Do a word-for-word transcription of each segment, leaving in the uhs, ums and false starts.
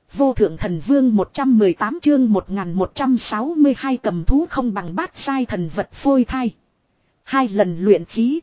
Vô thượng thần vương một trăm mười tám chương một nghìn một trăm sáu mươi hai cầm thú không bằng bát giai thần vật phôi thai. Hai lần luyện khí.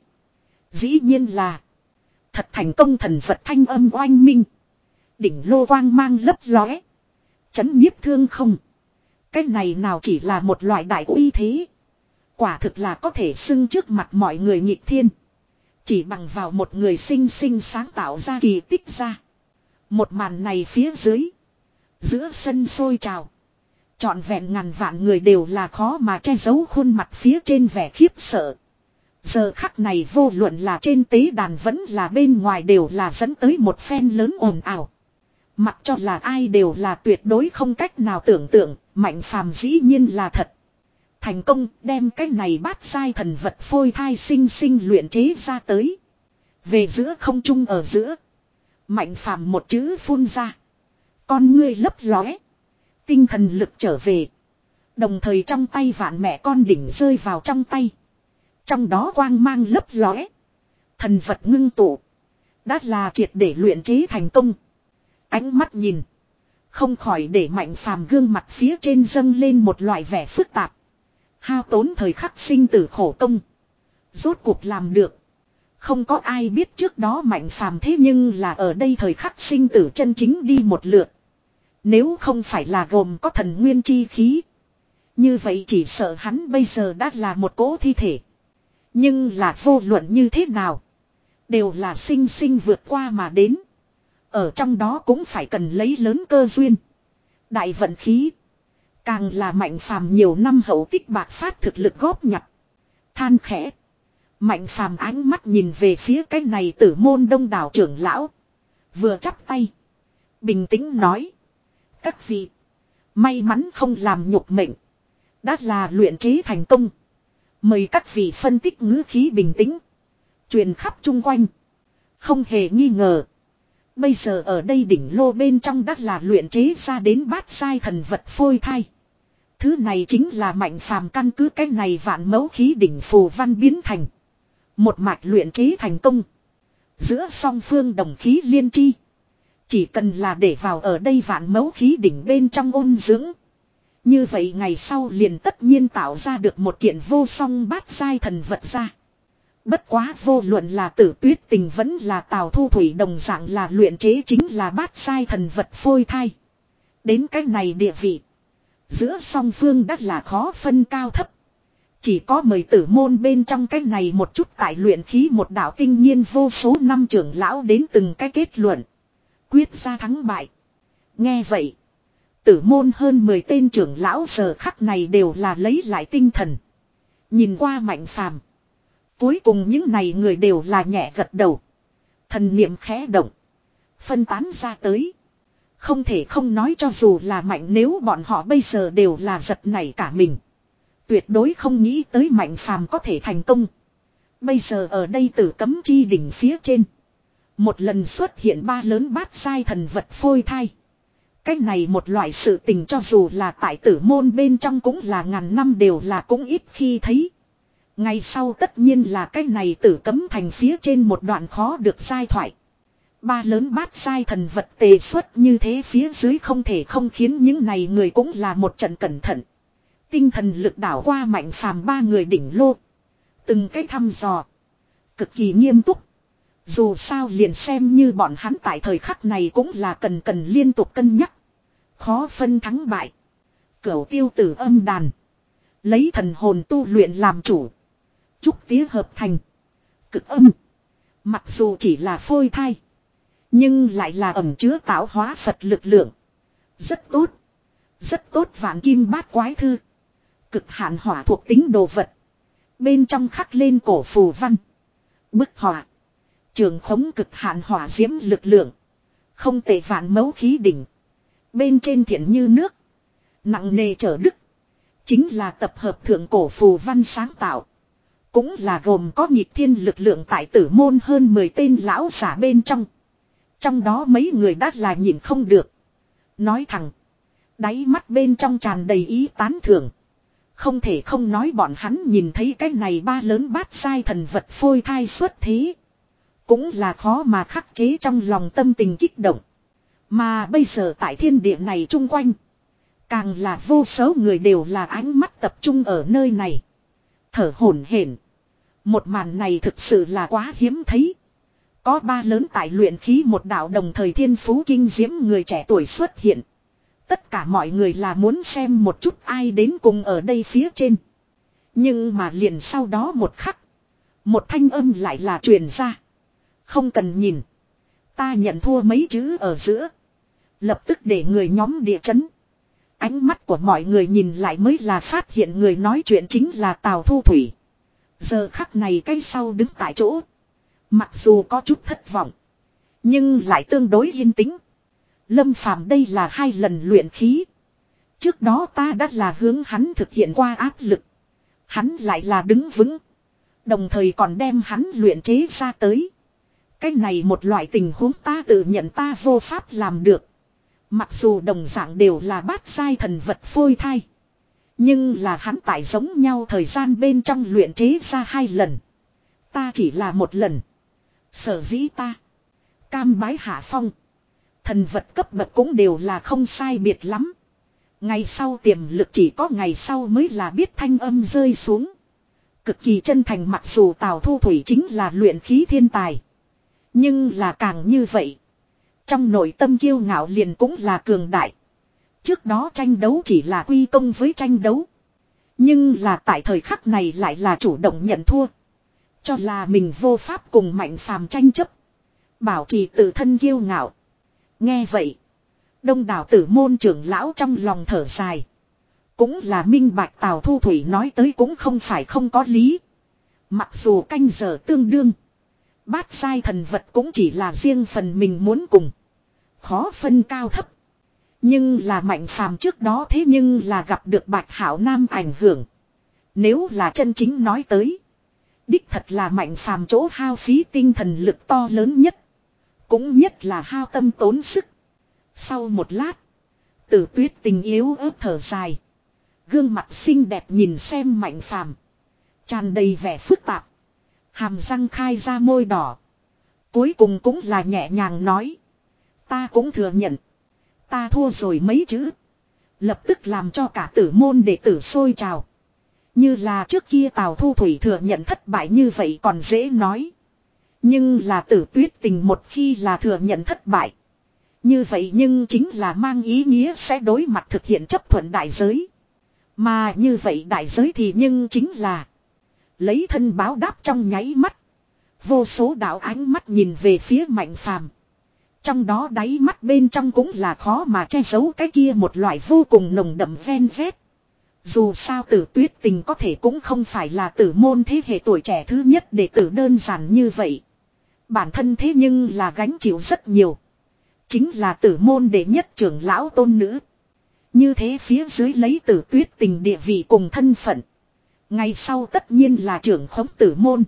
Dĩ nhiên là. Thật thành công thần vật thanh âm oanh minh. Đỉnh lô quang mang lấp lóe. Chấn nhiếp thương không. Cái này nào chỉ là một loại đại uy thế. Quả thực là có thể xưng trước mặt mọi người nhịp thiên. Chỉ bằng vào một người sinh sinh sáng tạo ra kỳ tích ra. Một màn này phía dưới. Giữa sân sôi trào. Trọn vẹn ngàn vạn người đều là khó mà che giấu khuôn mặt phía trên vẻ khiếp sợ. Giờ khắc này vô luận là trên tế đàn vẫn là bên ngoài đều là dẫn tới một phen lớn ồn ào. Mặc cho là ai đều là tuyệt đối không cách nào tưởng tượng, Mạnh Phàm dĩ nhiên là thật. Thành công đem cái này bát giai thần vật phôi thai sinh sinh luyện chế ra tới. Về giữa không trung ở giữa. Mạnh Phàm một chữ phun ra. Con ngươi lấp lóe. Tinh thần lực trở về. Đồng thời trong tay vạn mẹ con đỉnh rơi vào trong tay. Trong đó quang mang lấp lóe. Thần vật ngưng tụ. Đã là triệt để luyện chế thành công. Ánh mắt nhìn. Không khỏi để Mạnh Phàm gương mặt phía trên dâng lên một loại vẻ phức tạp. Hao tốn thời khắc sinh tử khổ công. Rốt cuộc làm được. Không có ai biết trước đó Mạnh Phàm thế nhưng là ở đây thời khắc sinh tử chân chính đi một lượt. Nếu không phải là gồm có thần nguyên chi khí. Như vậy chỉ sợ hắn bây giờ đã là một cỗ thi thể. Nhưng là vô luận như thế nào. Đều là sinh sinh vượt qua mà đến. Ở trong đó cũng phải cần lấy lớn cơ duyên. Đại vận khí. Càng là Mạnh Phàm nhiều năm hậu tích bạc phát thực lực góp nhặt. Than khẽ. Mạnh Phàm ánh mắt nhìn về phía cái này tử môn đông đảo trưởng lão. Vừa chắp tay. Bình tĩnh nói. Các vị. May mắn không làm nhục mệnh. Đã là luyện chế thành công. Mời các vị phân tích ngữ khí bình tĩnh. Truyền khắp chung quanh. Không hề nghi ngờ. Bây giờ ở đây đỉnh lô bên trong đã là luyện chế ra đến bát giai thần vật phôi thai. Thứ này chính là Mạnh Phàm căn cứ cái này vạn mẫu khí đỉnh phù văn biến thành. Một mạch luyện chế thành công. Giữa song phương đồng khí liên chi. Chỉ cần là để vào ở đây vạn mẫu khí đỉnh bên trong ôn dưỡng. Như vậy ngày sau liền tất nhiên tạo ra được một kiện vô song bát giai thần vật ra. Bất quá vô luận là Tử Tuyết Tình vẫn là Tào Thu Thủy đồng dạng là luyện chế chính là bát giai thần vật phôi thai. Đến cái này địa vị. Giữa song phương đất là khó phân cao thấp. Chỉ có mời tử môn bên trong cái này một chút tại luyện khí một đạo kinh nhiên vô số năm trưởng lão đến từng cái kết luận. Quyết ra thắng bại. Nghe vậy. Tử môn hơn mười tên trưởng lão giờ khắc này đều là lấy lại tinh thần. Nhìn qua Mạnh Phàm. Cuối cùng những này người đều là nhẹ gật đầu. Thần niệm khẽ động. Phân tán ra tới. Không thể không nói cho dù là Mạnh nếu bọn họ bây giờ đều là giật nảy cả mình. Tuyệt đối không nghĩ tới Mạnh Phàm có thể thành công. Bây giờ ở đây Tử Cấm Chi đỉnh phía trên. Một lần xuất hiện ba lớn bát giai thần vật phôi thai. Cách này một loại sự tình cho dù là tại tử môn bên trong cũng là ngàn năm đều là cũng ít khi thấy. Ngày sau tất nhiên là cái này Tử Cấm thành phía trên một đoạn khó được giai thoại. Ba lớn bát giai thần vật tề xuất như thế phía dưới không thể không khiến những này người cũng là một trận cẩn thận. Tinh thần lực đảo qua Mạnh Phàm ba người đỉnh lô. Từng cái thăm dò. Cực kỳ nghiêm túc. Dù sao liền xem như bọn hắn tại thời khắc này cũng là cần cần liên tục cân nhắc. Khó phân thắng bại. Cửu tiêu tử âm đàn. Lấy thần hồn tu luyện làm chủ. Trúc tía hợp thành. Cực âm. Mặc dù chỉ là phôi thai. Nhưng lại là ẩn chứa tạo hóa Phật lực lượng. Rất tốt. Rất tốt vạn kim bát quái thư. Cực hạn hỏa thuộc tính đồ vật. Bên trong khắc lên cổ phù văn. Bức họa. Trường khống cực hạn hỏa diễm lực lượng. Không tệ vạn mẫu khí đỉnh. Bên trên thiện như nước. Nặng nề trở đức. Chính là tập hợp thượng cổ phù văn sáng tạo. Cũng là gồm có nhịp thiên lực lượng tại tử môn hơn mười tên lão giả bên trong. Trong đó mấy người đã là nhìn không được. Nói thẳng. Đáy mắt bên trong tràn đầy ý tán thưởng. Không thể không nói bọn hắn nhìn thấy cái này ba lớn bát giai thần vật phôi thai xuất thế. Cũng là khó mà khắc chế trong lòng tâm tình kích động. Mà bây giờ tại thiên địa này chung quanh. Càng là vô số người đều là ánh mắt tập trung ở nơi này. Thở hổn hển. Một màn này thực sự là quá hiếm thấy. Có ba lớn tại luyện khí một đạo đồng thời thiên phú kinh diễm người trẻ tuổi xuất hiện. Tất cả mọi người là muốn xem một chút ai đến cùng ở đây phía trên. Nhưng mà liền sau đó một khắc. Một thanh âm lại là truyền ra. Không cần nhìn. Ta nhận thua mấy chữ ở giữa. Lập tức để người nhóm địa chấn. Ánh mắt của mọi người nhìn lại mới là phát hiện người nói chuyện chính là Tào Thu Thủy. Giờ khắc này cái sau đứng tại chỗ. Mặc dù có chút thất vọng. Nhưng lại tương đối yên tĩnh. Lâm Phàm đây là hai lần luyện khí. Trước đó ta đã là hướng hắn thực hiện qua áp lực. Hắn lại là đứng vững. Đồng thời còn đem hắn luyện chế ra tới. Cái này một loại tình huống ta tự nhận ta vô pháp làm được. Mặc dù đồng dạng đều là bát giai thần vật phôi thai. Nhưng là hắn tại giống nhau thời gian bên trong luyện chế ra hai lần. Ta chỉ là một lần. Sở dĩ ta. Cam bái hạ phong. Thần vật cấp bậc cũng đều là không sai biệt lắm. Ngày sau tiềm lực chỉ có ngày sau mới là biết thanh âm rơi xuống. Cực kỳ chân thành mặc dù Tào Thu Thủy chính là luyện khí thiên tài. Nhưng là càng như vậy. Trong nội tâm kiêu ngạo liền cũng là cường đại. Trước đó tranh đấu chỉ là quy công với tranh đấu. Nhưng là tại thời khắc này lại là chủ động nhận thua. Cho là mình vô pháp cùng Mạnh Phàm tranh chấp. Bảo trì tự thân kiêu ngạo. Nghe vậy. Đông đảo tử môn trưởng lão trong lòng thở dài. Cũng là minh bạch Tào Thu Thủy nói tới cũng không phải không có lý. Mặc dù canh giờ tương đương. Bát giai thần vật cũng chỉ là riêng phần mình muốn cùng. Khó phân cao thấp. Nhưng là Mạnh Phàm trước đó thế nhưng là gặp được Bạch Hảo Nam ảnh hưởng. Nếu là chân chính nói tới. Đích thật là Mạnh Phàm chỗ hao phí tinh thần lực to lớn nhất. Cũng nhất là hao tâm tốn sức. Sau một lát. Tử Tuyết Tình yếu ớt thở dài. Gương mặt xinh đẹp nhìn xem Mạnh Phàm, tràn đầy vẻ phức tạp. Hàm răng khai ra môi đỏ. Cuối cùng cũng là nhẹ nhàng nói. Ta cũng thừa nhận. Ta thua rồi mấy chữ. Lập tức làm cho cả tử môn đệ tử sôi trào. Như là trước kia Tào Thu Thủy thừa nhận thất bại như vậy còn dễ nói. Nhưng là Tử Tuyết Tình một khi là thừa nhận thất bại. Như vậy nhưng chính là mang ý nghĩa sẽ đối mặt thực hiện chấp thuận đại giới. Mà như vậy đại giới thì nhưng chính là lấy thân báo đáp trong nháy mắt. Vô số đạo ánh mắt nhìn về phía Mạnh Phàm. Trong đó đáy mắt bên trong cũng là khó mà che giấu cái kia một loại vô cùng nồng đậm ven vét. Dù sao Tử Tuyết Tình có thể cũng không phải là tử môn thế hệ tuổi trẻ thứ nhất đệ tử đơn giản như vậy. Bản thân thế nhưng là gánh chịu rất nhiều. Chính là tử môn đệ nhất trưởng lão tôn nữ. Như thế phía dưới lấy Tử Tuyết Tình địa vị cùng thân phận. Ngày sau tất nhiên là trưởng khống tử môn.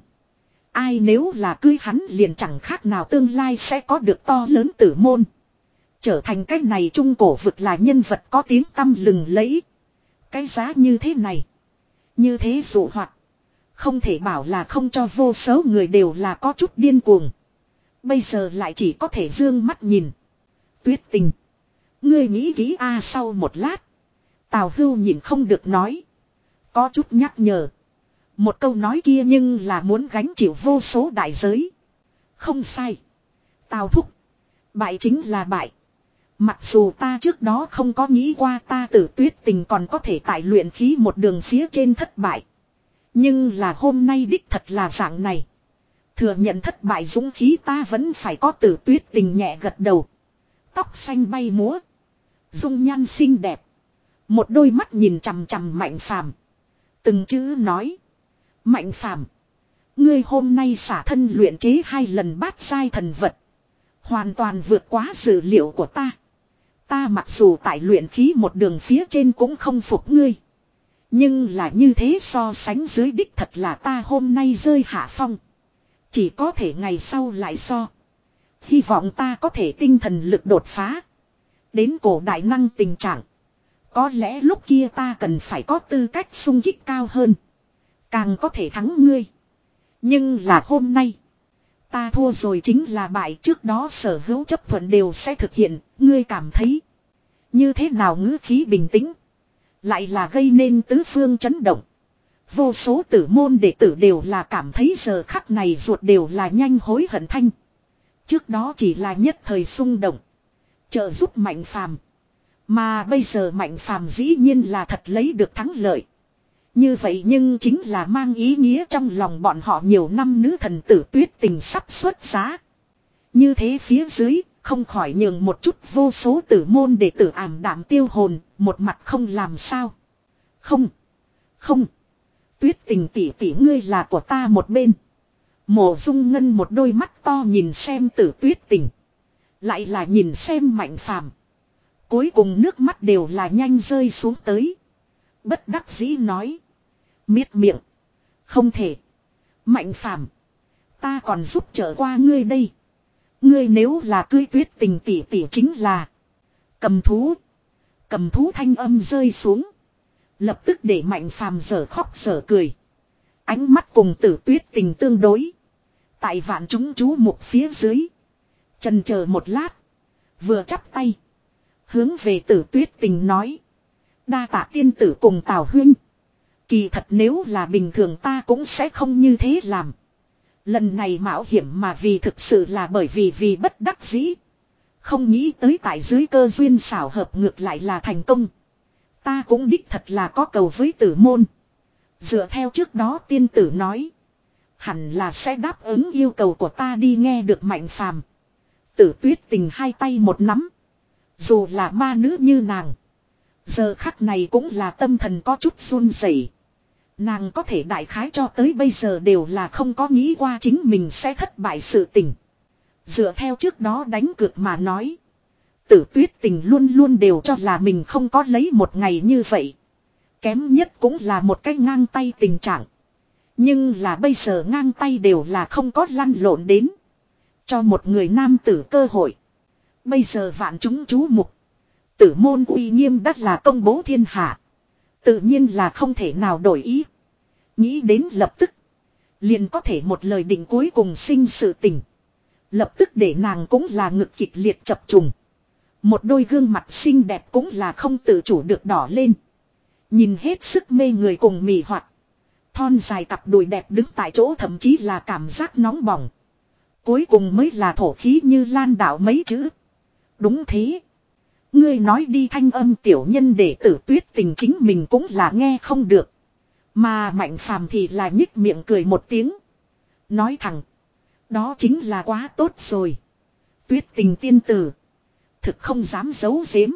Ai nếu là cưới hắn liền chẳng khác nào tương lai sẽ có được to lớn tử môn. Trở thành cái này trung cổ vực là nhân vật có tiếng tăm lừng lẫy. Cái giá như thế này. Như thế dụ hoạt. Không thể bảo là không cho vô số người đều là có chút điên cuồng. Bây giờ lại chỉ có thể dương mắt nhìn. Tuyết Tình. Ngươi nghĩ kỹ a à, sau một lát. Tào Hưu nhìn không được nói. Có chút nhắc nhở. Một câu nói kia nhưng là muốn gánh chịu vô số đại giới. Không sai. Tào thúc. Bại chính là bại. Mặc dù ta trước đó không có nghĩ qua ta Tử Tuyết Tình còn có thể tại luyện khí một đường phía trên thất bại. Nhưng là hôm nay đích thật là dạng này. Thừa nhận thất bại dũng khí ta vẫn phải có. Tử Tuyết Tình nhẹ gật đầu. Tóc xanh bay múa. Dung nhan xinh đẹp. Một đôi mắt nhìn chằm chằm Mạnh Phàm. Từng chữ nói. Mạnh Phàm, ngươi hôm nay xả thân luyện chế hai lần bát giai thần vật. Hoàn toàn vượt quá dự liệu của ta. Ta mặc dù tại luyện khí một đường phía trên cũng không phục ngươi. Nhưng là như thế so sánh dưới đích thật là ta hôm nay rơi hạ phong. Chỉ có thể ngày sau lại so. Hy vọng ta có thể tinh thần lực đột phá. Đến cổ đại năng tình trạng. Có lẽ lúc kia ta cần phải có tư cách xung kích cao hơn. Càng có thể thắng ngươi. Nhưng là hôm nay. Ta thua rồi chính là bại, trước đó sở hữu chấp thuận đều sẽ thực hiện, ngươi cảm thấy như thế nào? Ngữ khí bình tĩnh, lại là gây nên tứ phương chấn động. Vô số tử môn đệ tử đều là cảm thấy giờ khắc này ruột đều là nhanh hối hận thanh. Trước đó chỉ là nhất thời xung động, trợ giúp Mạnh Phàm, mà bây giờ Mạnh Phàm dĩ nhiên là thật lấy được thắng lợi. Như vậy nhưng chính là mang ý nghĩa trong lòng bọn họ nhiều năm nữ thần tử Tuyết Tình sắp xuất giá. Như thế phía dưới, không khỏi nhường một chút vô số tử môn đệ tử ảm đạm tiêu hồn, một mặt không làm sao. Không, không, Tuyết Tình tỷ tỷ ngươi là của ta một bên. Mộ Dung Ngân một đôi mắt to nhìn xem tử Tuyết Tình, lại là nhìn xem Mạnh Phàm, cuối cùng nước mắt đều là nhanh rơi xuống tới. Bất đắc dĩ nói, miết miệng, không thể. Mạnh Phàm, ta còn giúp trở qua ngươi đây. Ngươi nếu là cưới Tuyết Tình tỷ tỷ chính là cầm thú. Cầm thú thanh âm rơi xuống, lập tức để Mạnh Phàm dở khóc dở cười. Ánh mắt cùng tử Tuyết Tình tương đối, tại vạn chúng chú mục phía dưới, chần chờ một lát, vừa chắp tay hướng về tử Tuyết Tình nói, đa tạ tiên tử cùng Tào huynh. Kỳ thật nếu là bình thường ta cũng sẽ không như thế làm. Lần này mạo hiểm mà vì thực sự là bởi vì vì bất đắc dĩ. Không nghĩ tới tại dưới cơ duyên xảo hợp ngược lại là thành công. Ta cũng đích thật là có cầu với tử môn. Dựa theo trước đó tiên tử nói, hẳn là sẽ đáp ứng yêu cầu của ta đi. Nghe được Mạnh Phàm, tử Tuyết Tình hai tay một nắm. Dù là ma nữ như nàng, giờ khắc này cũng là tâm thần có chút run rẩy. Nàng có thể đại khái cho tới bây giờ đều là không có nghĩ qua chính mình sẽ thất bại sự tình. Dựa theo trước đó đánh cược mà nói, tử Tuyết Tình luôn luôn đều cho là mình không có lấy một ngày như vậy. Kém nhất cũng là một cái ngang tay tình trạng. Nhưng là bây giờ ngang tay đều là không có lăn lộn đến. Cho một người nam tử cơ hội. Bây giờ vạn chúng chú mục, tử môn uy nghiêm đắt là công bố thiên hạ. Tự nhiên là không thể nào đổi ý. Nghĩ đến lập tức, liền có thể một lời định cuối cùng sinh sự tình. Lập tức để nàng cũng là ngực kịch liệt chập trùng. Một đôi gương mặt xinh đẹp cũng là không tự chủ được đỏ lên. Nhìn hết sức mê người cùng mị hoạt. Thon dài cặp đùi đẹp đứng tại chỗ thậm chí là cảm giác nóng bỏng. Cuối cùng mới là thổ khí như lan đảo mấy chữ. Đúng thế. Ngươi nói đi, thanh âm tiểu nhân để tử Tuyết Tình chính mình cũng là nghe không được. Mà Mạnh Phàm thì là nhích miệng cười một tiếng. Nói thẳng, đó chính là quá tốt rồi. Tuyết Tình tiên tử, thực không dám giấu giếm.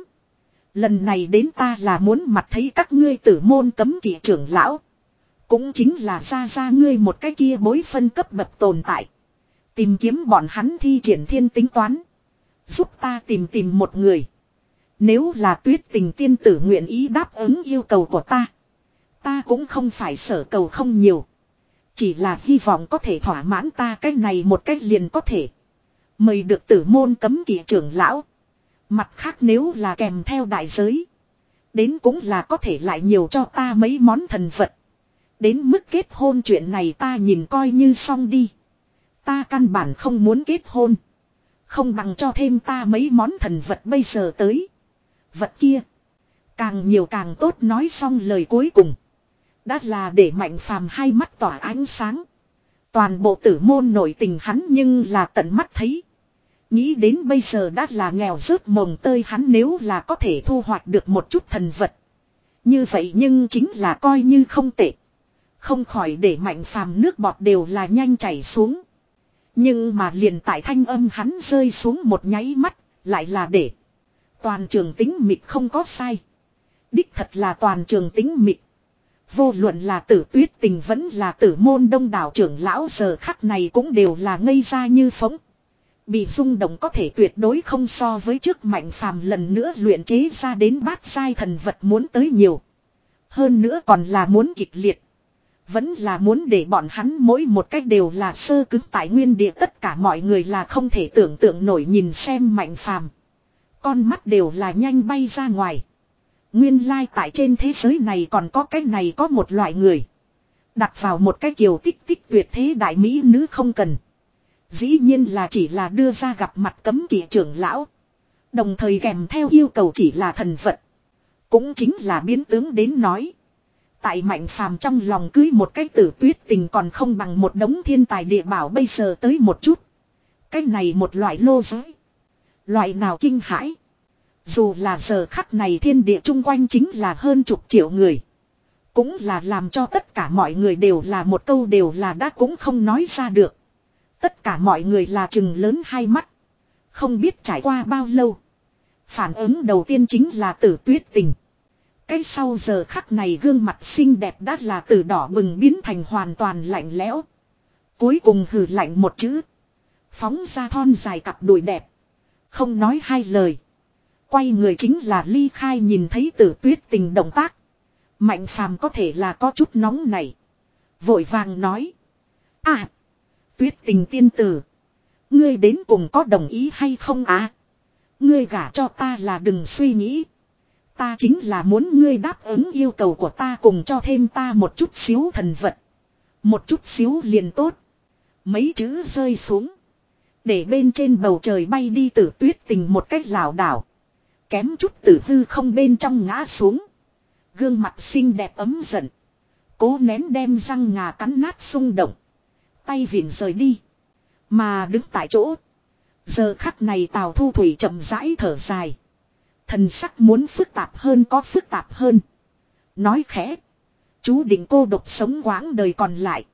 Lần này đến ta là muốn mặt thấy các ngươi tử môn cấm kỵ trưởng lão. Cũng chính là ra ra ngươi một cái kia bối phân cấp bậc tồn tại. Tìm kiếm bọn hắn thi triển thiên tính toán. Giúp ta tìm tìm một người. Nếu là Tuyết Tình tiên tử nguyện ý đáp ứng yêu cầu của ta, ta cũng không phải sở cầu không nhiều. Chỉ là hy vọng có thể thỏa mãn ta cái này một cách liền có thể. Mời được tử môn cấm kỵ trưởng lão. Mặt khác nếu là kèm theo đại giới, đến cũng là có thể lại nhiều cho ta mấy món thần vật. Đến mức kết hôn chuyện này ta nhìn coi như xong đi. Ta căn bản không muốn kết hôn. Không bằng cho thêm ta mấy món thần vật bây giờ tới. Vật kia càng nhiều càng tốt. Nói xong lời cuối cùng, đã là để Mạnh Phàm hai mắt tỏa ánh sáng. Toàn bộ tử môn nội tình hắn nhưng là tận mắt thấy. Nghĩ đến bây giờ đã là nghèo rớt mồng tơi, hắn nếu là có thể thu hoạch được một chút thần vật, như vậy nhưng chính là coi như không tệ. Không khỏi để Mạnh Phàm nước bọt đều là nhanh chảy xuống. Nhưng mà liền tại thanh âm hắn rơi xuống một nháy mắt, lại là để toàn trường tính mịt không có sai. Đích thật là toàn trường tính mịt. Vô luận là tử Tuyết Tình vẫn là tử môn đông đảo trưởng lão giờ khắc này cũng đều là ngây ra như phỗng. Bị rung động có thể tuyệt đối không so với trước Mạnh Phàm lần nữa luyện chế ra đến bát giai thần vật muốn tới nhiều. Hơn nữa còn là muốn kịch liệt. Vẫn là muốn để bọn hắn mỗi một cách đều là sơ cứng tại nguyên địa. Tất cả mọi người là không thể tưởng tượng nổi nhìn xem Mạnh Phàm. Con mắt đều là nhanh bay ra ngoài. Nguyên lai tại trên thế giới này còn có cái này có một loại người. Đặt vào một cái kiều tích tích tuyệt thế đại mỹ nữ không cần. Dĩ nhiên là chỉ là đưa ra gặp mặt cấm kỵ trưởng lão. Đồng thời kèm theo yêu cầu chỉ là thần vật. Cũng chính là biến tướng đến nói. Tại Mạnh Phàm trong lòng cưới một cái Tử Tuyết Tình còn không bằng một đống thiên tài địa bảo bây giờ tới một chút. Cái này một loại lô giới. Loại nào kinh hãi. Dù là giờ khắc này thiên địa chung quanh chính là hơn chục triệu người. Cũng là làm cho tất cả mọi người đều là một câu đều là đã cũng không nói ra được. Tất cả mọi người là trừng lớn hai mắt. Không biết trải qua bao lâu. Phản ứng đầu tiên chính là Tử Tuyết Tình. Cái sau giờ khắc này gương mặt xinh đẹp đã là từ đỏ bừng biến thành hoàn toàn lạnh lẽo. Cuối cùng hừ lạnh một chữ. Phóng ra thon dài cặp đùi đẹp. Không nói hai lời. Quay người chính là ly khai nhìn thấy Tử Tuyết Tình động tác. Mạnh Phàm có thể là có chút nóng này. Vội vàng nói. À. Tuyết Tình tiên tử. Ngươi đến cùng có đồng ý hay không á? Ngươi gả cho ta là đừng suy nghĩ. Ta chính là muốn ngươi đáp ứng yêu cầu của ta cùng cho thêm ta một chút xíu thần vật. Một chút xíu liền tốt. Mấy chữ rơi xuống. Để bên trên bầu trời bay đi Tử Tuyết Tình một cách lảo đảo. Kém chút tử hư không bên trong ngã xuống. Gương mặt xinh đẹp ấm giận. Cố nén đem răng ngà cắn nát xung động. Tay vịn rời đi. Mà đứng tại chỗ. Giờ khắc này Tào Thu Thủy chậm rãi thở dài. Thần sắc muốn phức tạp hơn có phức tạp hơn. Nói khẽ. Chú định cô độc sống quãng đời còn lại.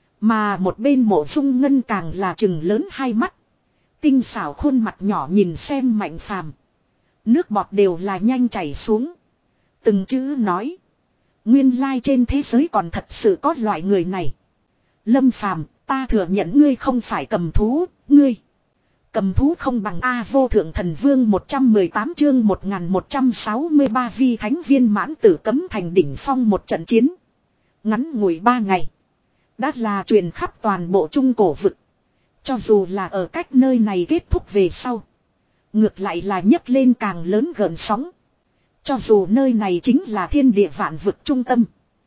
Mà một bên Mộ Dung Ngân càng là trừng lớn hai mắt. Tinh xảo khuôn mặt nhỏ nhìn xem Mạnh Phàm. Nước bọt đều là nhanh chảy xuống. Từng chữ nói. Nguyên lai trên thế giới còn thật sự có loại người này. Lâm Phàm, ta thừa nhận ngươi không phải cầm thú, ngươi. Cầm thú không bằng A vô thượng thần vương một trăm mười tám chương một nghìn một trăm sáu mươi ba vi thánh viên mãn tử cấm thành đỉnh phong một trận chiến. Ngắn ngủi ba ngày. Đã là truyền khắp toàn bộ trung cổ vực. Cho dù là ở cách nơi này kết thúc về sau. Ngược lại là nhấc lên càng lớn gợn sóng. Cho dù nơi này chính là thiên địa vạn vực trung tâm.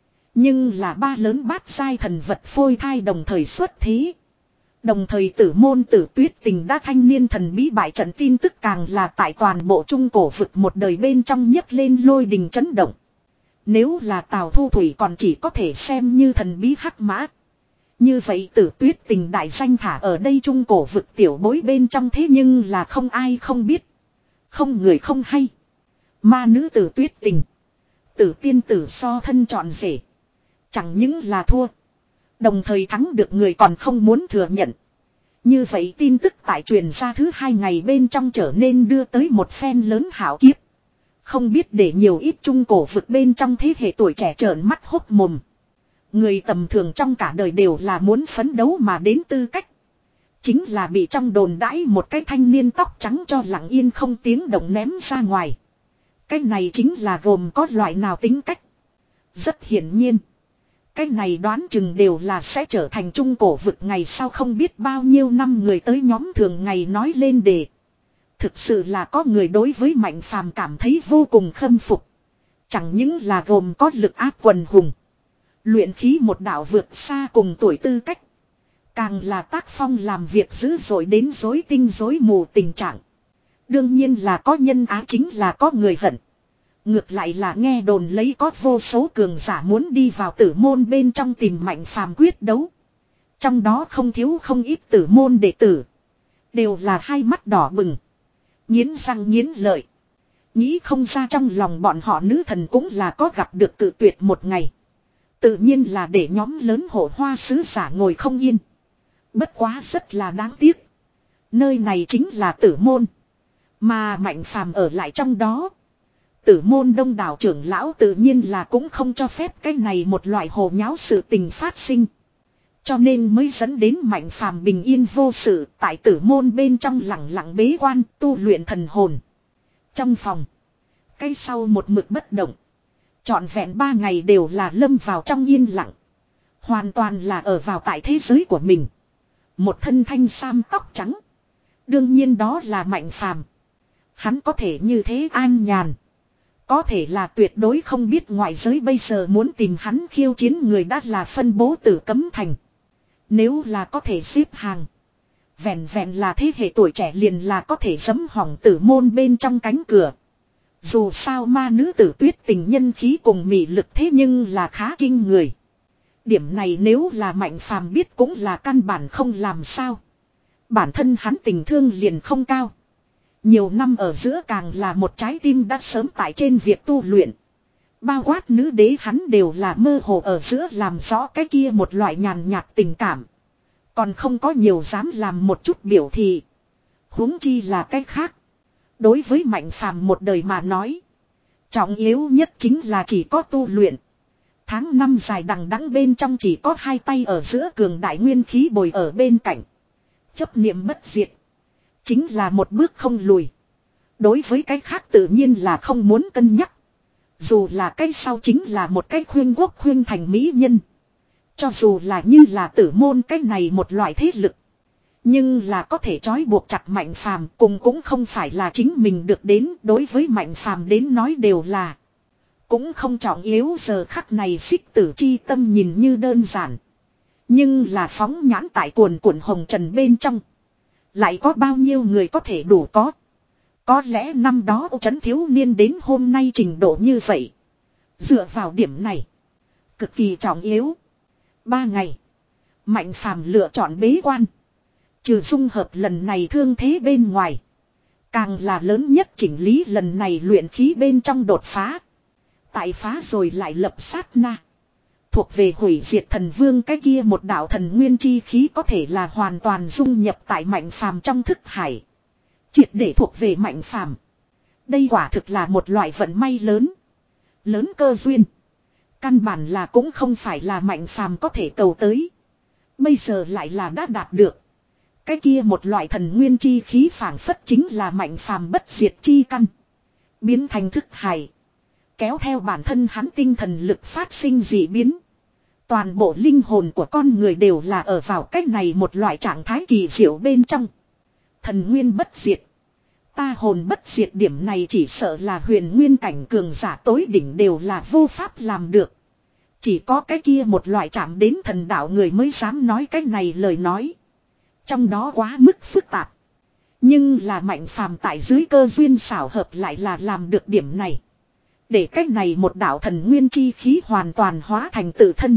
Nhưng là ba lớn bát giai thần vật phôi thai đồng thời xuất thí. Đồng thời tử môn Tử Tuyết Tình đã thanh niên thần bí bại trận tin tức càng là tại toàn bộ trung cổ vực một đời bên trong nhấc lên lôi đình chấn động. Nếu là Tào Thu Thủy còn chỉ có thể xem như thần bí hắc mã. Như vậy Tử Tuyết Tình đại danh thả ở đây trung cổ vực tiểu bối bên trong thế nhưng là không ai không biết. Không người không hay. Ma nữ Tử Tuyết Tình. Tử tiên tử so thân trọn rể. Chẳng những là thua. Đồng thời thắng được người còn không muốn thừa nhận. Như vậy tin tức tại truyền ra thứ hai ngày bên trong trở nên đưa tới một phen lớn hảo kiếp. Không biết để nhiều ít trung cổ vực bên trong thế hệ tuổi trẻ trợn mắt hốt mồm. Người tầm thường trong cả đời đều là muốn phấn đấu mà đến tư cách. Chính là bị trong đồn đãi một cái thanh niên tóc trắng cho lặng yên không tiếng động ném ra ngoài. Cái này chính là gồm có loại nào tính cách. Rất hiển nhiên. Cái này đoán chừng đều là sẽ trở thành trung cổ vực ngày sau không biết bao nhiêu năm người tới nhóm thường ngày nói lên đề. Thực sự là có người đối với Mạnh Phàm cảm thấy vô cùng khâm phục. Chẳng những là gồm có lực áp quần hùng. Luyện khí một đạo vượt xa cùng tuổi tư cách. Càng là tác phong làm việc dữ dội đến rối tinh rối mù tình trạng. Đương nhiên là có nhân á chính là có người hận. Ngược lại là nghe đồn lấy có vô số cường giả muốn đi vào tử môn bên trong tìm Mạnh Phàm quyết đấu. Trong đó không thiếu không ít tử môn đệ tử. Đều là hai mắt đỏ bừng. Nghiến răng nghiến lợi. Nghĩ không ra trong lòng bọn họ nữ thần cũng là có gặp được cự tuyệt một ngày. Tự nhiên là để nhóm lớn hổ hoa sứ giả ngồi không yên. Bất quá rất là đáng tiếc. Nơi này chính là tử môn. Mà Mạnh Phàm ở lại trong đó. Tử môn đông đảo trưởng lão tự nhiên là cũng không cho phép cái này một loại hồ nháo sự tình phát sinh. Cho nên mới dẫn đến Mạnh Phàm bình yên vô sự tại tử môn bên trong lặng lặng bế quan tu luyện thần hồn. Trong phòng. Cái sau một mực bất động. Trọn vẹn ba ngày đều là lâm vào trong yên lặng. Hoàn toàn là ở vào tại thế giới của mình. Một thân thanh sam tóc trắng. Đương nhiên đó là Mạnh Phàm. Hắn có thể như thế an nhàn. Có thể là tuyệt đối không biết ngoại giới bây giờ muốn tìm hắn khiêu chiến người đã là phân bố tử cấm thành. Nếu là có thể xếp hàng. Vẹn vẹn là thế hệ tuổi trẻ liền là có thể giẫm hỏng tử môn bên trong cánh cửa. Dù sao ma nữ tử tuyết tình nhân khí cùng mị lực thế nhưng là khá kinh người. Điểm này nếu là Mạnh Phàm biết cũng là căn bản không làm sao. Bản thân hắn tình thương liền không cao. Nhiều năm ở giữa càng là một trái tim đã sớm tại trên việc tu luyện. Bao quát nữ đế hắn đều là mơ hồ ở giữa làm rõ cái kia một loại nhàn nhạt tình cảm. Còn không có nhiều dám làm một chút biểu thị. Huống chi là cái khác. Đối với Mạnh Phàm một đời mà nói. Trọng yếu nhất chính là chỉ có tu luyện. Tháng năm dài đằng đẵng bên trong chỉ có hai tay ở giữa cường đại nguyên khí bồi ở bên cạnh. Chấp niệm bất diệt. Chính là một bước không lùi. Đối với cái khác tự nhiên là không muốn cân nhắc. Dù là cái sau chính là một cái khuyên quốc khuyên thành mỹ nhân. Cho dù là như là tử môn cái này một loại thế lực. Nhưng là có thể trói buộc chặt Mạnh Phàm cùng cũng không phải là chính mình được đến. Đối với Mạnh Phàm đến nói đều là. Cũng không trọng yếu giờ khắc này xích tử chi tâm nhìn như đơn giản. Nhưng là phóng nhãn tại cuồn cuộn hồng trần bên trong. Lại có bao nhiêu người có thể đủ có. Có lẽ năm đó Ô Trấn thiếu niên đến hôm nay trình độ như vậy. Dựa vào điểm này. Cực kỳ trọng yếu. Ba ngày. Mạnh Phàm lựa chọn bế quan. Trừ dung hợp lần này thương thế bên ngoài. Càng là lớn nhất chỉnh lý lần này luyện khí bên trong đột phá. Tại phá rồi lại lập sát na. Thuộc về hủy diệt thần vương cái kia một đạo thần nguyên chi khí có thể là hoàn toàn dung nhập tại Mạnh Phàm trong thức hải. Triệt để thuộc về Mạnh Phàm. Đây quả thực là một loại vận may lớn. Lớn cơ duyên. Căn bản là cũng không phải là Mạnh Phàm có thể cầu tới. Bây giờ lại là đã đạt được. Cái kia một loại thần nguyên chi khí phảng phất chính là Mạnh Phàm bất diệt chi căn. Biến thành thức hải. Kéo theo bản thân hắn tinh thần lực phát sinh dị biến. Toàn bộ linh hồn của con người đều là ở vào cách này một loại trạng thái kỳ diệu bên trong. Thần nguyên bất diệt. Ta hồn bất diệt điểm này chỉ sợ là huyền nguyên cảnh cường giả tối đỉnh đều là vô pháp làm được. Chỉ có cái kia một loại chạm đến thần đạo người mới dám nói cái này lời nói. Trong đó quá mức phức tạp. Nhưng là Mạnh Phàm tại dưới cơ duyên xảo hợp lại là làm được điểm này. Để cách này một đạo thần nguyên chi khí hoàn toàn hóa thành tự thân.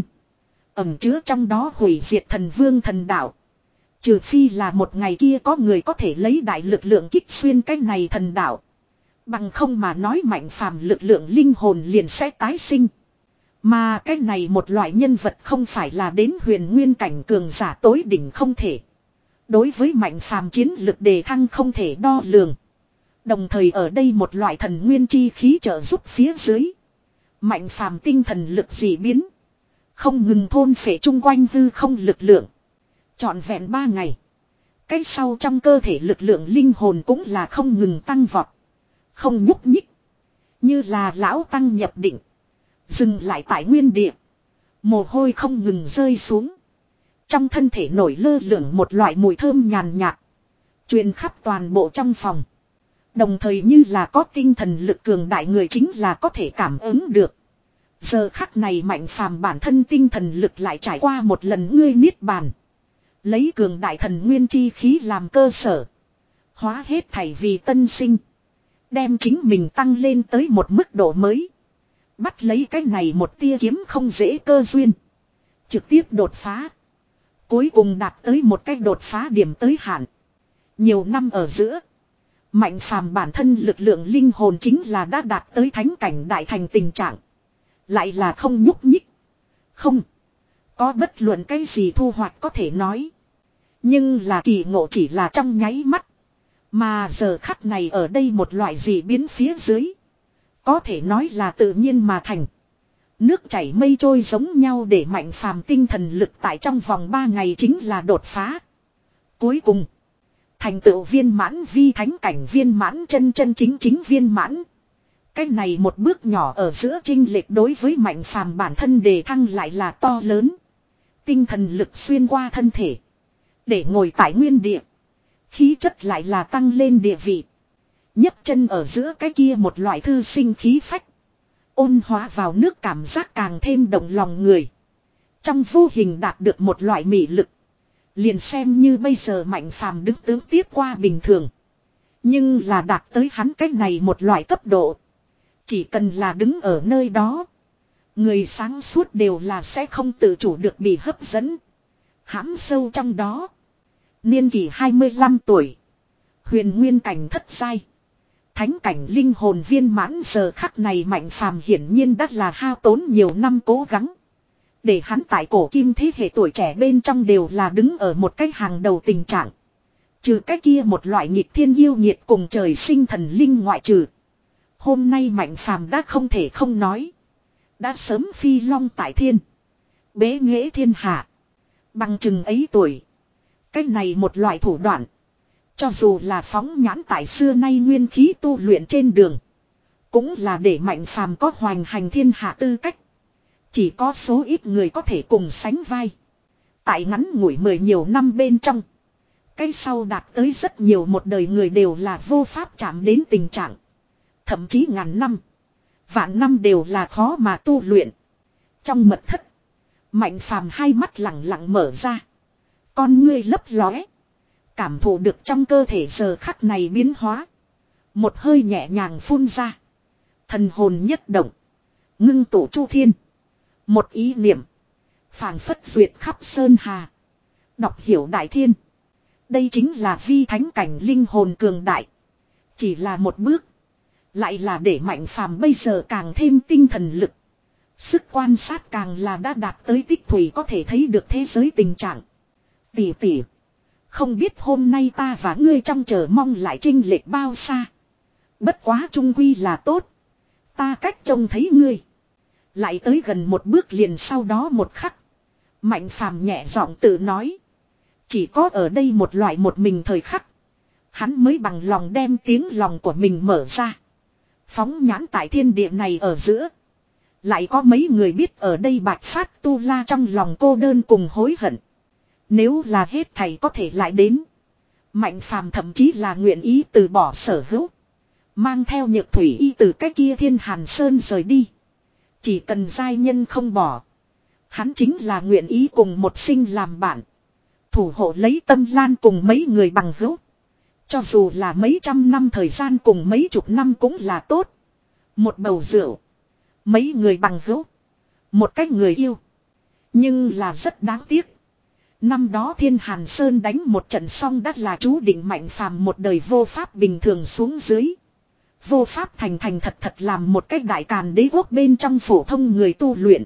Ẩm chứa trong đó hủy diệt thần vương thần đạo. Trừ phi là một ngày kia có người có thể lấy đại lực lượng kích xuyên cái này thần đạo. Bằng không mà nói Mạnh Phàm lực lượng linh hồn liền sẽ tái sinh. Mà cái này một loại nhân vật không phải là đến huyền nguyên cảnh cường giả tối đỉnh không thể. Đối với Mạnh Phàm chiến lực đề thăng không thể đo lường. Đồng thời ở đây một loại thần nguyên chi khí trợ giúp phía dưới. Mạnh Phàm tinh thần lực dị biến. Không ngừng thôn phệ chung quanh hư không lực lượng. Trọn vẹn ba ngày. Cái sau trong cơ thể lực lượng linh hồn cũng là không ngừng tăng vọt. Không nhúc nhích. Như là lão tăng nhập định. Dừng lại tại nguyên địa. Mồ hôi không ngừng rơi xuống. Trong thân thể nổi lơ lửng một loại mùi thơm nhàn nhạt. Truyền khắp toàn bộ trong phòng. Đồng thời như là có tinh thần lực cường đại người chính là có thể cảm ứng được. Giờ khắc này Mạnh Phàm bản thân tinh thần lực lại trải qua một lần ngươi niết bàn. Lấy cường đại thần nguyên chi khí làm cơ sở. Hóa hết thảy vì tân sinh. Đem chính mình tăng lên tới một mức độ mới. Bắt lấy cái này một tia kiếm không dễ cơ duyên. Trực tiếp đột phá. Cuối cùng đạt tới một cái đột phá điểm tới hạn. Nhiều năm ở giữa. Mạnh Phàm bản thân lực lượng linh hồn chính là đã đạt tới thánh cảnh đại thành tình trạng. Lại là không nhúc nhích. Không. Có bất luận cái gì thu hoạch có thể nói. Nhưng là kỳ ngộ chỉ là trong nháy mắt. Mà giờ khắc này ở đây một loại gì biến phía dưới. Có thể nói là tự nhiên mà thành. Nước chảy mây trôi giống nhau để Mạnh Phàm tinh thần lực tại trong vòng ba ngày chính là đột phá. Cuối cùng. Thành tựu viên mãn vi thánh cảnh viên mãn chân chân chính chính viên mãn. Cái này một bước nhỏ ở giữa chênh lệch đối với Mạnh Phàm bản thân đề thăng lại là to lớn. Tinh thần lực xuyên qua thân thể. Để ngồi tại nguyên địa. Khí chất lại là tăng lên địa vị. nhấc chân ở giữa cái kia một loại thư sinh khí phách. Ôn hóa vào nước cảm giác càng thêm động lòng người. Trong vô hình đạt được một loại mị lực. Liền xem như bây giờ Mạnh Phàm đứng tướng tiếp qua bình thường. Nhưng là đạt tới hắn cách này một loại cấp độ. Chỉ cần là đứng ở nơi đó. Người sáng suốt đều là sẽ không tự chủ được bị hấp dẫn. Hãm sâu trong đó. Niên kỷ hai mươi lăm tuổi. Huyền nguyên cảnh thất giai. Thánh cảnh linh hồn viên mãn giờ khắc này Mạnh Phàm hiển nhiên đắt là hao tốn nhiều năm cố gắng. Để hắn tại cổ kim thế hệ tuổi trẻ bên trong đều là đứng ở một cái hàng đầu tình trạng. Trừ cái kia một loại nghịch thiên yêu nhiệt cùng trời sinh thần linh ngoại trừ. Hôm nay Mạnh Phàm đã không thể không nói. Đã sớm phi long tại thiên. Bế nghệ thiên hạ. Bằng chừng ấy tuổi. Cái này một loại thủ đoạn. Cho dù là phóng nhãn tại xưa nay nguyên khí tu luyện trên đường. Cũng là để Mạnh Phàm có hoành hành thiên hạ tư cách. Chỉ có số ít người có thể cùng sánh vai. Tại ngắn ngủi mười nhiều năm bên trong. Cái sau đạt tới rất nhiều một đời người đều là vô pháp chạm đến tình trạng. Thậm chí ngàn năm. Vạn năm đều là khó mà tu luyện. Trong mật thất. Mạnh Phàm hai mắt lặng lặng mở ra. Con ngươi lấp lóe. Cảm thụ được trong cơ thể giờ khắc này biến hóa. Một hơi nhẹ nhàng phun ra. Thần hồn nhất động. Ngưng tụ chu thiên. Một ý niệm. Phảng phất duyệt khắp sơn hà. Đọc hiểu đại thiên. Đây chính là vi thánh cảnh linh hồn cường đại. Chỉ là một bước. Lại là để Mạnh Phàm bây giờ càng thêm tinh thần lực. Sức quan sát càng là đã đạt tới tích thủy có thể thấy được thế giới tình trạng. Tỷ tỷ. Không biết hôm nay ta và ngươi trong chờ mong lại chênh lệch bao xa. Bất quá trung quy là tốt. Ta cách trông thấy ngươi. Lại tới gần một bước liền sau đó một khắc. Mạnh Phàm nhẹ giọng tự nói. Chỉ có ở đây một loại một mình thời khắc. Hắn mới bằng lòng đem tiếng lòng của mình mở ra. Phóng nhãn tại thiên địa này ở giữa. Lại có mấy người biết ở đây bạch phát tu la trong lòng cô đơn cùng hối hận. Nếu là hết thầy có thể lại đến. Mạnh Phàm thậm chí là nguyện ý từ bỏ sở hữu. Mang theo nhược thủy y từ cái kia thiên hàn sơn rời đi. Chỉ cần giai nhân không bỏ. Hắn chính là nguyện ý cùng một sinh làm bạn. Thủ hộ lấy Tâm Lan cùng mấy người bằng hữu. Cho dù là mấy trăm năm thời gian cùng mấy chục năm cũng là tốt. Một bầu rượu. Mấy người bằng hữu. Một cách người yêu. Nhưng là rất đáng tiếc. Năm đó Thiên Hàn Sơn đánh một trận xong đã là chú định Mạnh Phàm một đời vô pháp bình thường xuống dưới. Vô pháp thành thành thật thật làm một cách đại càn đế quốc bên trong phổ thông người tu luyện.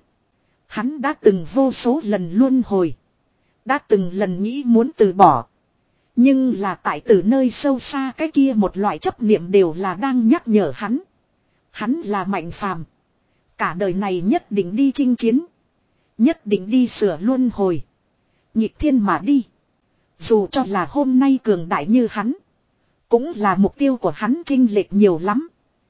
Hắn đã từng vô số lần luân hồi. Đã từng lần nghĩ muốn từ bỏ. Nhưng là tại từ nơi sâu xa cái kia một loại chấp niệm đều là đang nhắc nhở hắn. Hắn là Mạnh Phàm. Cả đời này nhất định đi chinh chiến. Nhất định đi sửa luân hồi. Nhịp thiên mà đi. Dù cho là hôm nay cường đại như hắn. Cũng là mục tiêu của hắn chênh lệch nhiều lắm.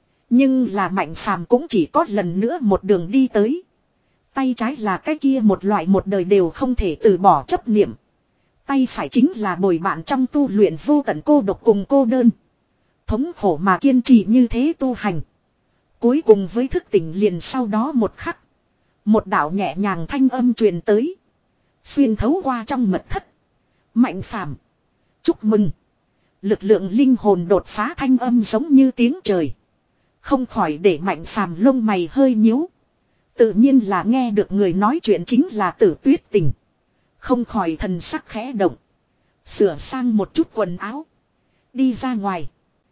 Nhưng là Mạnh Phàm cũng chỉ có lần nữa một đường đi tới. Tay trái là cái kia một loại một đời đều không thể từ bỏ chấp niệm. Tay phải chính là bồi bạn trong tu luyện vô tận cô độc cùng cô đơn. Thống khổ mà kiên trì như thế tu hành. Cuối cùng với thức tỉnh liền sau đó một khắc. Một đạo nhẹ nhàng thanh âm truyền tới. Xuyên thấu qua trong mật thất. Mạnh Phàm, chúc mừng. Lực lượng linh hồn đột phá thanh âm giống như tiếng trời. Không khỏi để Mạnh Phàm lông mày hơi nhíu. Tự nhiên là nghe được người nói chuyện chính là Tử Tuyết Tình. Không khỏi thần sắc khẽ động. Sửa sang một chút quần áo. Đi ra ngoài.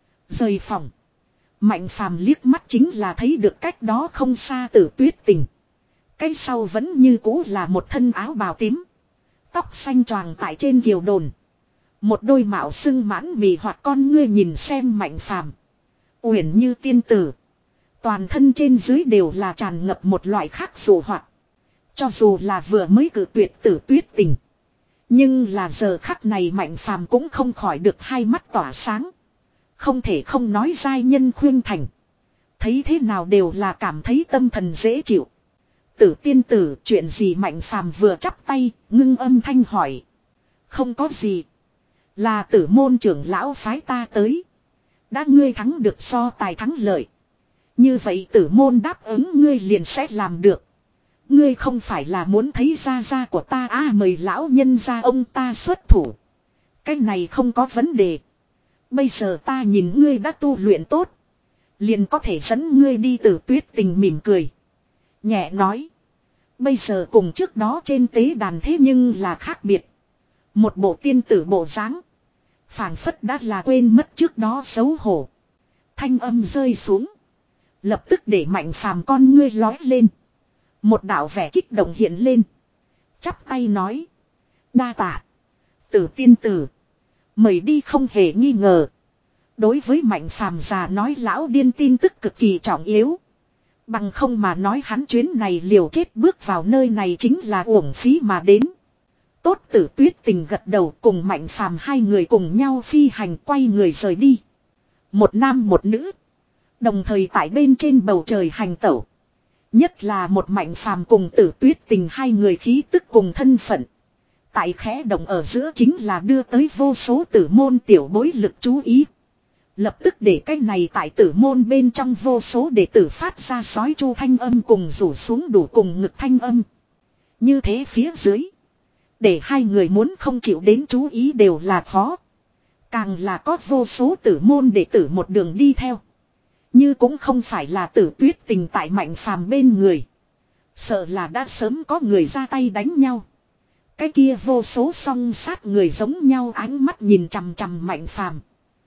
Rời phòng. Mạnh Phàm liếc mắt chính là thấy được cách đó không xa Tử Tuyết Tình. Cái sau vẫn như cũ là một thân áo bào tím. Tóc xanh choàng tại trên kiều đồn. Một đôi mạo sưng mãn mì hoặc con ngươi nhìn xem Mạnh Phàm. Uyển như tiên tử. Toàn thân trên dưới đều là tràn ngập một loại khác dụ hoạt. Cho dù là vừa mới cử tuyệt Tử Tuyết Tình. Nhưng là giờ khắc này Mạnh Phàm cũng không khỏi được hai mắt tỏa sáng. Không thể không nói giai nhân khuyên thành. Thấy thế nào đều là cảm thấy tâm thần dễ chịu. Tử tiên tử, chuyện gì? Mạnh Phàm vừa chắp tay, ngưng âm thanh hỏi. Không có gì. Là Tử môn trưởng lão phái ta tới. Đã ngươi thắng được so tài thắng lợi. Như vậy Tử môn đáp ứng ngươi liền sẽ làm được. ngươi không phải là muốn thấy gia gia của ta à, mời lão nhân gia ông ta xuất thủ. Cái này không có vấn đề. Bây giờ ta nhìn ngươi đã tu luyện tốt. Liền có thể dẫn ngươi đi. Tử Tuyết Tình mỉm cười. Nhẹ nói. Bây giờ cùng trước đó trên tế đàn thế nhưng là khác biệt. Một bộ tiên tử bộ dáng, phảng phất đã là quên mất trước đó xấu hổ. Thanh âm rơi xuống. Lập tức để Mạnh Phàm con ngươi lói lên. Một đạo vẻ kích động hiện lên. Chắp tay nói. Đa tạ. Tử tiên tử. Mời đi không hề nghi ngờ. Đối với Mạnh Phàm già nói lão điên tin tức cực kỳ trọng yếu. Bằng không mà nói hắn chuyến này liều chết bước vào nơi này chính là uổng phí mà đến. Tốt. Tử Tuyết Tình gật đầu, cùng Mạnh Phàm hai người cùng nhau phi hành quay người rời đi. Một nam một nữ. Đồng thời tại bên trên bầu trời hành tẩu. Nhất là một Mạnh Phàm cùng Tử Tuyết Tình hai người khí tức cùng thân phận. Tại khẽ động ở giữa chính là đưa tới vô số tử môn tiểu bối lực chú ý. Lập tức để cái này tại tử môn bên trong vô số đệ tử phát ra sói chu thanh âm cùng rủ xuống đủ cùng ngực thanh âm. Như thế phía dưới. Để hai người muốn không chịu đến chú ý đều là khó. Càng là có vô số tử môn đệ tử một đường đi theo. Như cũng không phải là Tử Tuyết Tình tại Mạnh Phàm bên người. Sợ là đã sớm có người ra tay đánh nhau. Cái kia vô số song sát người giống nhau ánh mắt nhìn chằm chằm Mạnh Phàm.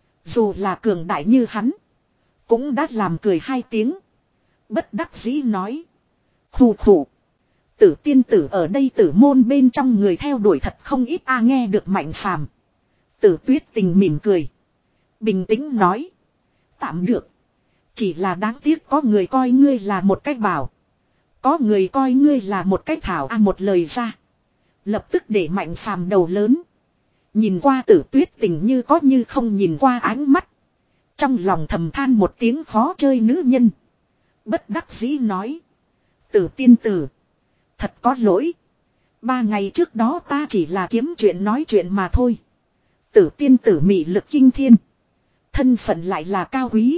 Dù là cường đại như hắn, cũng đã làm cười hai tiếng. Bất đắc dĩ nói. Khù khù. Tử tiên tử ở đây tử môn bên trong người theo đuổi thật không ít a. Nghe được Mạnh Phàm, Tử Tuyết Tình mỉm cười. Bình tĩnh nói. Tạm được. Chỉ là đáng tiếc có người coi ngươi là một cách bảo. Có người coi ngươi là một cách thảo a. Một lời ra. Lập tức để Mạnh Phàm đầu lớn. Nhìn qua Tử Tuyết Tình như có như không nhìn qua ánh mắt. Trong lòng thầm than một tiếng khó chơi nữ nhân. Bất đắc dĩ nói. Tử tiên tử. Thật có lỗi. Ba ngày trước đó ta chỉ là kiếm chuyện nói chuyện mà thôi. Tử tiên tử mị lực kinh thiên. Thân phận lại là cao quý.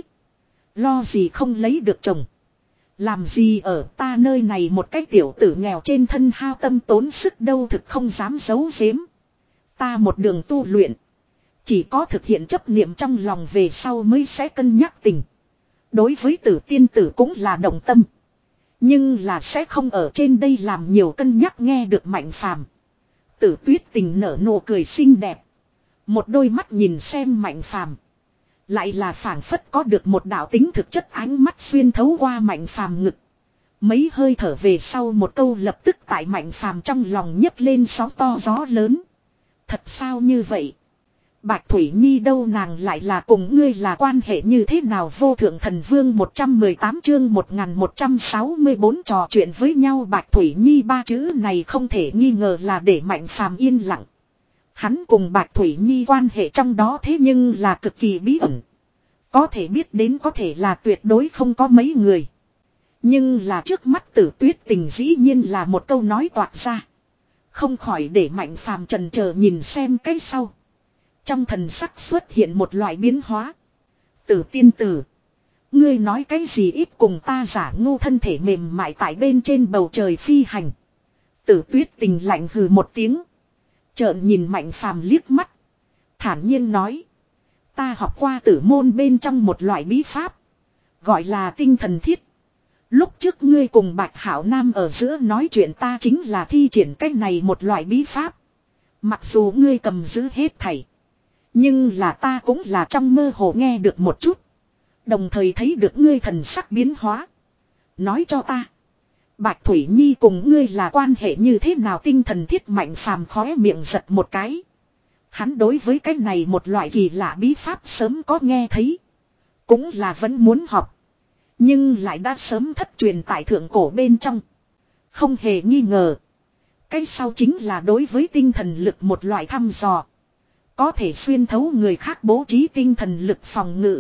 Lo gì không lấy được chồng. Làm gì ở ta nơi này một cái tiểu tử nghèo trên thân hao tâm tốn sức đâu, thực không dám giấu giếm. Ta một đường tu luyện. Chỉ có thực hiện chấp niệm trong lòng về sau mới sẽ cân nhắc tình. Đối với Tử tiên tử cũng là đồng tâm. Nhưng là sẽ không ở trên đây làm nhiều cân nhắc. Nghe được Mạnh Phàm, Tử Tuyết Tình nở nụ cười xinh đẹp. Một đôi mắt nhìn xem Mạnh Phàm, lại là phảng phất có được một đạo tính thực chất ánh mắt xuyên thấu qua Mạnh Phàm ngực. Mấy hơi thở về sau một câu lập tức tại Mạnh Phàm trong lòng nhấc lên sóng to gió lớn. Thật sao như vậy? Bạch Thủy Nhi đâu, nàng lại là cùng ngươi là quan hệ như thế nào? Vô Thượng Thần Vương một trăm mười tám chương một nghìn một trăm sáu mươi bốn trò chuyện với nhau. Bạch Thủy Nhi ba chữ này không thể nghi ngờ là để Mạnh Phàm yên lặng. Hắn cùng Bạch Thủy Nhi quan hệ trong đó thế nhưng là cực kỳ bí ẩn. Có thể biết đến có thể là tuyệt đối không có mấy người. Nhưng là trước mắt Tử Tuyết Tình dĩ nhiên là một câu nói toạc ra. Không khỏi để Mạnh Phàm chần chờ nhìn xem cái sau. Trong thần sắc xuất hiện một loại biến hóa. Tử tiên tử. Ngươi nói cái gì ít cùng ta giả ngu thân thể mềm mại tại bên trên bầu trời phi hành. Tử Tuyết Tình lạnh hừ một tiếng. Trợn nhìn Mạnh Phàm liếc mắt. Thản nhiên nói. Ta học qua tử môn bên trong một loại bí pháp. Gọi là tinh thần thiết. Lúc trước ngươi cùng Bạch Hảo Nam ở giữa nói chuyện ta chính là thi triển cách này một loại bí pháp. Mặc dù ngươi cầm giữ hết thảy. Nhưng là ta cũng là trong mơ hồ nghe được một chút. Đồng thời thấy được ngươi thần sắc biến hóa. Nói cho ta. Bạch Thủy Nhi cùng ngươi là quan hệ như thế nào? Tinh thần thiết Mạnh Phàm khóe miệng giật một cái. Hắn đối với cái này một loại kỳ lạ bí pháp sớm có nghe thấy. Cũng là vẫn muốn học. Nhưng lại đã sớm thất truyền tại thượng cổ bên trong. Không hề nghi ngờ. Cái sau chính là đối với tinh thần lực một loại thăm dò. Có thể xuyên thấu người khác bố trí tinh thần lực phòng ngự.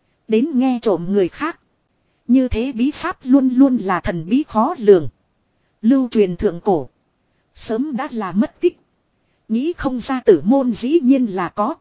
Đến nghe trộm người khác. Như thế bí pháp luôn luôn là thần bí khó lường. Lưu truyền thượng cổ. Sớm đã là mất tích. Nghĩ không ra tử môn dĩ nhiên là có.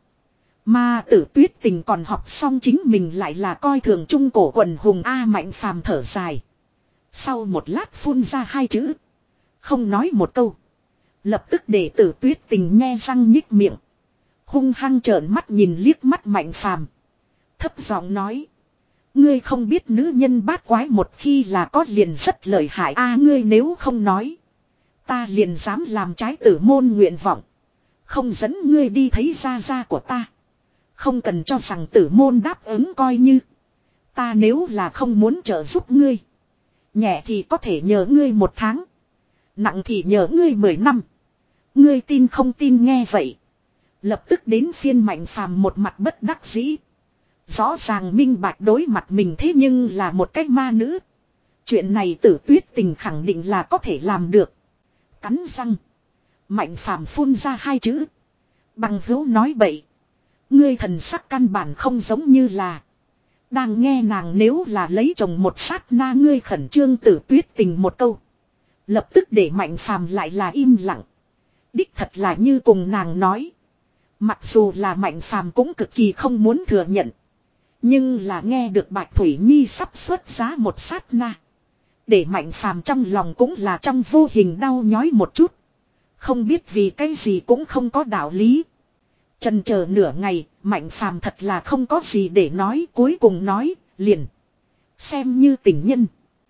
Mà Tử Tuyết Tình còn học xong chính mình lại là coi thường trung cổ quần hùng A. Mạnh Phàm thở dài. Sau một lát phun ra hai chữ. Không nói một câu. Lập tức để Tử Tuyết Tình nhe răng nhích miệng. Hung hăng trợn mắt nhìn liếc mắt Mạnh Phàm. Thấp giọng nói. Ngươi không biết nữ nhân bát quái một khi là có liền rất lợi hại a ngươi nếu không nói. Ta liền dám làm trái tử môn nguyện vọng. Không dẫn ngươi đi thấy gia gia của ta. Không cần cho rằng tử môn đáp ứng coi như. Ta nếu là không muốn trợ giúp ngươi. Nhẹ thì có thể nhờ ngươi một tháng. Nặng thì nhờ ngươi mười năm. Ngươi tin không tin nghe vậy. Lập tức đến phiên Mạnh Phàm một mặt bất đắc dĩ. Rõ ràng minh bạch đối mặt mình thế nhưng là một cái ma nữ. Chuyện này Tử Tuyết Tình khẳng định là có thể làm được. Cắn răng. Mạnh Phàm phun ra hai chữ. Bằng hữu nói bậy. Ngươi thần sắc căn bản không giống như là. Đang nghe nàng nếu là lấy chồng một sát na ngươi khẩn trương Tử Tuyết Tình một câu. Lập tức để Mạnh Phàm lại là im lặng. Đích thật là như cùng nàng nói. Mặc dù là Mạnh Phàm cũng cực kỳ không muốn thừa nhận. Nhưng là nghe được Bạch Thủy Nhi sắp xuất giá một sát na. Để Mạnh Phàm trong lòng cũng là trong vô hình đau nhói một chút. Không biết vì cái gì cũng không có đạo lý. Chần chờ nửa ngày, Mạnh Phàm thật là không có gì để nói, cuối cùng nói, liền. Xem như tình nhân.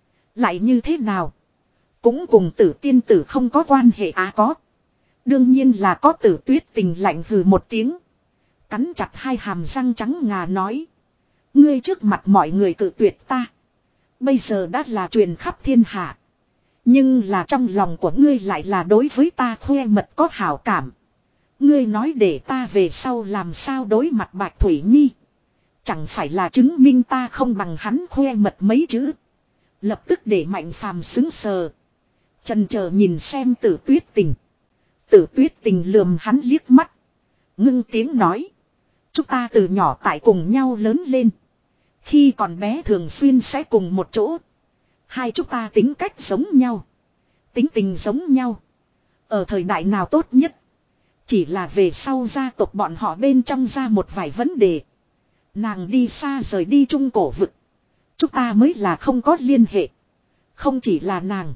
Lại như thế nào? Cũng cùng Tử tiên tử không có quan hệ á. À có. Đương nhiên là có. Tử Tuyết Tình lạnh hừ một tiếng. Cắn chặt hai hàm răng trắng ngà nói. Ngươi trước mặt mọi người cự tuyệt ta. Bây giờ đã là truyền khắp thiên hạ. Nhưng là trong lòng của ngươi lại là đối với ta khoe mật có hảo cảm. Ngươi nói để ta về sau làm sao đối mặt Bạch Thủy Nhi. Chẳng phải là chứng minh ta không bằng hắn khoe mật mấy chữ. Lập tức để Mạnh Phàm xứng sờ. Chần chờ nhìn xem Tử Tuyết Tình. Tử Tuyết Tình lườm hắn liếc mắt. Ngưng tiếng nói. Chúng ta từ nhỏ tại cùng nhau lớn lên. Khi còn bé thường xuyên sẽ cùng một chỗ. Hai chúng ta tính cách giống nhau. Tính tình giống nhau. Ở thời đại nào tốt nhất. Chỉ là về sau gia tộc bọn họ bên trong ra một vài vấn đề. Nàng đi xa rời đi Trung Cổ vực. Chúng ta mới là không có liên hệ. Không chỉ là nàng.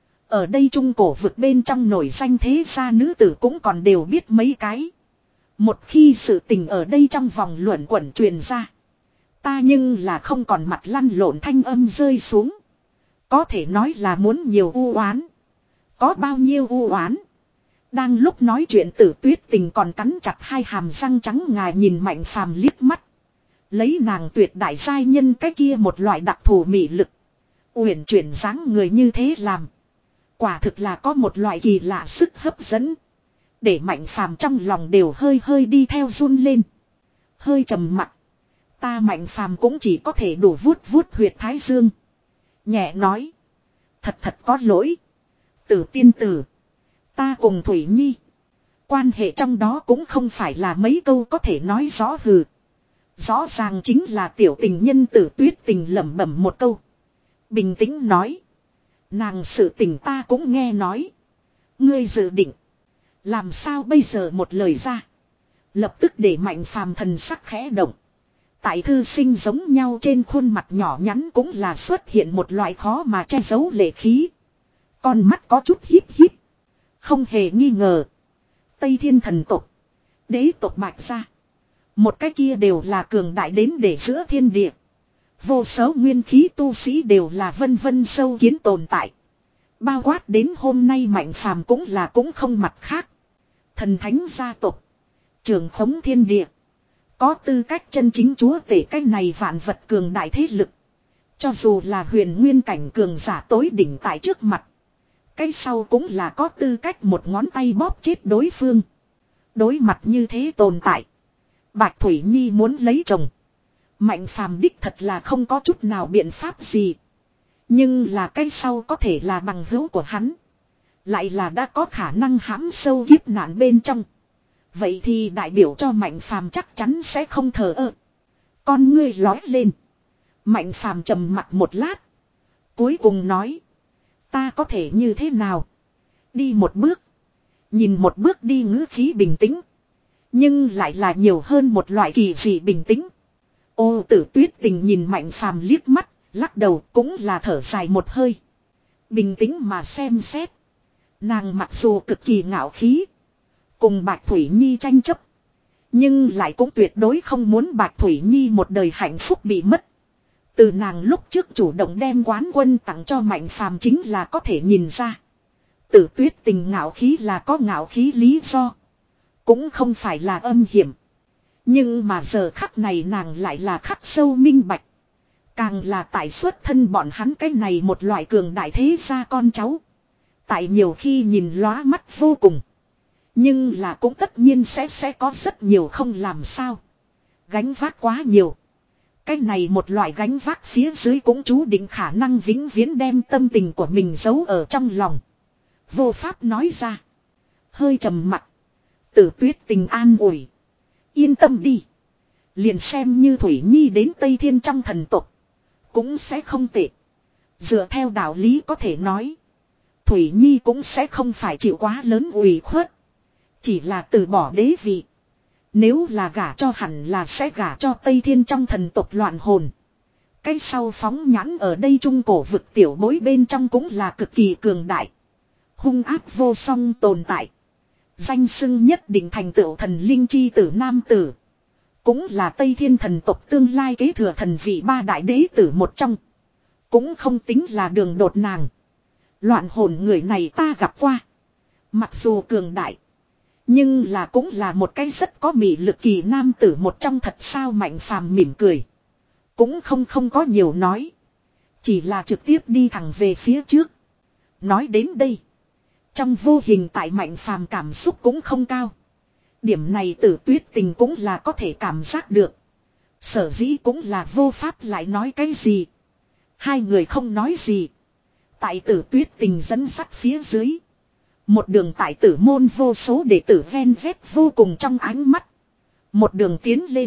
Ở đây Trung Cổ vực bên trong nổi danh thế gia nữ tử cũng còn đều biết mấy cái. Một khi sự tình ở đây trong vòng luận quẩn truyền ra. Ta nhưng là không còn mặt lăn lộn thanh âm rơi xuống. Có thể nói là muốn nhiều u oán. Có bao nhiêu u oán. Đang lúc nói chuyện Tử Tuyết Tình còn cắn chặt hai hàm răng trắng ngà nhìn Mạnh Phàm liếc mắt. Lấy nàng tuyệt đại giai nhân cái kia một loại đặc thù mị lực. Uyển chuyển dáng người như thế làm. Quả thực là có một loại kỳ lạ sức hấp dẫn. Để Mạnh Phàm trong lòng đều hơi hơi đi theo run lên. Hơi trầm mặc. Ta Mạnh Phàm cũng chỉ có thể đủ vuốt vuốt huyệt thái dương. Nhẹ nói. Thật thật có lỗi. Tử tiên tử. Ta cùng Thủy Nhi. Quan hệ trong đó cũng không phải là mấy câu có thể nói rõ hừ. Rõ ràng chính là tiểu tình nhân Tử Tuyết Tình lẩm bẩm một câu. Bình tĩnh nói. Nàng sự tình ta cũng nghe nói. Ngươi dự định. Làm sao bây giờ một lời ra. Lập tức để Mạnh Phàm thần sắc khẽ động. Tại thư sinh giống nhau trên khuôn mặt nhỏ nhắn cũng là xuất hiện một loại khó mà che giấu lệ khí. Con mắt có chút híp híp. Không hề nghi ngờ. Tây Thiên thần tộc. Đế tộc Bạch gia. Một cái kia đều là cường đại đến để giữa thiên địa. Vô số nguyên khí tu sĩ đều là vân vân sâu kiến tồn tại. Bao quát đến hôm nay Mạnh Phàm cũng là cũng không mặt khác. Thần thánh gia tộc. Trường khống thiên địa. Có tư cách chân chính chúa tể cái này vạn vật cường đại thế lực. Cho dù là huyền nguyên cảnh cường giả tối đỉnh tại trước mặt. Cái sau cũng là có tư cách một ngón tay bóp chết đối phương. Đối mặt như thế tồn tại. Bạch Thủy Nhi muốn lấy chồng. Mạnh Phàm đích thật là không có chút nào biện pháp gì. Nhưng là cái sau có thể là bằng hữu của hắn. Lại là đã có khả năng hãm sâu kiếp nạn bên trong. Vậy thì đại biểu cho Mạnh Phàm chắc chắn sẽ không thờ ơ. Con ngươi lói lên. Mạnh Phàm trầm mặt một lát. Cuối cùng nói. Ta có thể như thế nào? Đi một bước. Nhìn một bước đi ngữ khí bình tĩnh. Nhưng lại là nhiều hơn một loại kỳ dị bình tĩnh. Ô Tử Tuyết Tình nhìn Mạnh Phàm liếc mắt. Lắc đầu cũng là thở dài một hơi. Bình tĩnh mà xem xét. Nàng mặc dù cực kỳ ngạo khí. Cùng Bạch Thủy Nhi tranh chấp. Nhưng lại cũng tuyệt đối không muốn Bạch Thủy Nhi một đời hạnh phúc bị mất. Từ nàng lúc trước chủ động đem quán quân tặng cho Mạnh Phàm chính là có thể nhìn ra. Tử Tuyết Tình ngạo khí là có ngạo khí lý do. Cũng không phải là âm hiểm. Nhưng mà giờ khắc này nàng lại là khắc sâu minh bạch. Càng là tại xuất thân bọn hắn cái này một loại cường đại thế gia con cháu. Tại nhiều khi nhìn lóa mắt vô cùng. Nhưng là cũng tất nhiên sẽ sẽ có rất nhiều không làm sao. Gánh vác quá nhiều. Cái này một loại gánh vác phía dưới cũng chú định khả năng vĩnh viễn đem tâm tình của mình giấu ở trong lòng. Vô pháp nói ra. Hơi trầm mặc. Tử Tuyết Tình an ủi. Yên tâm đi. Liền xem như Thủy Nhi đến Tây Thiên trong thần tục. Cũng sẽ không tệ. Dựa theo đạo lý có thể nói. Thủy Nhi cũng sẽ không phải chịu quá lớn ủy khuất. Chỉ là từ bỏ đế vị. Nếu là gả cho hẳn là sẽ gả cho Tây Thiên trong thần tộc loạn hồn. Cái sau phóng nhãn ở đây trung cổ vực tiểu bối bên trong cũng là cực kỳ cường đại. Hung ác vô song tồn tại. Danh xưng nhất định thành tựu thần linh chi tử nam tử. Cũng là Tây Thiên thần tộc tương lai kế thừa thần vị ba đại đế tử một trong. Cũng không tính là đường đột nàng. Loạn hồn người này ta gặp qua. Mặc dù cường đại. Nhưng là cũng là một cái rất có mị lực kỳ nam tử một trong thật sao Mạnh Phàm mỉm cười. Cũng không không có nhiều nói. Chỉ là trực tiếp đi thẳng về phía trước. Nói đến đây. Trong vô hình tại Mạnh Phàm cảm xúc cũng không cao. Điểm này Tử Tuyết Tình cũng là có thể cảm giác được. Sở dĩ cũng là vô pháp lại nói cái gì. Hai người không nói gì. Tại Tử Tuyết Tình dẫn dắt phía dưới. Một đường tại Tử môn vô số đệ tử ven vét vô cùng trong ánh mắt. Một đường tiến lên.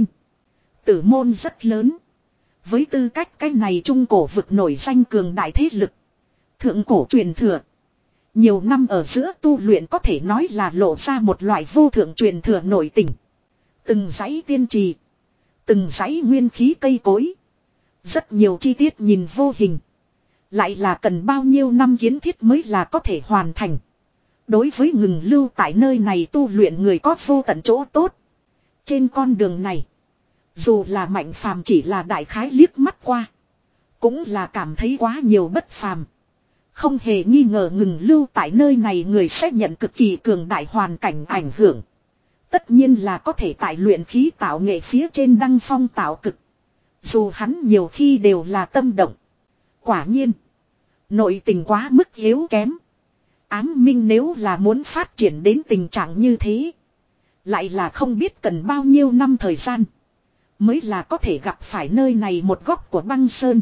Tử môn rất lớn. Với tư cách cái này trung cổ vực nổi danh cường đại thế lực. Thượng cổ truyền thừa. Nhiều năm ở giữa tu luyện có thể nói là lộ ra một loại vô thượng truyền thừa nổi tình. Từng dãy tiên trì. Từng dãy nguyên khí cây cối. Rất nhiều chi tiết nhìn vô hình. Lại là cần bao nhiêu năm kiến thiết mới là có thể hoàn thành. Đối với ngừng lưu tại nơi này tu luyện người có vô tận chỗ tốt. Trên con đường này. Dù là Mạnh Phàm chỉ là đại khái liếc mắt qua. Cũng là cảm thấy quá nhiều bất phàm. Không hề nghi ngờ ngừng lưu tại nơi này người sẽ nhận cực kỳ cường đại hoàn cảnh ảnh hưởng. Tất nhiên là có thể tại luyện khí tạo nghệ phía trên đăng phong tạo cực. Dù hắn nhiều khi đều là tâm động. Quả nhiên. Nội tình quá mức yếu kém. Ám minh nếu là muốn phát triển đến tình trạng như thế. Lại là không biết cần bao nhiêu năm thời gian. Mới là có thể gặp phải nơi này một góc của băng sơn.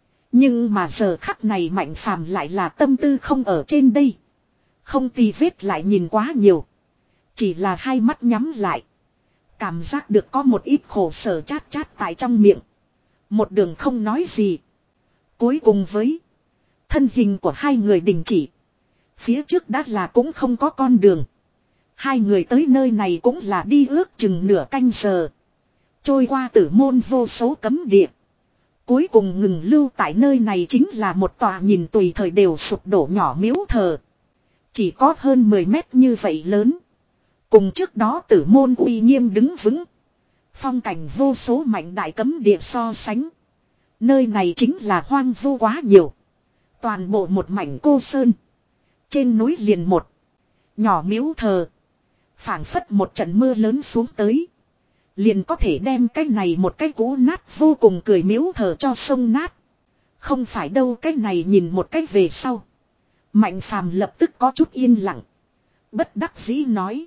Nhưng mà giờ khắc này Mạnh Phàm lại là tâm tư không ở trên đây. Không tì vết lại nhìn quá nhiều. Chỉ là hai mắt nhắm lại. Cảm giác được có một ít khổ sở chát chát tại trong miệng. Một đường không nói gì. Cuối cùng với thân hình của hai người đình chỉ. Phía trước đã là cũng không có con đường. Hai người tới nơi này cũng là đi ước chừng nửa canh giờ. Trôi qua tử môn vô số cấm địa. Cuối cùng ngừng lưu tại nơi này chính là một tòa nhìn tùy thời đều sụp đổ nhỏ miếu thờ. Chỉ có hơn mười mét như vậy lớn. Cùng trước đó tử môn uy nghiêm đứng vững. Phong cảnh vô số mạnh đại cấm địa so sánh. Nơi này chính là hoang vu quá nhiều. Toàn bộ một mảnh cô sơn. Trên núi liền một. Nhỏ miếu thờ. Phảng phất một trận mưa lớn xuống tới. Liền có thể đem cái này một cái cũ nát vô cùng cười miếu thờ cho sông nát. Không phải đâu cái này nhìn một cái về sau. Mạnh Phàm lập tức có chút yên lặng. Bất đắc dĩ nói.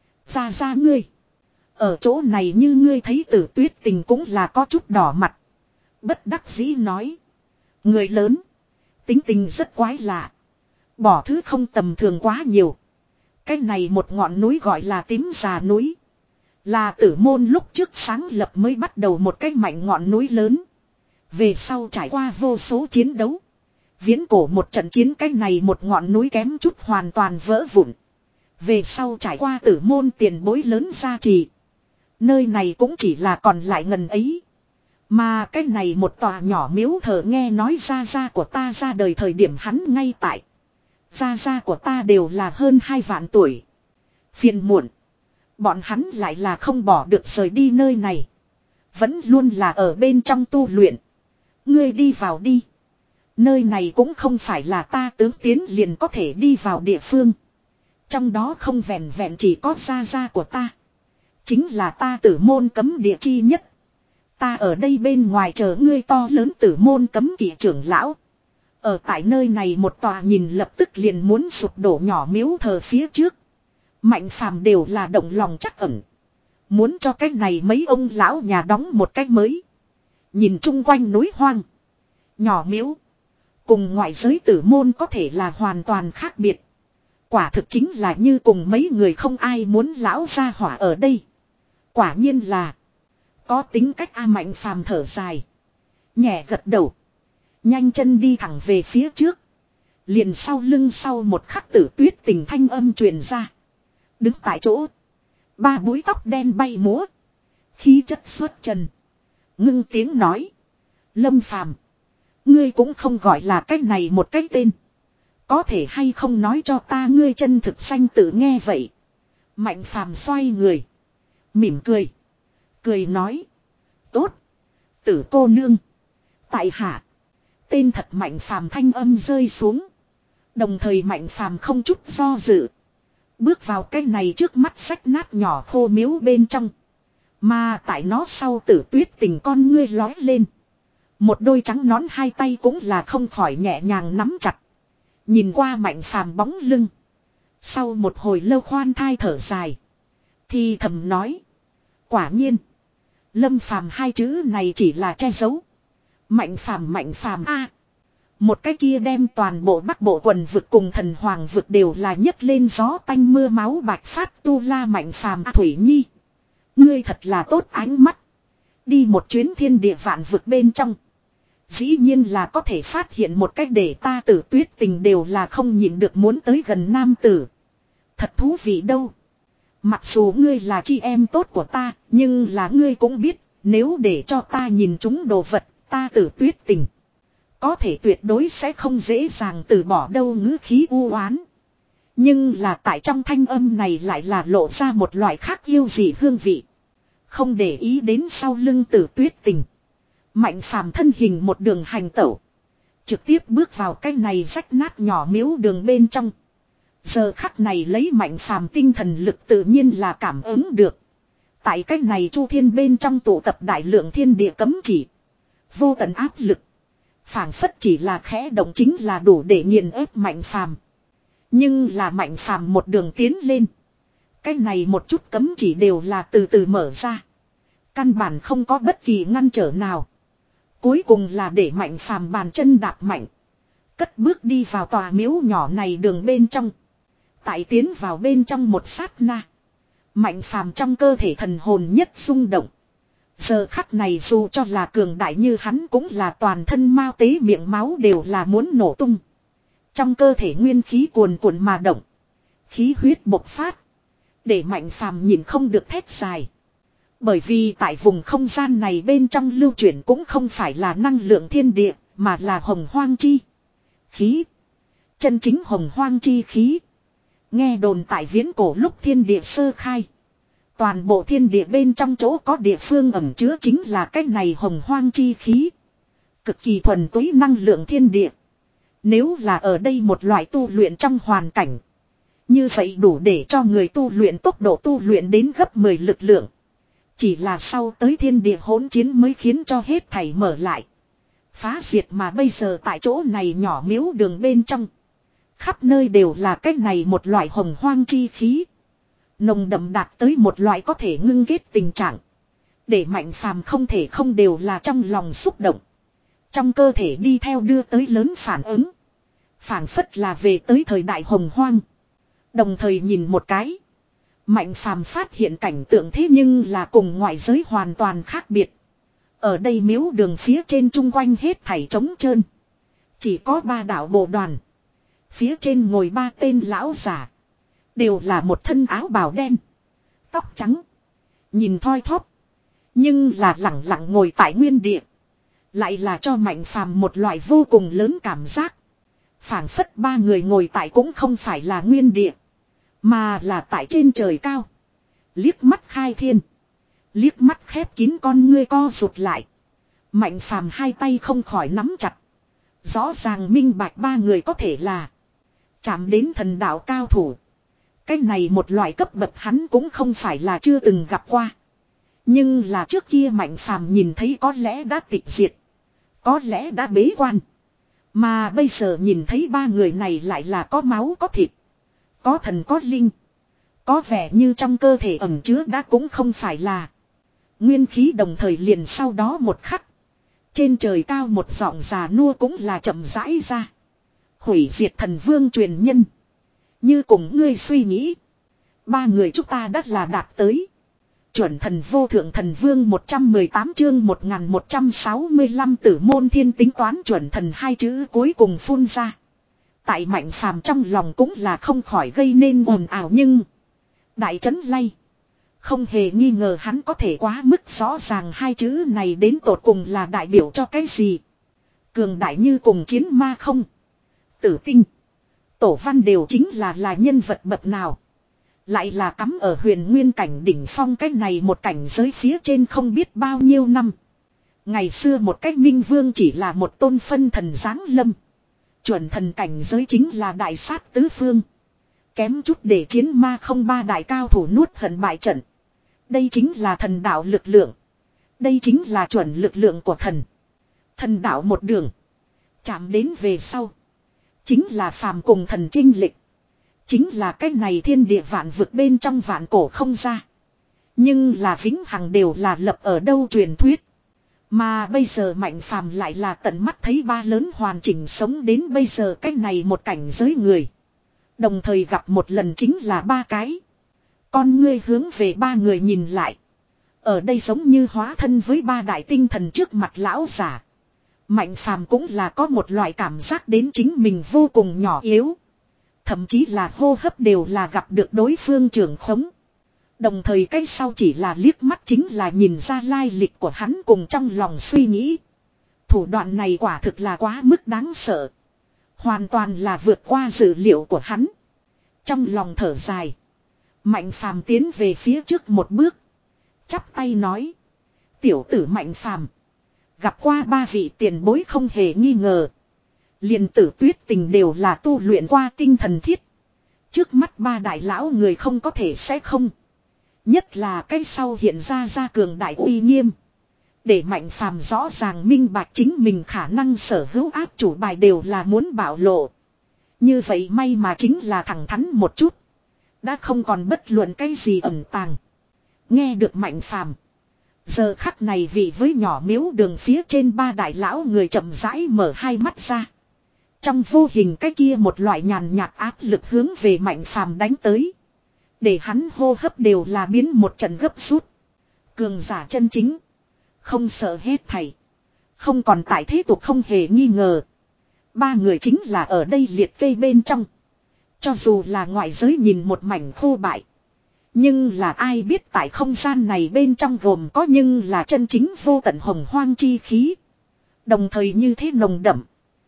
Ra ra ngươi. Ở chỗ này như ngươi thấy Tử Tuyết Tình cũng là có chút đỏ mặt. Bất đắc dĩ nói. Người lớn. Tính tình rất quái lạ. Bỏ thứ không tầm thường quá nhiều. Cái này một ngọn núi gọi là Tím Già núi. Là Tử môn lúc trước sáng lập mới bắt đầu một cái mạnh ngọn núi lớn. Về sau trải qua vô số chiến đấu. Viễn cổ một trận chiến cái này một ngọn núi kém chút hoàn toàn vỡ vụn. Về sau trải qua Tử môn tiền bối lớn gia trì. Nơi này cũng chỉ là còn lại ngần ấy. Mà cái này một tòa nhỏ miếu thờ nghe nói ra ra của ta ra đời thời điểm hắn ngay tại. Gia gia của ta đều là hơn hai vạn tuổi. Phiền muộn. Bọn hắn lại là không bỏ được rời đi nơi này. Vẫn luôn là ở bên trong tu luyện. Ngươi đi vào đi. Nơi này cũng không phải là ta tướng tiến liền có thể đi vào địa phương. Trong đó không vẹn vẹn chỉ có gia gia của ta. Chính là ta tử môn cấm địa chi nhất. Ta ở đây bên ngoài chờ ngươi to lớn tử môn cấm kỵ trưởng lão. Ở tại nơi này một tòa nhìn lập tức liền muốn sụp đổ nhỏ miếu thờ phía trước. Mạnh phàm đều là động lòng chắc ẩn. Muốn cho cái này mấy ông lão nhà đóng một cái mới. Nhìn chung quanh núi hoang. Nhỏ miếu. Cùng ngoại giới tử môn có thể là hoàn toàn khác biệt. Quả thực chính là như cùng mấy người không ai muốn lão ra hỏa ở đây. Quả nhiên là. Có tính cách A Mạnh phàm thở dài. Nhẹ gật đầu. Nhanh chân đi thẳng về phía trước. Liền sau lưng sau một khắc Tử Tuyết Tình thanh âm truyền ra. Đứng tại chỗ. Ba búi tóc đen bay múa. Khí chất xuất trần. Ngưng tiếng nói. Lâm Phàm, ngươi cũng không gọi là cái này một cái tên. Có thể hay không nói cho ta ngươi chân thực danh tự nghe vậy. Mạnh Phàm xoay người. Mỉm cười. Cười nói. Tốt. Tử cô nương. Tại hạ. Tên thật Mạnh Phàm thanh âm rơi xuống. Đồng thời Mạnh Phàm không chút do dự. Bước vào cái này trước mắt rách nát nhỏ khô miếu bên trong. Mà tại nó sau Tử Tuyết Tình con ngươi lói lên. Một đôi trắng nón hai tay cũng là không khỏi nhẹ nhàng nắm chặt. Nhìn qua Mạnh Phàm bóng lưng. Sau một hồi lâu khoan thai thở dài. Thì thầm nói. Quả nhiên. Lâm Phàm hai chữ này chỉ là che giấu. Mạnh Phàm Mạnh Phàm a. Một cái kia đem toàn bộ Bắc Bộ quần vực cùng Thần Hoàng vực đều là nhấc lên gió tanh mưa máu bạch phát tu la Mạnh Phàm a Thủy Nhi. Ngươi thật là tốt ánh mắt. Đi một chuyến thiên địa vạn vực bên trong. Dĩ nhiên là có thể phát hiện một cách để ta Tử Tuyết Tình đều là không nhịn được muốn tới gần nam tử. Thật thú vị đâu. Mặc dù ngươi là chị em tốt của ta, nhưng là ngươi cũng biết, nếu để cho ta nhìn chúng đồ vật, ta Tử Tuyết Tình có thể tuyệt đối sẽ không dễ dàng từ bỏ đâu ngữ khí u oán. Nhưng là tại trong thanh âm này lại là lộ ra một loại khác yêu dị hương vị. Không để ý đến sau lưng Tử Tuyết Tình. Mạnh Phàm thân hình một đường hành tẩu. Trực tiếp bước vào cái này rách nát nhỏ miếu đường bên trong. Giờ khắc này lấy Mạnh Phàm tinh thần lực tự nhiên là cảm ứng được. Tại cái này chu thiên bên trong tụ tập đại lượng thiên địa cấm chỉ. Vô tận áp lực. Phảng phất chỉ là khẽ động chính là đủ để nghiền ép Mạnh Phàm. Nhưng là Mạnh Phàm một đường tiến lên. Cái này một chút cấm chỉ đều là từ từ mở ra. Căn bản không có bất kỳ ngăn trở nào. Cuối cùng là để Mạnh Phàm bàn chân đạp mạnh. Cất bước đi vào tòa miếu nhỏ này đường bên trong. Tại tiến vào bên trong một sát na. Mạnh Phàm trong cơ thể thần hồn nhất rung động. Giờ khắc này dù cho là cường đại như hắn cũng là toàn thân mao tế miệng máu đều là muốn nổ tung. Trong cơ thể nguyên khí cuồn cuộn mà động. Khí huyết bộc phát. Để Mạnh Phàm nhìn không được thét dài. Bởi vì tại vùng không gian này bên trong lưu chuyển cũng không phải là năng lượng thiên địa, mà là hồng hoang chi khí. Chân chính hồng hoang chi khí. Nghe đồn tại viễn cổ lúc thiên địa sơ khai. Toàn bộ thiên địa bên trong chỗ có địa phương ẩn chứa chính là cái này hồng hoang chi khí. Cực kỳ thuần túy năng lượng thiên địa. Nếu là ở đây một loại tu luyện trong hoàn cảnh. Như vậy đủ để cho người tu luyện tốc độ tu luyện đến gấp mười lực lượng. Chỉ là sau tới thiên địa hỗn chiến mới khiến cho hết thảy mở lại. Phá diệt mà bây giờ tại chỗ này nhỏ miếu đường bên trong. Khắp nơi đều là cái này một loại hồng hoang chi khí. Nồng đậm đạt tới một loại có thể ngưng kết tình trạng. Để Mạnh Phàm không thể không đều là trong lòng xúc động. Trong cơ thể đi theo đưa tới lớn phản ứng. Phảng phất là về tới thời đại hồng hoang. Đồng thời nhìn một cái. Mạnh Phàm phát hiện cảnh tượng thế nhưng là cùng ngoại giới hoàn toàn khác biệt. Ở đây miếu đường phía trên chung quanh hết thảy trống trơn. Chỉ có ba đạo bộ đoàn. Phía trên ngồi ba tên lão giả. Đều là một thân áo bào đen. Tóc trắng. Nhìn thoi thóp. Nhưng là lẳng lặng ngồi tại nguyên địa. Lại là cho Mạnh Phàm một loại vô cùng lớn cảm giác. Phảng phất ba người ngồi tại cũng không phải là nguyên địa. Mà là tại trên trời cao. Liếc mắt khai thiên. Liếc mắt khép kín con ngươi co rụt lại. Mạnh phàm hai tay không khỏi nắm chặt. Rõ ràng minh bạch ba người có thể là chạm đến thần đạo cao thủ. Cái này một loại cấp bậc hắn cũng không phải là chưa từng gặp qua. Nhưng là trước kia mạnh phàm nhìn thấy có lẽ đã tịch diệt. Có lẽ đã bế quan. Mà bây giờ nhìn thấy ba người này lại là có máu có thịt. Có thần có linh. Có vẻ như trong cơ thể ẩn chứa đã cũng không phải là nguyên khí, đồng thời liền sau đó một khắc. Trên trời cao một giọng già nua cũng là chậm rãi ra. Hủy diệt thần vương truyền nhân. Như cùng ngươi suy nghĩ. Ba người chúng ta đã là đạt tới. Chuẩn thần vô thượng thần vương một trăm mười tám chương một nghìn một trăm sáu mươi lăm tử môn thiên tính toán chuẩn thần hai chữ cuối cùng phun ra. Tại mạnh phàm trong lòng cũng là không khỏi gây nên ồn ào, nhưng đại trấn lay. Không hề nghi ngờ hắn có thể quá mức rõ ràng hai chữ này đến tột cùng là đại biểu cho cái gì. Cường đại như cùng chiến ma không. Tử tinh. Tổ văn đều chính là là nhân vật bậc nào. Lại là cắm ở huyền nguyên cảnh đỉnh phong cái này một cảnh giới phía trên không biết bao nhiêu năm. Ngày xưa một cách minh vương chỉ là một tôn phân thần giáng lâm. Chuẩn thần cảnh giới chính là đại sát tứ phương. Kém chút để chiến ma không ba đại cao thủ nuốt hận bại trận. Đây chính là thần đạo lực lượng. Đây chính là chuẩn lực lượng của thần. Thần đạo một đường. Chạm đến về sau. Chính là phàm cùng thần chinh lịch. Chính là cái này thiên địa vạn vực bên trong vạn cổ không ra. Nhưng là vĩnh hằng đều là lập ở đâu truyền thuyết. Mà bây giờ mạnh phàm lại là tận mắt thấy ba lớn hoàn chỉnh sống đến bây giờ cái này một cảnh giới người. Đồng thời gặp một lần chính là ba cái. Con ngươi hướng về ba người nhìn lại. Ở đây giống như hóa thân với ba đại tinh thần trước mặt lão giả. Mạnh phàm cũng là có một loại cảm giác đến chính mình vô cùng nhỏ yếu. Thậm chí là hô hấp đều là gặp được đối phương trưởng khống. Đồng thời cái sau chỉ là liếc mắt chính là nhìn ra lai lịch của hắn cùng trong lòng suy nghĩ. Thủ đoạn này quả thực là quá mức đáng sợ. Hoàn toàn là vượt qua dự liệu của hắn. Trong lòng thở dài. Mạnh phàm tiến về phía trước một bước. Chắp tay nói. Tiểu tử mạnh phàm. Gặp qua ba vị tiền bối không hề nghi ngờ. Liền tử tuyết tình đều là tu luyện qua tinh thần thiết. Trước mắt ba đại lão người không có thể sẽ không. Nhất là cái sau hiện ra ra cường đại uy nghiêm. Để mạnh phàm rõ ràng minh bạch chính mình khả năng sở hữu áp chủ bài đều là muốn bạo lộ. Như vậy may mà chính là thẳng thắn một chút. Đã không còn bất luận cái gì ẩn tàng. Nghe được mạnh phàm. Giờ khắc này vị với nhỏ miếu đường phía trên ba đại lão người chậm rãi mở hai mắt ra. Trong vô hình cái kia một loại nhàn nhạt áp lực hướng về mạnh phàm đánh tới. Để hắn hô hấp đều là biến một trận gấp rút. Cường giả chân chính. Không sợ hết thảy. Không còn tại thế tục không hề nghi ngờ. Ba người chính là ở đây liệt kê bên trong. Cho dù là ngoại giới nhìn một mảnh khô bại. Nhưng là ai biết tại không gian này bên trong gồm có nhưng là chân chính vô tận hồng hoang chi khí. Đồng thời như thế nồng đậm.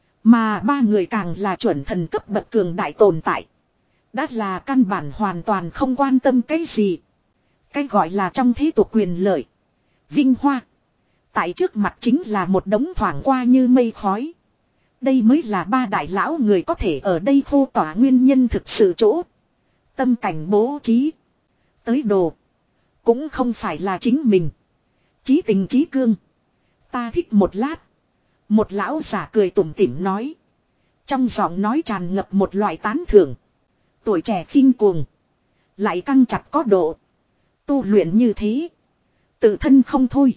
Mà ba người càng là chuẩn thần cấp bậc cường đại tồn tại. Đã là căn bản hoàn toàn không quan tâm cái gì. Cái gọi là trong thế tục quyền lợi. Vinh hoa. Tại trước mặt chính là một đống thoảng qua như mây khói. Đây mới là ba đại lão người có thể ở đây khô tỏa nguyên nhân thực sự chỗ. Tâm cảnh bố trí. Tới đồ. Cũng không phải là chính mình. Chí tình chí cương. Ta thích một lát. Một lão giả cười tủm tỉm nói. Trong giọng nói tràn ngập một loại tán thưởng. Tuổi trẻ khinh cuồng. Lại căng chặt có độ. Tu luyện như thế. Tự thân không thôi.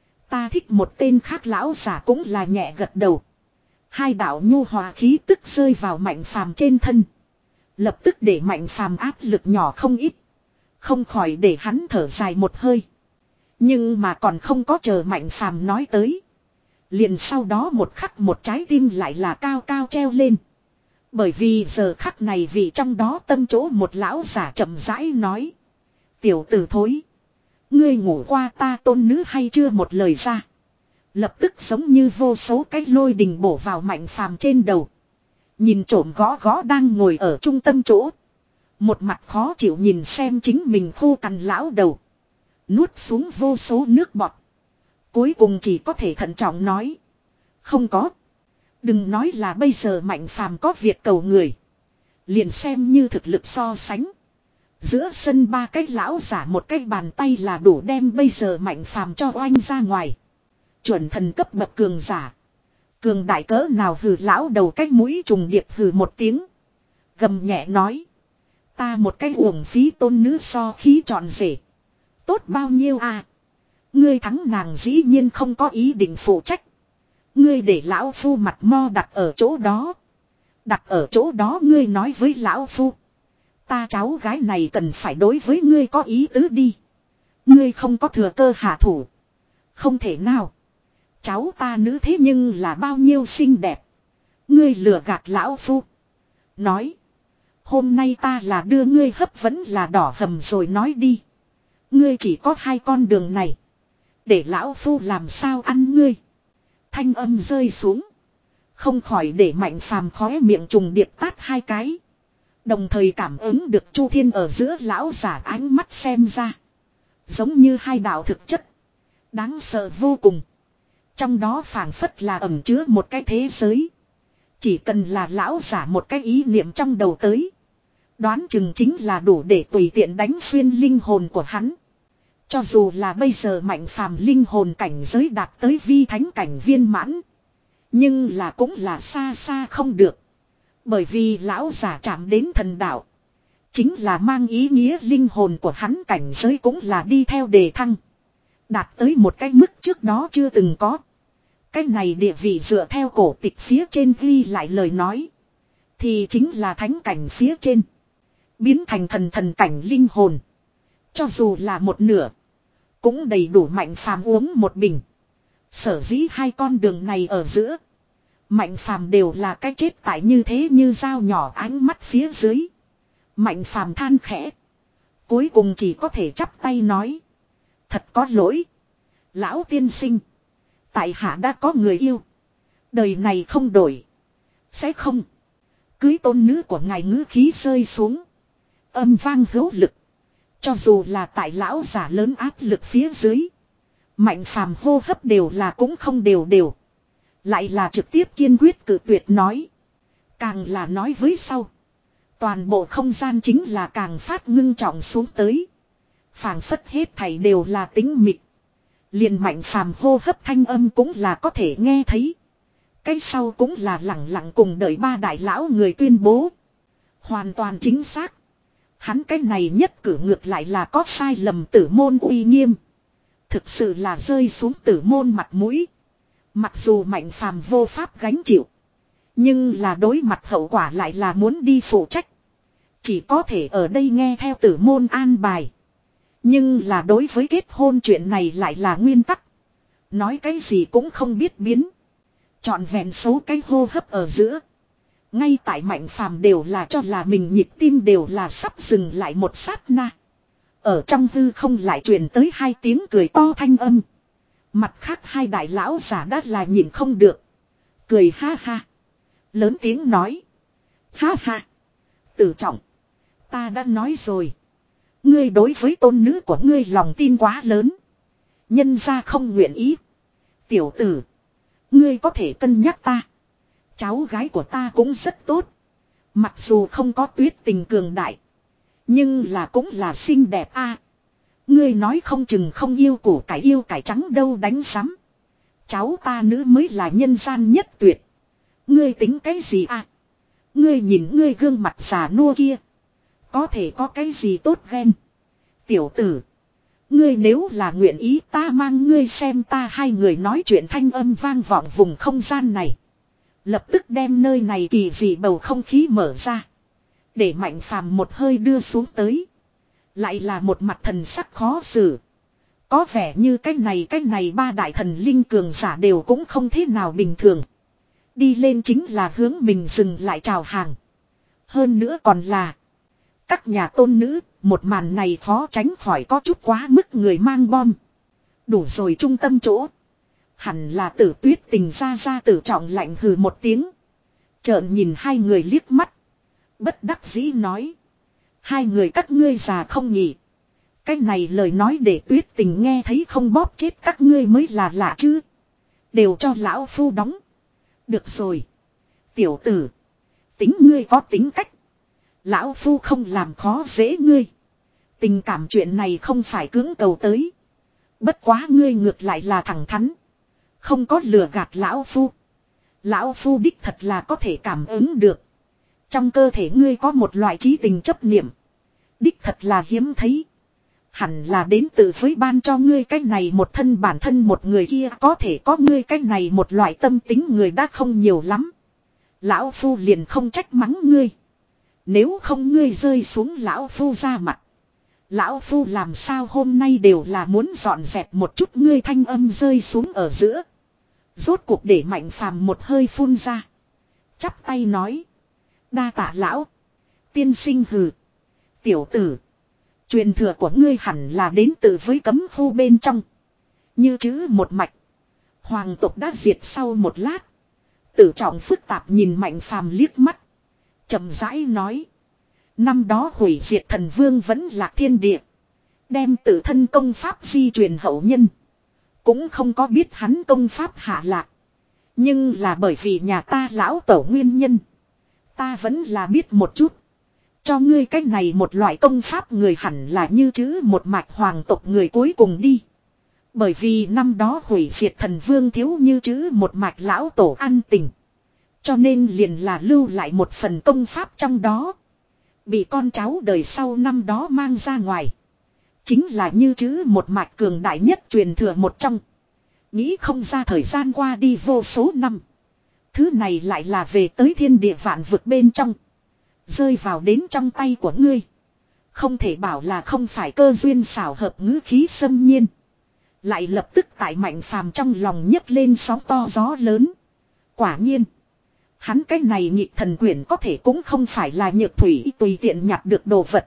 Ta thích một tên khác lão giả cũng là nhẹ gật đầu. Hai đạo nhu hòa khí tức rơi vào mạnh phàm trên thân. Lập tức để mạnh phàm áp lực nhỏ không ít. Không khỏi để hắn thở dài một hơi. Nhưng mà còn không có chờ mạnh phàm nói tới. Liền sau đó một khắc một trái tim lại là cao cao treo lên. Bởi vì giờ khắc này vì trong đó tâm chỗ một lão giả chậm rãi nói. Tiểu tử thối. Ngươi ngủ qua ta tôn nữ hay chưa một lời ra. Lập tức giống như vô số cái lôi đình bổ vào mạnh phàm trên đầu. Nhìn trộm gõ gõ đang ngồi ở trung tâm chỗ. Một mặt khó chịu nhìn xem chính mình khô cằn lão đầu. Nuốt xuống vô số nước bọt. Cuối cùng chỉ có thể thận trọng nói. Không có. Đừng nói là bây giờ Mạnh Phàm có việc cầu người. Liền xem như thực lực so sánh. Giữa sân ba cái lão giả một cái bàn tay là đủ đem bây giờ Mạnh Phàm cho oanh ra ngoài. Chuẩn thần cấp bậc cường giả. Cường đại cỡ nào hừ lão đầu cái mũi trùng điệp hừ một tiếng. Gầm nhẹ nói. Ta một cái uổng phí tôn nữ so khí trọn rể. Tốt bao nhiêu à. Ngươi thắng nàng dĩ nhiên không có ý định phụ trách. Ngươi để lão phu mặt mo đặt ở chỗ đó. Đặt ở chỗ đó ngươi nói với lão phu. Ta cháu gái này cần phải đối với ngươi có ý tứ đi. Ngươi không có thừa cơ hạ thủ. Không thể nào. Cháu ta nữ thế nhưng là bao nhiêu xinh đẹp. Ngươi lừa gạt lão phu. Nói. Hôm nay ta là đưa ngươi hấp vẫn là đỏ hầm rồi nói đi. Ngươi chỉ có hai con đường này. Để lão phu làm sao ăn ngươi. Thanh âm rơi xuống. Không khỏi để Mạnh Phàm khóe miệng trùng điệp tát hai cái. Đồng thời cảm ứng được Chu Thiên ở giữa lão giả ánh mắt xem ra. Giống như hai đạo thực chất. Đáng sợ vô cùng. Trong đó phảng phất là ẩn chứa một cái thế giới. Chỉ cần là lão giả một cái ý niệm trong đầu tới. Đoán chừng chính là đủ để tùy tiện đánh xuyên linh hồn của hắn. Cho dù là bây giờ Mạnh Phàm linh hồn cảnh giới đạt tới vi thánh cảnh viên mãn. Nhưng là cũng là xa xa không được. Bởi vì lão giả chạm đến thần đạo. Chính là mang ý nghĩa linh hồn của hắn cảnh giới cũng là đi theo đề thăng. Đạt tới một cái mức trước đó chưa từng có. Cái này địa vị dựa theo cổ tịch phía trên ghi lại lời nói. Thì chính là thánh cảnh phía trên. Biến thành thần thần cảnh linh hồn. Cho dù là một nửa. Cũng đầy đủ Mạnh Phàm uống một bình. Sở dĩ hai con đường này ở giữa. Mạnh Phàm đều là cái chết tại như thế như dao nhỏ ánh mắt phía dưới. Mạnh Phàm than khẽ. Cuối cùng chỉ có thể chắp tay nói. Thật có lỗi. Lão tiên sinh. Tại hạ đã có người yêu. Đời này không đổi. Sẽ không. Cưới tôn nữ của ngài ngữ khí rơi xuống. Âm vang hữu lực. Cho dù là tại lão giả lớn áp lực phía dưới. Mạnh Phàm hô hấp đều là cũng không đều đều. Lại là trực tiếp kiên quyết cự tuyệt nói. Càng là nói với sau. Toàn bộ không gian chính là càng phát ngưng trọng xuống tới. Phảng phất hết thảy đều là tính mịch. Liền Mạnh Phàm hô hấp thanh âm cũng là có thể nghe thấy. Cái sau cũng là lặng lặng cùng đợi ba đại lão người tuyên bố. Hoàn toàn chính xác. Hắn cái này nhất cử ngược lại là có sai lầm tử môn uy nghiêm. Thực sự là rơi xuống tử môn mặt mũi. Mặc dù Mạnh Phàm vô pháp gánh chịu. Nhưng là đối mặt hậu quả lại là muốn đi phụ trách. Chỉ có thể ở đây nghe theo tử môn an bài. Nhưng là đối với kết hôn chuyện này lại là nguyên tắc. Nói cái gì cũng không biết biến. Chọn vẹn số cái hô hấp ở giữa. Ngay tại Mạnh Phàm đều là cho là mình nhịp tim đều là sắp dừng lại một sát na. Ở trong hư không lại truyền tới hai tiếng cười to thanh âm. Mặt khác hai đại lão giả đã là nhìn không được. Cười ha ha. Lớn tiếng nói. Ha ha. Tử trọng. Ta đã nói rồi. Ngươi đối với tôn nữ của ngươi lòng tin quá lớn. Nhân ra không nguyện ý. Tiểu tử. Ngươi có thể cân nhắc ta. Cháu gái của ta cũng rất tốt. Mặc dù không có tuyết tình cường đại. Nhưng là cũng là xinh đẹp a. Ngươi nói không chừng không yêu củ cải yêu cải trắng đâu đánh sắm. Cháu ta nữ mới là nhân gian nhất tuyệt. Ngươi tính cái gì a? Ngươi nhìn ngươi gương mặt già nua kia. Có thể có cái gì tốt ghen. Tiểu tử. Ngươi nếu là nguyện ý ta mang ngươi xem ta hai người nói chuyện thanh âm vang vọng vùng không gian này. Lập tức đem nơi này kỳ dị bầu không khí mở ra. Để Mạnh Phàm một hơi đưa xuống tới. Lại là một mặt thần sắc khó xử. Có vẻ như cái này cái này ba đại thần linh cường giả đều cũng không thế nào bình thường. Đi lên chính là hướng mình dừng lại chào hàng. Hơn nữa còn là. Các nhà tôn nữ, một màn này khó tránh khỏi có chút quá mức người mang bom. Đủ rồi trung tâm chỗ. Hẳn là Tử Tuyết Tình ra ra Tử Trọng lạnh hừ một tiếng. Trợn nhìn hai người liếc mắt. Bất đắc dĩ nói. Hai người các ngươi già không nhỉ. Cái này lời nói để Tuyết Tình nghe thấy không bóp chết các ngươi mới là lạ chứ. Đều cho lão phu đóng. Được rồi. Tiểu tử. Tính ngươi có tính cách. Lão phu không làm khó dễ ngươi. Tình cảm chuyện này không phải cưỡng cầu tới. Bất quá ngươi ngược lại là thẳng thắn. Không có lừa gạt lão phu. Lão phu đích thật là có thể cảm ứng được. Trong cơ thể ngươi có một loại trí tình chấp niệm. Đích thật là hiếm thấy. Hẳn là đến từ với ban cho ngươi cái này một thân bản thân một người kia có thể có ngươi cái này một loại tâm tính người đã không nhiều lắm. Lão phu liền không trách mắng ngươi. Nếu không ngươi rơi xuống lão phu ra mặt. Lão phu làm sao hôm nay đều là muốn dọn dẹp một chút ngươi thanh âm rơi xuống ở giữa. Rốt cuộc để Mạnh Phàm một hơi phun ra. Chắp tay nói. Đa tạ lão. Tiên sinh hừ. Tiểu tử. Truyền thừa của ngươi hẳn là đến từ với cấm khu bên trong. Như chữ một mạch. Hoàng tộc đã diệt sau một lát. Tử trọng phức tạp nhìn Mạnh Phàm liếc mắt. Chậm rãi nói. Năm đó hủy diệt thần vương vẫn là thiên địa. Đem tự thân công pháp di truyền hậu nhân. Cũng không có biết hắn công pháp hạ lạc. Nhưng là bởi vì nhà ta lão tổ nguyên nhân. Ta vẫn là biết một chút. Cho ngươi cách này một loại công pháp người hẳn là như chữ một mạch hoàng tộc người cuối cùng đi. Bởi vì năm đó hủy diệt thần vương thiếu như chữ một mạch lão tổ ăn tình. Cho nên liền là lưu lại một phần công pháp trong đó. Bị con cháu đời sau năm đó mang ra ngoài. Chính là như chữ một mạch cường đại nhất truyền thừa một trong. Nghĩ không ra thời gian qua đi vô số năm. Thứ này lại là về tới thiên địa vạn vực bên trong. Rơi vào đến trong tay của ngươi. Không thể bảo là không phải cơ duyên xảo hợp ngữ khí xâm nhiên. Lại lập tức tại Mạnh Phàm trong lòng nhấc lên sóng to gió lớn. Quả nhiên. Hắn cái này nhị thần quyển có thể cũng không phải là nhược thủy tùy tiện nhặt được đồ vật.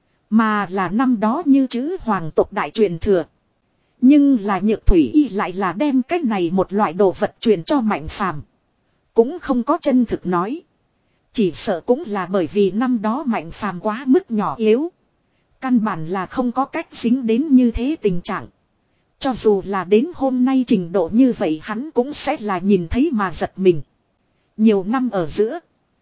Mà là năm đó như chữ hoàng tộc đại truyền thừa. Nhưng là nhược thủy y lại là đem cái này một loại đồ vật truyền cho Mạnh Phàm. Cũng không có chân thực nói. Chỉ sợ cũng là bởi vì năm đó Mạnh Phàm quá mức nhỏ yếu. Căn bản là không có cách dính đến như thế tình trạng. Cho dù là đến hôm nay trình độ như vậy hắn cũng sẽ là nhìn thấy mà giật mình. Nhiều năm ở giữa.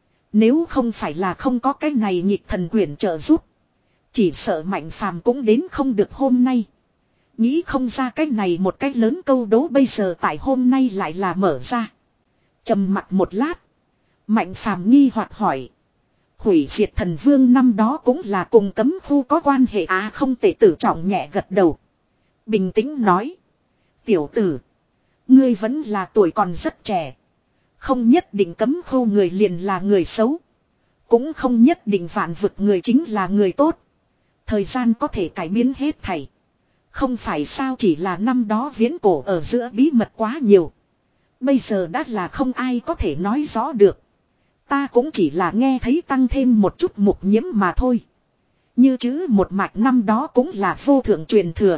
Nếu không phải là không có cái này nhịp thần quyển trợ giúp. Chỉ sợ Mạnh Phàm cũng đến không được hôm nay. Nghĩ không ra cái này một cái lớn câu đố bây giờ tại hôm nay lại là mở ra. Trầm mặt một lát. Mạnh Phàm nghi hoặc hỏi. Hủy diệt thần vương năm đó cũng là cùng cấm khu có quan hệ à không thể tử trọng nhẹ gật đầu. Bình tĩnh nói. Tiểu tử. Ngươi vẫn là tuổi còn rất trẻ. Không nhất định cấm khu người liền là người xấu. Cũng không nhất định vạn vực người chính là người tốt. Thời gian có thể cải biến hết thảy. Không phải sao chỉ là năm đó viễn cổ ở giữa bí mật quá nhiều. Bây giờ đã là không ai có thể nói rõ được. Ta cũng chỉ là nghe thấy tăng thêm một chút mục nhiễm mà thôi. Như chữ một mạch năm đó cũng là vô thượng truyền thừa.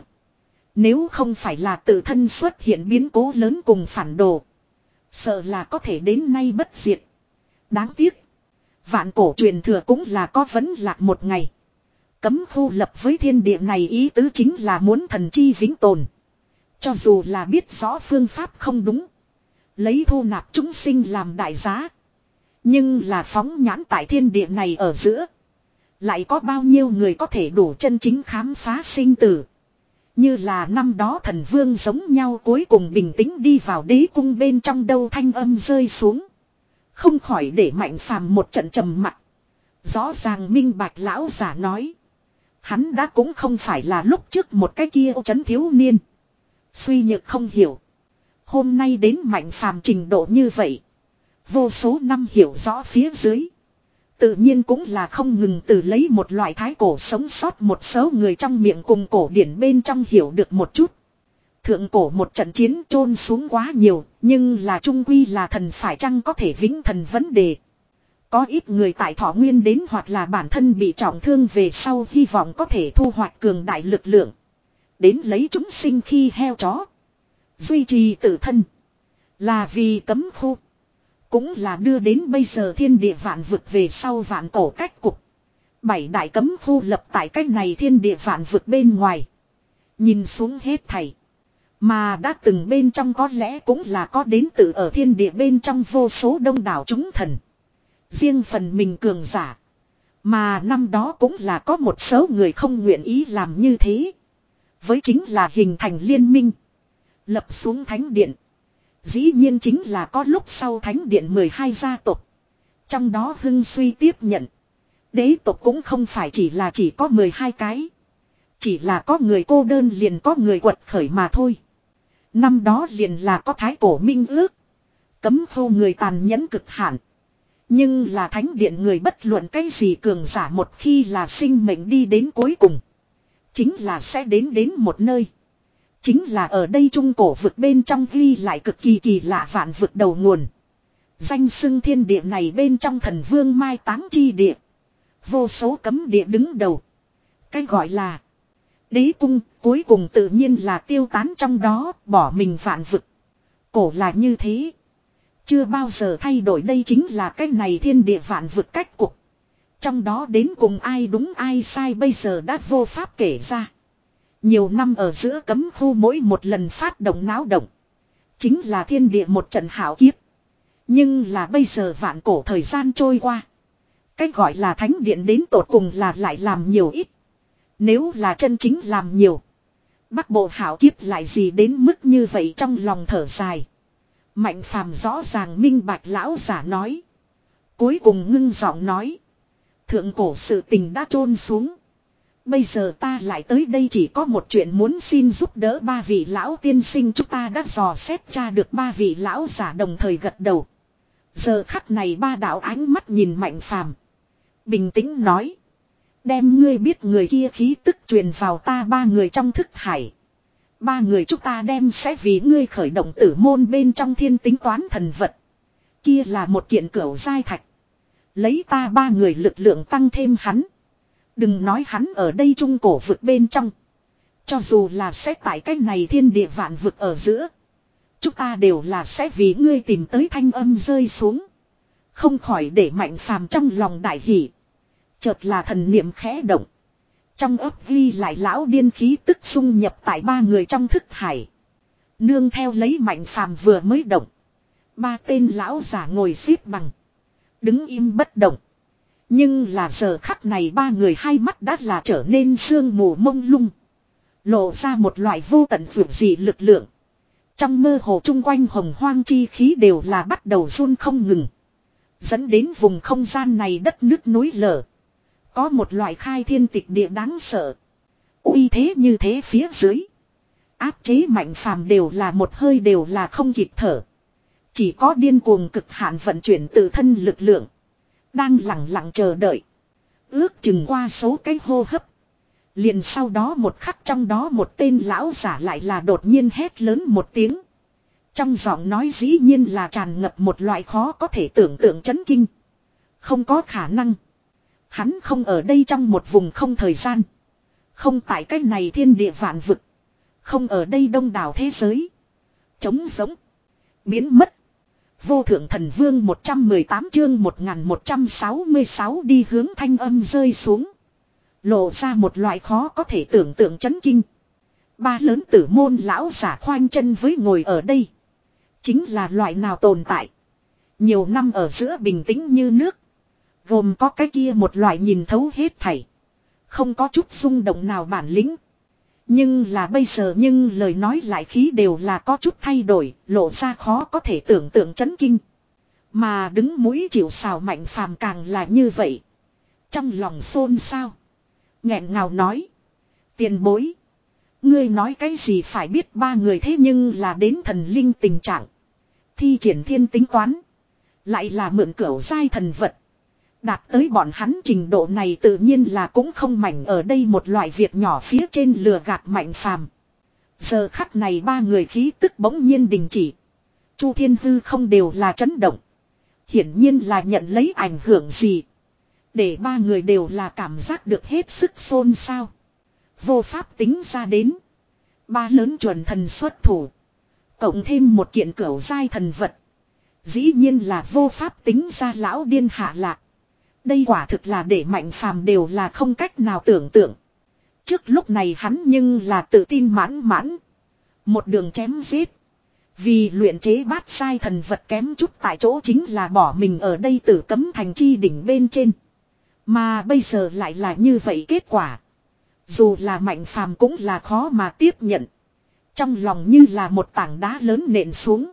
Nếu không phải là tự thân xuất hiện biến cố lớn cùng phản đồ. Sợ là có thể đến nay bất diệt. Đáng tiếc. Vạn cổ truyền thừa cũng là có vấn lạc một ngày. Cấm khu lập với thiên địa này ý tứ chính là muốn thần chi vĩnh tồn. Cho dù là biết rõ phương pháp không đúng. Lấy thu nạp chúng sinh làm đại giá. Nhưng là phóng nhãn tại thiên địa này ở giữa. Lại có bao nhiêu người có thể đủ chân chính khám phá sinh tử. Như là năm đó thần vương giống nhau cuối cùng bình tĩnh đi vào đế cung bên trong đâu thanh âm rơi xuống. Không khỏi để Mạnh Phàm một trận trầm mặc. Rõ ràng minh bạch lão giả nói. Hắn đã cũng không phải là lúc trước một cái kia ô trấn thiếu niên. Suy nhược không hiểu. Hôm nay đến Mạnh Phàm trình độ như vậy. Vô số năm hiểu rõ phía dưới. Tự nhiên cũng là không ngừng từ lấy một loại thái cổ sống sót một số người trong miệng cùng cổ điển bên trong hiểu được một chút. Thượng cổ một trận chiến chôn xuống quá nhiều, nhưng là trung quy là thần phải chăng có thể vĩnh thần vấn đề. Có ít người tại thọ nguyên đến hoặc là bản thân bị trọng thương về sau hy vọng có thể thu hoạch cường đại lực lượng. Đến lấy chúng sinh khi heo chó. Duy trì tự thân. Là vì cấm khu. Cũng là đưa đến bây giờ thiên địa vạn vực về sau vạn cổ cách cục. Bảy đại cấm khu lập tại cách này thiên địa vạn vực bên ngoài. Nhìn xuống hết thảy. Mà đã từng bên trong có lẽ cũng là có đến từ ở thiên địa bên trong vô số đông đảo chúng thần. Riêng phần mình cường giả. Mà năm đó cũng là có một số người không nguyện ý làm như thế. Với chính là hình thành liên minh. Lập xuống thánh điện. Dĩ nhiên chính là có lúc sau thánh điện mười hai gia tộc. Trong đó hưng suy tiếp nhận. Đế tộc cũng không phải chỉ là chỉ có mười hai cái. Chỉ là có người cô đơn liền có người quật khởi mà thôi. Năm đó liền là có thái cổ minh ước. Cấm khu người tàn nhẫn cực hạn. Nhưng là thánh điện người bất luận cái gì cường giả một khi là sinh mệnh đi đến cuối cùng. Chính là sẽ đến đến một nơi. Chính là ở đây trung cổ vực bên trong ghi lại cực kỳ kỳ lạ vạn vực đầu nguồn. Danh xưng thiên địa này bên trong thần vương mai táng chi địa. Vô số cấm địa đứng đầu. Cái gọi là đế cung cuối cùng tự nhiên là tiêu tán trong đó bỏ mình vạn vực. Cổ là như thế. Chưa bao giờ thay đổi đây chính là cái này thiên địa vạn vực cách cục. Trong đó đến cùng ai đúng ai sai bây giờ đã vô pháp kể ra. Nhiều năm ở giữa cấm khu mỗi một lần phát động náo động. Chính là thiên địa một trận hảo kiếp. Nhưng là bây giờ vạn cổ thời gian trôi qua. Cái gọi là thánh điện đến tột cùng là lại làm nhiều ít. Nếu là chân chính làm nhiều. Bắc bộ hảo kiếp lại gì đến mức như vậy trong lòng thở dài. Mạnh phàm rõ ràng minh bạch lão giả nói. Cuối cùng ngưng giọng nói. Thượng cổ sự tình đã chôn xuống. Bây giờ ta lại tới đây chỉ có một chuyện muốn xin giúp đỡ ba vị lão tiên sinh chúng ta đã dò xét tra được ba vị lão giả đồng thời gật đầu. Giờ khắc này ba đạo ánh mắt nhìn Mạnh phàm. Bình tĩnh nói. Đem ngươi biết người kia khí tức truyền vào ta ba người trong thức hải. Ba người chúng ta đem sẽ vì ngươi khởi động tử môn bên trong thiên tính toán thần vật. Kia là một kiện cửu giai thạch. Lấy ta ba người lực lượng tăng thêm hắn. Đừng nói hắn ở đây trung cổ vực bên trong. Cho dù là sẽ tại cách này thiên địa vạn vực ở giữa. Chúng ta đều là sẽ vì ngươi tìm tới thanh âm rơi xuống. Không khỏi để Mạnh phàm trong lòng đại hỷ. Chợt là thần niệm khẽ động. Trong ấp ghi lại lão điên khí tức xung nhập tại ba người trong thức hải. Nương theo lấy Mạnh phàm vừa mới động. Ba tên lão giả ngồi xếp bằng. Đứng im bất động. Nhưng là giờ khắc này ba người hai mắt đã là trở nên sương mù mông lung. Lộ ra một loại vô tận vượt dị lực lượng. Trong mơ hồ chung quanh hồng hoang chi khí đều là bắt đầu run không ngừng. Dẫn đến vùng không gian này đất nước núi lở. Có một loại khai thiên tịch địa đáng sợ. Uy thế như thế phía dưới. Áp chế Mạnh phàm đều là một hơi đều là không kịp thở. Chỉ có điên cuồng cực hạn vận chuyển tự thân lực lượng. Đang lặng lặng chờ đợi. Ước chừng qua số cái hô hấp. Liền sau đó một khắc trong đó một tên lão giả lại là đột nhiên hét lớn một tiếng. Trong giọng nói dĩ nhiên là tràn ngập một loại khó có thể tưởng tượng chấn kinh. Không có khả năng. Hắn không ở đây trong một vùng không thời gian. Không tại cái này thiên địa vạn vực. Không ở đây đông đảo thế giới. Trống giống. Biến mất. Vô thượng thần vương một trăm mười tám chương một nghìn một trăm sáu mươi sáu đi hướng thanh âm rơi xuống. Lộ ra một loại khó có thể tưởng tượng chấn kinh. Ba lớn tử môn lão giả khoanh chân với ngồi ở đây. Chính là loại nào tồn tại. Nhiều năm ở giữa bình tĩnh như nước. Gồm có cái kia một loại nhìn thấu hết thảy. Không có chút rung động nào bản lĩnh. Nhưng là bây giờ nhưng lời nói lại khí đều là có chút thay đổi, lộ ra khó có thể tưởng tượng chấn kinh. Mà đứng mũi chịu sào Mạnh phàm càng là như vậy. Trong lòng xôn xao. Nghẹn ngào nói. Tiền bối. Ngươi nói cái gì phải biết ba người thế nhưng là đến thần linh tình trạng. Thi triển thiên tính toán. Lại là mượn cửu giai thần vật. Đạt tới bọn hắn trình độ này tự nhiên là cũng không mảnh ở đây một loại việc nhỏ phía trên lừa gạt Mạnh phàm. Giờ khắc này ba người khí tức bỗng nhiên đình chỉ. Chu Thiên Hư không đều là chấn động. Hiển nhiên là nhận lấy ảnh hưởng gì. Để ba người đều là cảm giác được hết sức xôn xao. Vô pháp tính ra đến. Ba lớn chuẩn thần xuất thủ. Cộng thêm một kiện cửu giai thần vật. Dĩ nhiên là vô pháp tính ra lão điên hạ lạc. Đây quả thực là để Mạnh Phàm đều là không cách nào tưởng tượng. Trước lúc này hắn nhưng là tự tin mãn mãn. Một đường chém giết. Vì luyện chế bát sai thần vật kém chút tại chỗ chính là bỏ mình ở đây tử cấm thành chi đỉnh bên trên. Mà bây giờ lại là như vậy kết quả. Dù là Mạnh Phàm cũng là khó mà tiếp nhận. Trong lòng như là một tảng đá lớn nện xuống.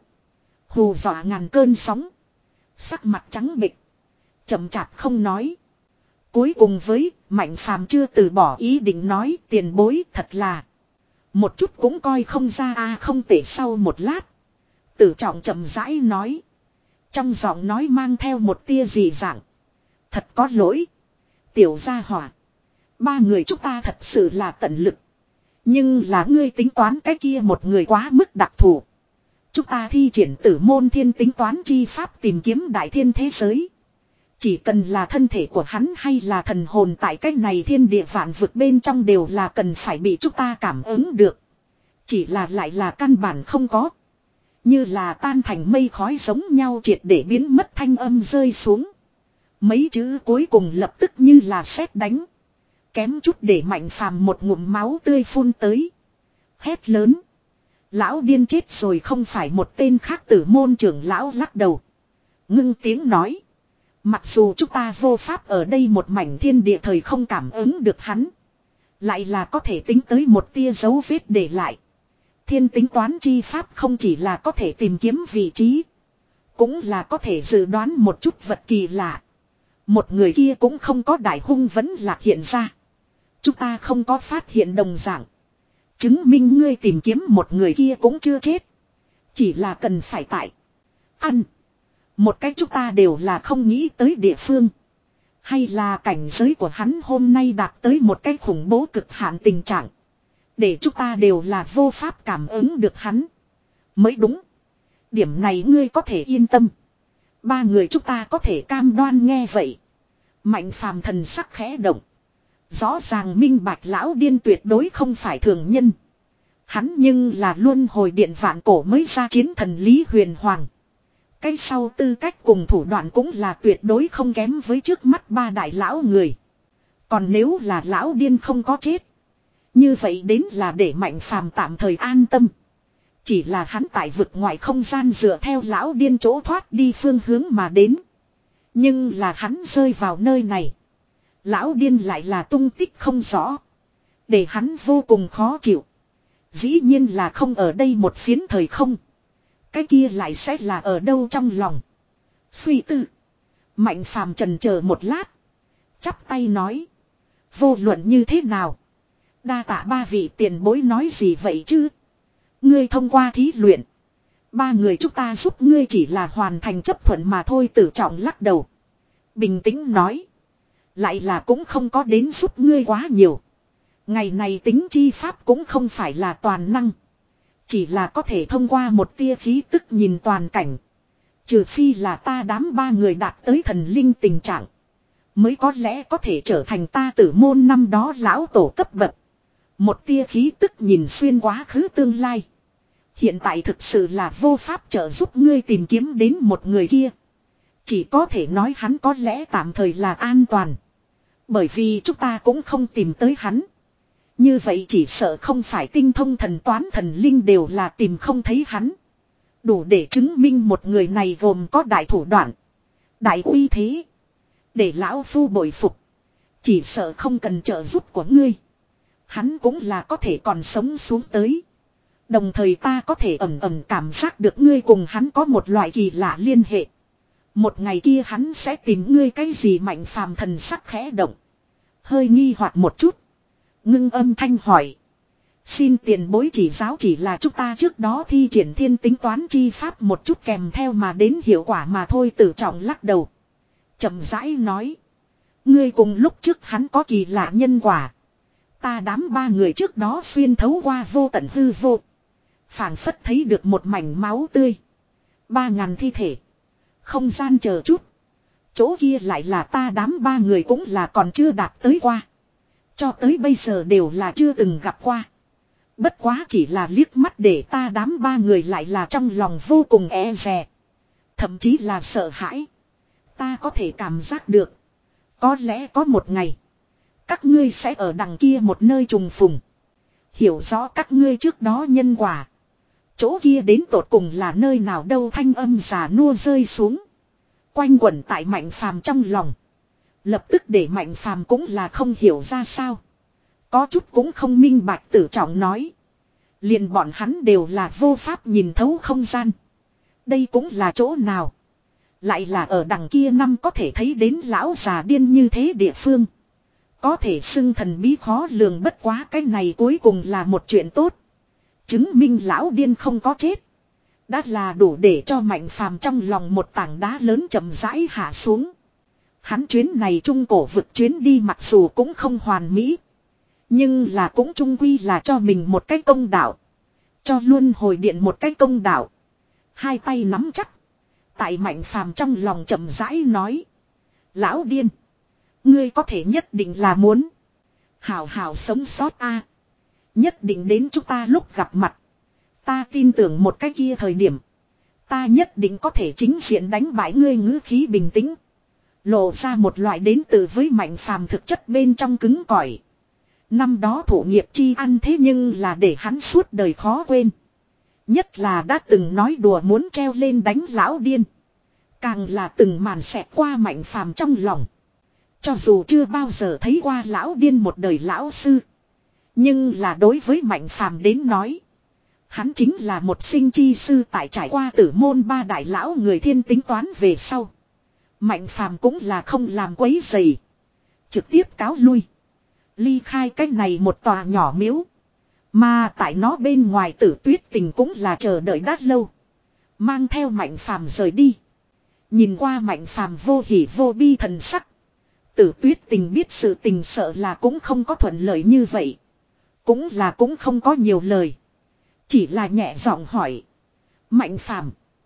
Hù dọa ngàn cơn sóng. Sắc mặt trắng bệch. Chậm chạp không nói. Cuối cùng với Mạnh Phàm chưa từ bỏ ý định nói tiền bối thật là. Một chút cũng coi không ra a không tệ sau một lát. Tử Trọng chậm rãi nói. Trong giọng nói mang theo một tia dị dạng. Thật có lỗi. Tiểu gia hỏa. Ba người chúng ta thật sự là tận lực. Nhưng là ngươi tính toán cái kia một người quá mức đặc thù. Chúng ta thi triển tử môn thiên tính toán chi pháp tìm kiếm đại thiên thế giới. Chỉ cần là thân thể của hắn hay là thần hồn tại cái này thiên địa vạn vực bên trong đều là cần phải bị chúng ta cảm ứng được. Chỉ là lại là căn bản không có. Như là tan thành mây khói giống nhau triệt để biến mất thanh âm rơi xuống. Mấy chữ cuối cùng lập tức như là sét đánh. Kém chút để Mạnh Phàm một ngụm máu tươi phun tới. Hét lớn. Lão điên chết rồi không phải một tên khác tử môn trưởng lão lắc đầu. Ngưng tiếng nói. Mặc dù chúng ta vô pháp ở đây một mảnh thiên địa thời không cảm ứng được hắn. Lại là có thể tính tới một tia dấu vết để lại. Thiên tính toán chi pháp không chỉ là có thể tìm kiếm vị trí. Cũng là có thể dự đoán một chút vật kỳ lạ. Một người kia cũng không có đại hung vẫn lạc hiện ra. Chúng ta không có phát hiện đồng dạng. Chứng minh ngươi tìm kiếm một người kia cũng chưa chết. Chỉ là cần phải tại. Ăn. Một cách chúng ta đều là không nghĩ tới địa phương. Hay là cảnh giới của hắn hôm nay đạt tới một cái khủng bố cực hạn tình trạng. Để chúng ta đều là vô pháp cảm ứng được hắn. Mới đúng. Điểm này ngươi có thể yên tâm. Ba người chúng ta có thể cam đoan nghe vậy. Mạnh Phàm thần sắc khẽ động. Rõ ràng minh bạch lão điên tuyệt đối không phải thường nhân. Hắn nhưng là luân hồi điện vạn cổ mới ra chiến thần Lý Huyền Hoàng. Cái sau tư cách cùng thủ đoạn cũng là tuyệt đối không kém với trước mắt ba đại lão người. Còn nếu là lão điên không có chết. Như vậy đến là để Mạnh Phàm tạm thời an tâm. Chỉ là hắn tại vực ngoại không gian dựa theo lão điên chỗ thoát đi phương hướng mà đến. Nhưng là hắn rơi vào nơi này. Lão điên lại là tung tích không rõ. Để hắn vô cùng khó chịu. Dĩ nhiên là không ở đây một phiến thời không. Cái kia lại sẽ là ở đâu trong lòng. Suy tư. Mạnh Phàm trần chờ một lát. Chắp tay nói. Vô luận như thế nào. Đa tạ ba vị tiền bối nói gì vậy chứ. Ngươi thông qua thí luyện. Ba người chúng ta giúp ngươi chỉ là hoàn thành chấp thuận mà thôi. Tử Trọng lắc đầu. Bình tĩnh nói. Lại là cũng không có đến giúp ngươi quá nhiều. Ngày này tính chi pháp cũng không phải là toàn năng. Chỉ là có thể thông qua một tia khí tức nhìn toàn cảnh. Trừ phi là ta đám ba người đạt tới thần linh tình trạng. Mới có lẽ có thể trở thành ta tử môn năm đó lão tổ cấp bậc. Một tia khí tức nhìn xuyên quá khứ tương lai. Hiện tại thực sự là vô pháp trợ giúp ngươi tìm kiếm đến một người kia. Chỉ có thể nói hắn có lẽ tạm thời là an toàn. Bởi vì chúng ta cũng không tìm tới hắn. Như vậy chỉ sợ không phải tinh thông thần toán thần linh đều là tìm không thấy hắn. Đủ để chứng minh một người này gồm có đại thủ đoạn. Đại uy thế. Để lão phu bội phục. Chỉ sợ không cần trợ giúp của ngươi. Hắn cũng là có thể còn sống xuống tới. Đồng thời ta có thể ẩm ẩm cảm giác được ngươi cùng hắn có một loại kỳ lạ liên hệ. Một ngày kia hắn sẽ tìm ngươi cái gì. Mạnh Phàm thần sắc khẽ động. Hơi nghi hoặc một chút. Ngưng âm thanh hỏi. Xin tiền bối chỉ giáo chỉ là chúng ta trước đó thi triển thiên tính toán chi pháp một chút kèm theo mà đến hiệu quả mà thôi. Tử Trọng lắc đầu. Chậm rãi nói. Ngươi cùng lúc trước hắn có kỳ lạ nhân quả. Ta đám ba người trước đó xuyên thấu qua vô tận hư vô. Phảng phất thấy được một mảnh máu tươi. Ba ngàn thi thể. Không gian chờ chút. Chỗ kia lại là ta đám ba người cũng là còn chưa đạt tới qua. Cho tới bây giờ đều là chưa từng gặp qua. Bất quá chỉ là liếc mắt để ta đám ba người lại là trong lòng vô cùng e dè. thậm chí là sợ hãi. Ta có thể cảm giác được. Có lẽ có một ngày. Các ngươi sẽ ở đằng kia một nơi trùng phùng. Hiểu rõ các ngươi trước đó nhân quả. Chỗ kia đến tột cùng là nơi nào đâu, thanh âm già nua rơi xuống. Quanh quẩn tại Mạnh Phàm trong lòng. Lập tức để Mạnh Phàm cũng là không hiểu ra sao. Có chút cũng không minh bạch, Tử Trọng nói. Liền bọn hắn đều là vô pháp nhìn thấu không gian. Đây cũng là chỗ nào. Lại là ở đằng kia năm có thể thấy đến lão già điên như thế địa phương. Có thể xưng thần bí khó lường, bất quá cái này cuối cùng là một chuyện tốt. Chứng minh lão điên không có chết. Đã là đủ để cho Mạnh Phàm trong lòng một tảng đá lớn chậm rãi hạ xuống. Hắn chuyến này trung cổ vực chuyến đi mặc dù cũng không hoàn mỹ. Nhưng là cũng trung quy là cho mình một cái công đạo. Cho luôn hồi điện một cái công đạo. Hai tay nắm chắc. Tại Mạnh Phàm trong lòng chậm rãi nói. Lão điên. Ngươi có thể nhất định là muốn. Hảo hảo sống sót a. Nhất định đến chúng ta lúc gặp mặt. Ta tin tưởng một cái kia thời điểm. Ta nhất định có thể chính diện đánh bại ngươi, ngữ khí bình tĩnh. Lộ ra một loại đến từ với Mạnh Phàm thực chất bên trong cứng cỏi. Năm đó thụ nghiệp chi ăn thế nhưng là để hắn suốt đời khó quên. Nhất là đã từng nói đùa muốn treo lên đánh lão điên. Càng là từng màn xẹt qua Mạnh Phàm trong lòng. Cho dù chưa bao giờ thấy qua lão điên một đời lão sư. Nhưng là đối với Mạnh Phàm đến nói. Hắn chính là một sinh chi sư, tại trải qua tử môn ba đại lão người thiên tính toán về sau. Mạnh Phàm cũng là không làm quấy rầy. Trực tiếp cáo lui. Ly khai cái này một tòa nhỏ miếu. Mà tại nó bên ngoài Tử Tuyết Tình cũng là chờ đợi đã lâu. Mang theo Mạnh Phàm rời đi. Nhìn qua Mạnh Phàm vô hỉ vô bi thần sắc. Tử Tuyết Tình biết sự tình sợ là cũng không có thuận lợi như vậy. Cũng là cũng không có nhiều lời. Chỉ là nhẹ giọng hỏi. Mạnh Phàm,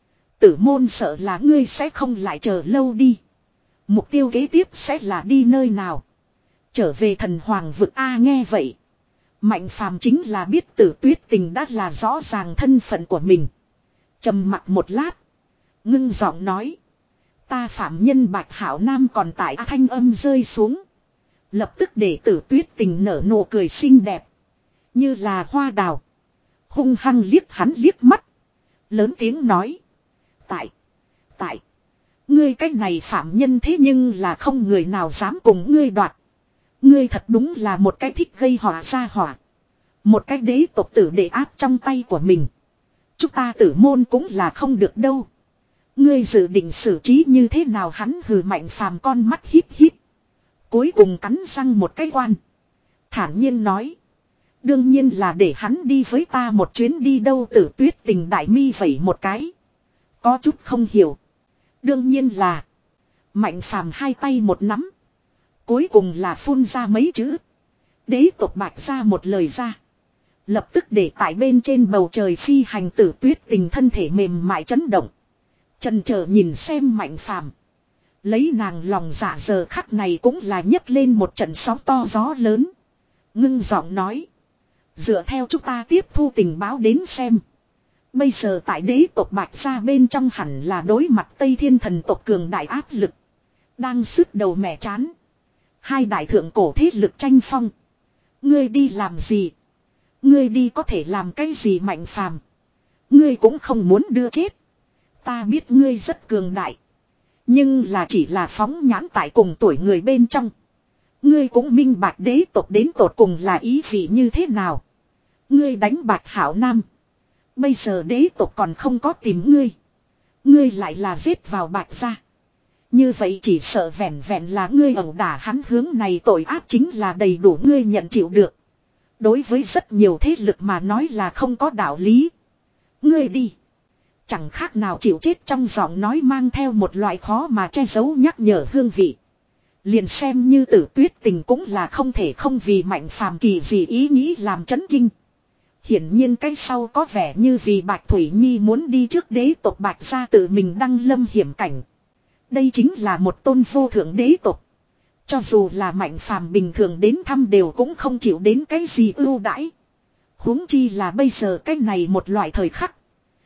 Tử môn sợ là ngươi sẽ không lại chờ lâu đi. Mục tiêu kế tiếp sẽ là đi nơi nào? Trở về thần hoàng vực a. Nghe vậy. Mạnh Phàm chính là biết Tử Tuyết Tình đã là rõ ràng thân phận của mình. Trầm mặc một lát. Ngưng giọng nói. Ta phạm nhân Bạch Hảo Nam còn tại. A, thanh âm rơi xuống. Lập tức để Tử Tuyết Tình nở nụ cười xinh đẹp. Như là hoa đào. Hung hăng liếc hắn liếc mắt. Lớn tiếng nói. Tại. Tại. Ngươi cách này phạm nhân thế nhưng là không người nào dám cùng ngươi đoạt. Ngươi thật đúng là một cái thích gây họa ra họa. Một cái đế tộc tử để áp trong tay của mình. Chúng ta Tử môn cũng là không được đâu. Ngươi dự định xử trí như thế nào? Hắn hừ. Mạnh Phàm con mắt híp híp. Cuối cùng cắn răng một cái quan. Thản nhiên nói. Đương nhiên là để hắn đi với ta một chuyến đi đâu. Tử Tuyết Tình đại mi vẩy một cái. Có chút không hiểu. Đương nhiên là. Mạnh Phàm hai tay một nắm. Cuối cùng là phun ra mấy chữ. Đế tộc Bạch ra một lời ra. Lập tức để tại bên trên bầu trời phi hành. Tử Tuyết Tình thân thể mềm mại chấn động. Chần chờ nhìn xem Mạnh Phàm. Lấy nàng lòng dạ giờ khắc này cũng là nhấc lên một trận sóng to gió lớn. Ngưng giọng nói. Dựa theo chúng ta tiếp thu tình báo đến xem. Bây giờ tại đế tộc Bạch ra bên trong hẳn là đối mặt Tây Thiên thần tộc cường đại áp lực. Đang sứt đầu mẻ chán. Hai đại thượng cổ thế lực tranh phong. Ngươi đi làm gì? Ngươi đi có thể làm cái gì? Mạnh Phàm, ngươi cũng không muốn đưa chết. Ta biết ngươi rất cường đại. Nhưng là chỉ là phóng nhãn tại cùng tuổi người bên trong. Ngươi cũng minh bạch đế tộc đến tột cùng là ý vị như thế nào. Ngươi đánh Bạch Hảo Nam. Bây giờ đế tộc còn không có tìm ngươi. Ngươi lại là giết vào Bạch gia. Như vậy chỉ sợ vẹn vẹn là ngươi ẩu đả hắn hướng này tội ác chính là đầy đủ ngươi nhận chịu được. Đối với rất nhiều thế lực mà nói là không có đạo lý. Ngươi đi. Chẳng khác nào chịu chết, trong giọng nói mang theo một loại khó mà che giấu nhắc nhở hương vị. Liền xem như Tử Tuyết Tình cũng là không thể không vì Mạnh Phàm kỳ gì ý nghĩ làm chấn kinh. Hiển nhiên cái sau có vẻ như vì Bạch Thủy Nhi muốn đi trước đế tộc Bạch gia tự mình đăng lâm hiểm cảnh. Đây chính là một tôn vô thượng đế tộc. Cho dù là Mạnh Phàm bình thường đến thăm đều cũng không chịu đến cái gì ưu đãi. Huống chi là bây giờ cái này một loại thời khắc.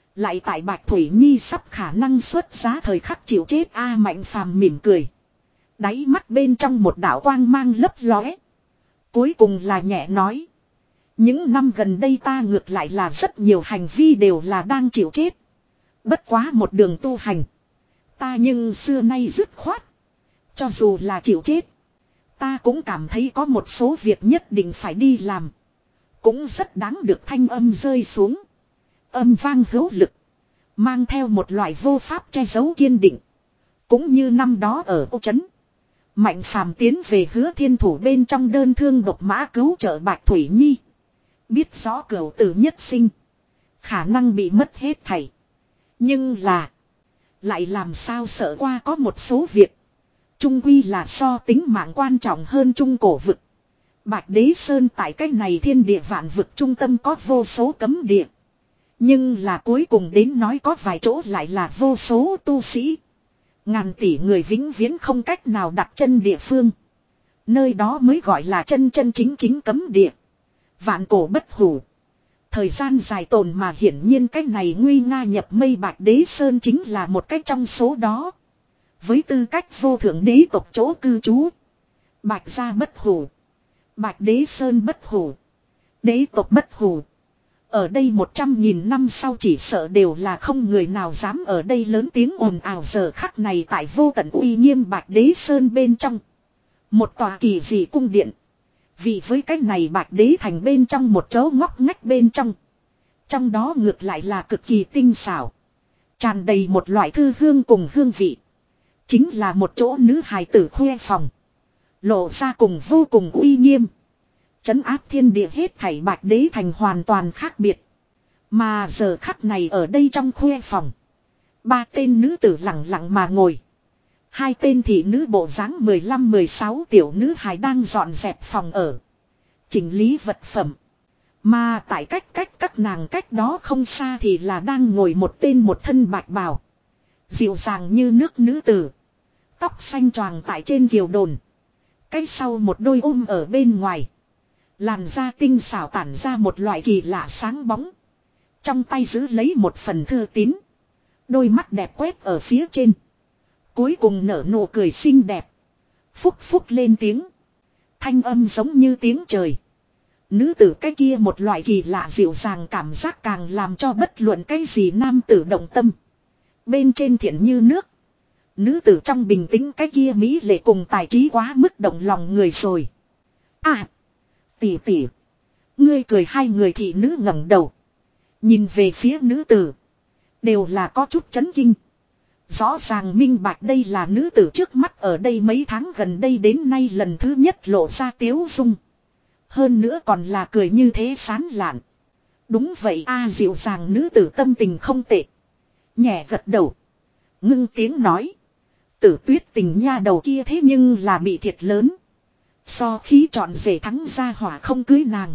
Lại tại Bạch Thủy Nhi sắp khả năng xuất giá thời khắc chịu chết a Mạnh Phàm mỉm cười. Đáy mắt bên trong một đạo quang mang lấp lóe. Cuối cùng là nhẹ nói. Những năm gần đây ta ngược lại là rất nhiều hành vi đều là đang chịu chết. Bất quá một đường tu hành. Ta nhưng xưa nay dứt khoát. Cho dù là chịu chết. Ta cũng cảm thấy có một số việc nhất định phải đi làm. Cũng rất đáng được thanh âm rơi xuống. Âm vang hữu lực. Mang theo một loại vô pháp che giấu kiên định. Cũng như năm đó ở Âu Trấn. Mạnh Phàm tiến về Hứa Thiên Thủ bên trong đơn thương độc mã cứu trợ Bạch Thủy Nhi. Biết rõ cửu tử nhất sinh. Khả năng bị mất hết thảy. Nhưng là. Lại làm sao sợ qua có một số việc. Trung quy là so tính mạng quan trọng hơn trung cổ vực. Bạch Đế Sơn tại cách này thiên địa vạn vực trung tâm có vô số cấm địa. Nhưng là cuối cùng đến nói có vài chỗ lại là vô số tu sĩ. Ngàn tỷ người vĩnh viễn không cách nào đặt chân địa phương. Nơi đó mới gọi là chân chân chính chính cấm địa. Vạn cổ bất hủ. Thời gian dài tồn mà hiển nhiên cách này nguy nga nhập mây Bạch Đế Sơn chính là một cách trong số đó. Với tư cách vô thượng đế tộc chỗ cư trú. Bạch gia bất hủ. Bạch Đế Sơn bất hủ. Đế tộc bất hủ. Ở đây một trăm nghìn năm sau chỉ sợ đều là không người nào dám ở đây lớn tiếng ồn ào giờ khắc này tại vô tận uy nghiêm Bạch Đế Sơn bên trong. Một tòa kỳ dị cung điện. Vì với cái này Bạch Đế thành bên trong một chỗ ngóc ngách bên trong. Trong đó ngược lại là cực kỳ tinh xảo. Tràn đầy một loại thư hương cùng hương vị. Chính là một chỗ nữ hài tử khuê phòng. Lộ ra cùng vô cùng uy nghiêm. Trấn áp thiên địa hết thảy Bạch Đế thành hoàn toàn khác biệt. Mà giờ khắc này ở đây trong khuê phòng. Ba tên nữ tử lặng lặng mà ngồi. Hai tên thị nữ bộ dáng mười lăm mười sáu tiểu nữ hài đang dọn dẹp phòng ở. Chỉnh lý vật phẩm. Mà tại cách cách các nàng cách đó không xa thì là đang ngồi một tên một thân bạch bào. Dịu dàng như nước nữ tử. Tóc xanh choàng tại trên kiều đồn. Cái sau một đôi ôm ở bên ngoài. Làn da tinh xảo tản ra một loại kỳ lạ sáng bóng. Trong tay giữ lấy một phần thư tín. Đôi mắt đẹp quét ở phía trên. Cuối cùng nở nụ cười xinh đẹp. Phúc phúc lên tiếng. Thanh âm giống như tiếng trời. Nữ tử cái kia một loại kỳ lạ dịu dàng cảm giác càng làm cho bất luận cái gì nam tử động tâm. Bên trên thiện như nước. Nữ tử trong bình tĩnh cái kia mỹ lệ cùng tài trí quá mức động lòng người rồi. À. Tỷ tỷ. Ngươi cười hai người thị nữ ngẩng đầu. Nhìn về phía nữ tử. Đều là có chút chấn kinh. Rõ ràng minh bạch đây là nữ tử trước mắt ở đây mấy tháng gần đây đến nay lần thứ nhất lộ ra tiếu dung. Hơn nữa còn là cười như thế sán lạn. Đúng vậy a dịu dàng nữ tử tâm tình không tệ. Nhẹ gật đầu. Ngưng tiếng nói. Tử Tuyết tình nha đầu kia thế nhưng là bị thiệt lớn. So khí trọn rể thắng ra hỏa không cưới nàng.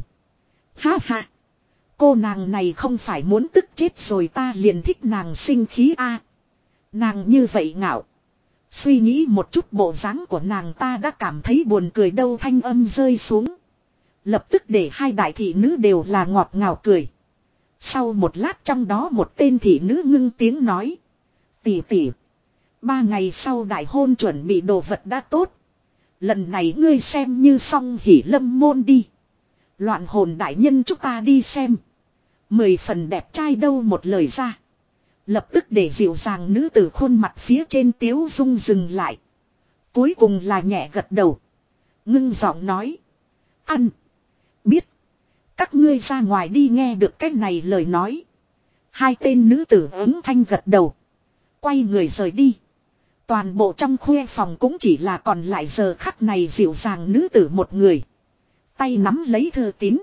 Ha ha. Cô nàng này không phải muốn tức chết rồi ta liền thích nàng sinh khí a. Nàng như vậy ngạo. Suy nghĩ một chút bộ dáng của nàng ta đã cảm thấy buồn cười đâu thanh âm rơi xuống. Lập tức để hai đại thị nữ đều là ngọt ngào cười. Sau một lát trong đó một tên thị nữ ngưng tiếng nói. Tỷ tỷ. Ba ngày sau đại hôn chuẩn bị đồ vật đã tốt. Lần này ngươi xem như xong hỉ lâm môn đi. Loạn hồn đại nhân chúng ta đi xem. Mười phần đẹp trai đâu một lời ra. Lập tức để dịu dàng nữ tử khuôn mặt phía trên tiếu dung dừng lại. Cuối cùng là nhẹ gật đầu. Ngưng giọng nói. Ăn. Biết. Các ngươi ra ngoài đi nghe được cái này lời nói. Hai tên nữ tử ứng thanh gật đầu. Quay người rời đi. Toàn bộ trong khuê phòng cũng chỉ là còn lại giờ khắc này dịu dàng nữ tử một người. Tay nắm lấy thư tín.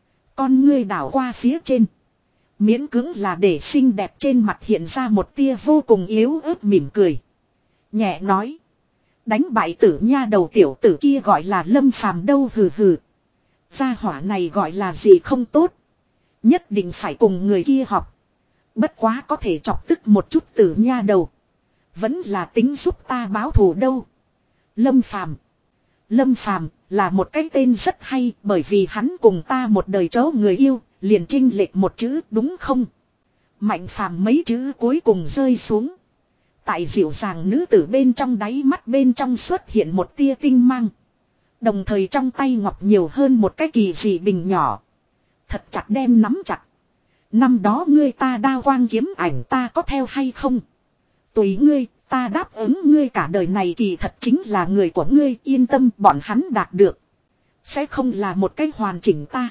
Con ngươi đảo qua phía trên. Miễn cưỡng là để xinh đẹp trên mặt hiện ra một tia vô cùng yếu ớt mỉm cười. Nhẹ nói. Đánh bại tử nha đầu tiểu tử kia gọi là Lâm Phàm đâu hừ hừ. Gia hỏa này gọi là gì không tốt. Nhất định phải cùng người kia học. Bất quá có thể chọc tức một chút tử nha đầu. Vẫn là tính giúp ta báo thù đâu. Lâm Phàm. Lâm Phàm là một cái tên rất hay bởi vì hắn cùng ta một đời chó người yêu, liền chênh lệch một chữ đúng không? Mạnh phàm mấy chữ cuối cùng rơi xuống. Tại dịu dàng nữ tử bên trong đáy mắt bên trong xuất hiện một tia tinh mang. Đồng thời trong tay ngọc nhiều hơn một cái kỳ dị bình nhỏ. Thật chặt đem nắm chặt. Năm đó ngươi ta đao quang kiếm ảnh ta có theo hay không? Tùy ngươi, ta đáp ứng ngươi cả đời này kỳ thật chính là người của ngươi, yên tâm bọn hắn đạt được. Sẽ không là một cái hoàn chỉnh ta.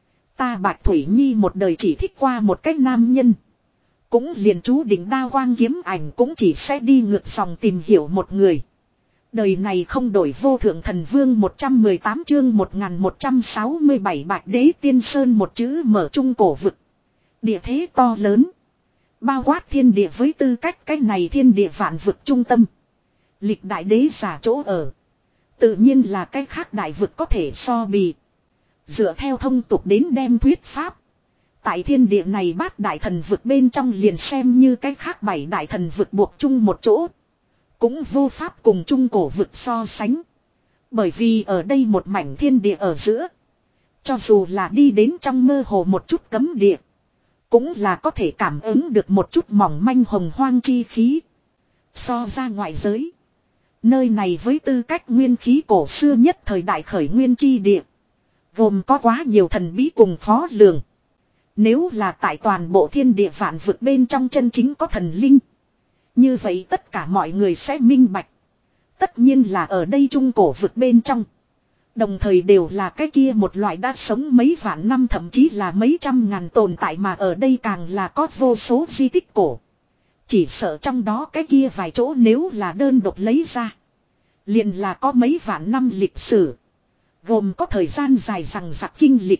Ta Bạch Thủy Nhi một đời chỉ thích qua một cái nam nhân. Cũng liền chú định đao quang kiếm ảnh cũng chỉ sẽ đi ngược dòng tìm hiểu một người. Đời này không đổi vô thượng thần vương một trăm mười tám chương một nghìn một trăm sáu mươi bảy Bạch Đế Tiên Sơn một chữ mở trung cổ vực. Địa thế to lớn. Bao quát thiên địa với tư cách cái này thiên địa vạn vực trung tâm. Lịch đại đế giả chỗ ở. Tự nhiên là cái khác đại vực có thể so bì. Dựa theo thông tục đến đem thuyết pháp. Tại thiên địa này bát đại thần vực bên trong liền xem như cái khác bảy đại thần vực buộc chung một chỗ. Cũng vô pháp cùng trung cổ vực so sánh. Bởi vì ở đây một mảnh thiên địa ở giữa. Cho dù là đi đến trong mơ hồ một chút cấm địa. Cũng là có thể cảm ứng được một chút mỏng manh hồng hoang chi khí. So ra ngoại giới. Nơi này với tư cách nguyên khí cổ xưa nhất thời đại khởi nguyên chi địa. Gồm có quá nhiều thần bí cùng khó lường. Nếu là tại toàn bộ thiên địa vạn vực bên trong chân chính có thần linh. Như vậy tất cả mọi người sẽ minh bạch. Tất nhiên là ở đây trung cổ vực bên trong. Đồng thời đều là cái kia một loại đã sống mấy vạn năm thậm chí là mấy trăm ngàn tồn tại mà ở đây càng là có vô số di tích cổ. Chỉ sợ trong đó cái kia vài chỗ nếu là đơn độc lấy ra. Liền là có mấy vạn năm lịch sử. Gồm có thời gian dài rằng giặc kinh lịch.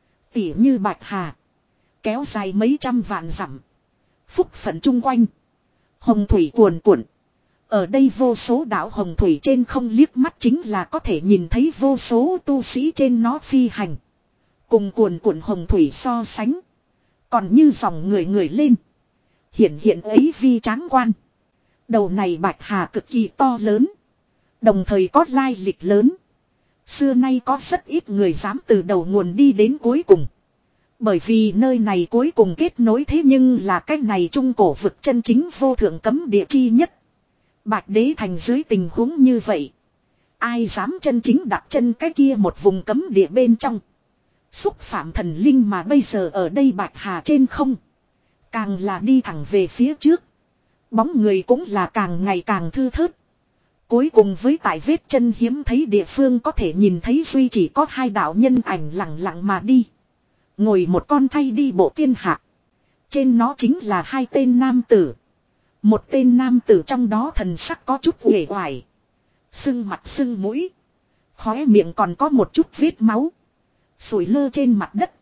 Tỉ như Bạch Hà. Kéo dài mấy trăm vạn dặm. Phúc phận chung quanh. Hồng thủy cuồn cuộn. Ở đây vô số đảo hồng thủy trên không liếc mắt chính là có thể nhìn thấy vô số tu sĩ trên nó phi hành. Cùng cuồn cuộn hồng thủy so sánh. Còn như dòng người người lên. Hiện hiện ấy vi tráng quan. Đầu này Bạch Hà cực kỳ to lớn. Đồng thời có lai lịch lớn. Xưa nay có rất ít người dám từ đầu nguồn đi đến cuối cùng. Bởi vì nơi này cuối cùng kết nối thế nhưng là cái này trung cổ vực chân chính vô thượng cấm địa chi nhất. Bạch Đế thành dưới tình huống như vậy. Ai dám chân chính đặt chân cái kia một vùng cấm địa bên trong. Xúc phạm thần linh mà bây giờ ở đây Bạch Hà trên không. Càng là đi thẳng về phía trước. Bóng người cũng là càng ngày càng thư thớt. Cuối cùng với tại vết chân hiếm thấy địa phương có thể nhìn thấy duy chỉ có hai đạo nhân ảnh lặng lặng mà đi. Ngồi một con thay đi bộ tiên hạ. Trên nó chính là hai tên nam tử. Một tên nam tử trong đó thần sắc có chút uể oải. Sưng mặt sưng mũi. Khóe miệng còn có một chút vết máu. Sủi lơ trên mặt đất.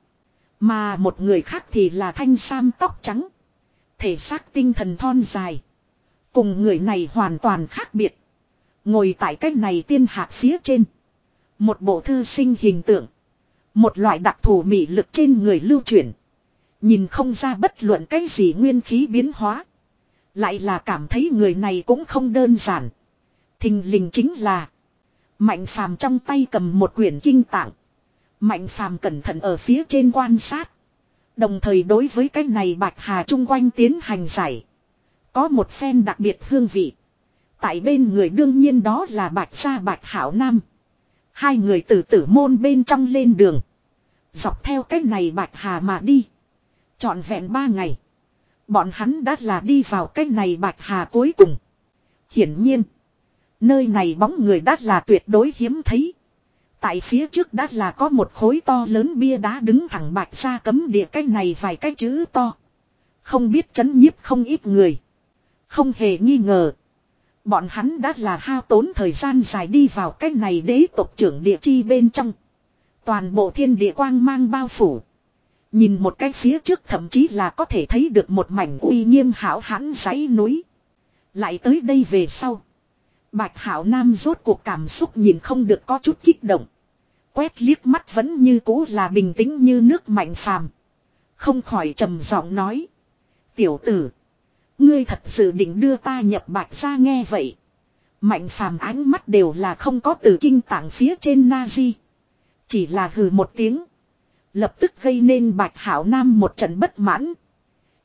Mà một người khác thì là thanh sam tóc trắng. Thể xác tinh thần thon dài. Cùng người này hoàn toàn khác biệt. Ngồi tại cách này tiên hạ phía trên. Một bộ thư sinh hình tượng. Một loại đặc thù mị lực trên người lưu chuyển. Nhìn không ra bất luận cái gì nguyên khí biến hóa. Lại là cảm thấy người này cũng không đơn giản. Thình lình chính là Mạnh Phàm trong tay cầm một quyển kinh tạng. Mạnh Phàm cẩn thận ở phía trên quan sát. Đồng thời đối với cái này Bạch Hà chung quanh tiến hành giải. Có một phen đặc biệt hương vị. Tại bên người đương nhiên đó là Bạch Gia Bạch Hảo Nam. Hai người từ tử môn bên trong lên đường. Dọc theo cái này Bạch Hà mà đi. Trọn vẹn ba ngày. Bọn hắn đã là đi vào cái này Bạch Hà cuối cùng. Hiển nhiên. Nơi này bóng người đã là tuyệt đối hiếm thấy. Tại phía trước đã là có một khối to lớn bia đá đứng thẳng Bạch Gia cấm địa cái này vài cái chữ to. Không biết chấn nhiếp không ít người. Không hề nghi ngờ. Bọn hắn đã là hao tốn thời gian dài đi vào cái này đế tộc trưởng địa chi bên trong. Toàn bộ thiên địa quang mang bao phủ. Nhìn một cái phía trước thậm chí là có thể thấy được một mảnh uy nghiêm hảo hãn dãy núi. Lại tới đây về sau. Bạch Hảo Nam rốt cuộc cảm xúc nhìn không được có chút kích động. Quét liếc mắt vẫn như cũ là bình tĩnh như nước Mạnh Phàm. Không khỏi trầm giọng nói. Tiểu tử. Ngươi thật sự định đưa ta nhập Bạch Gia nghe vậy. Mạnh Phàm ánh mắt đều là không có từ kinh tạng phía trên Nazi. Chỉ là hừ một tiếng. Lập tức gây nên Bạch Hảo Nam một trận bất mãn.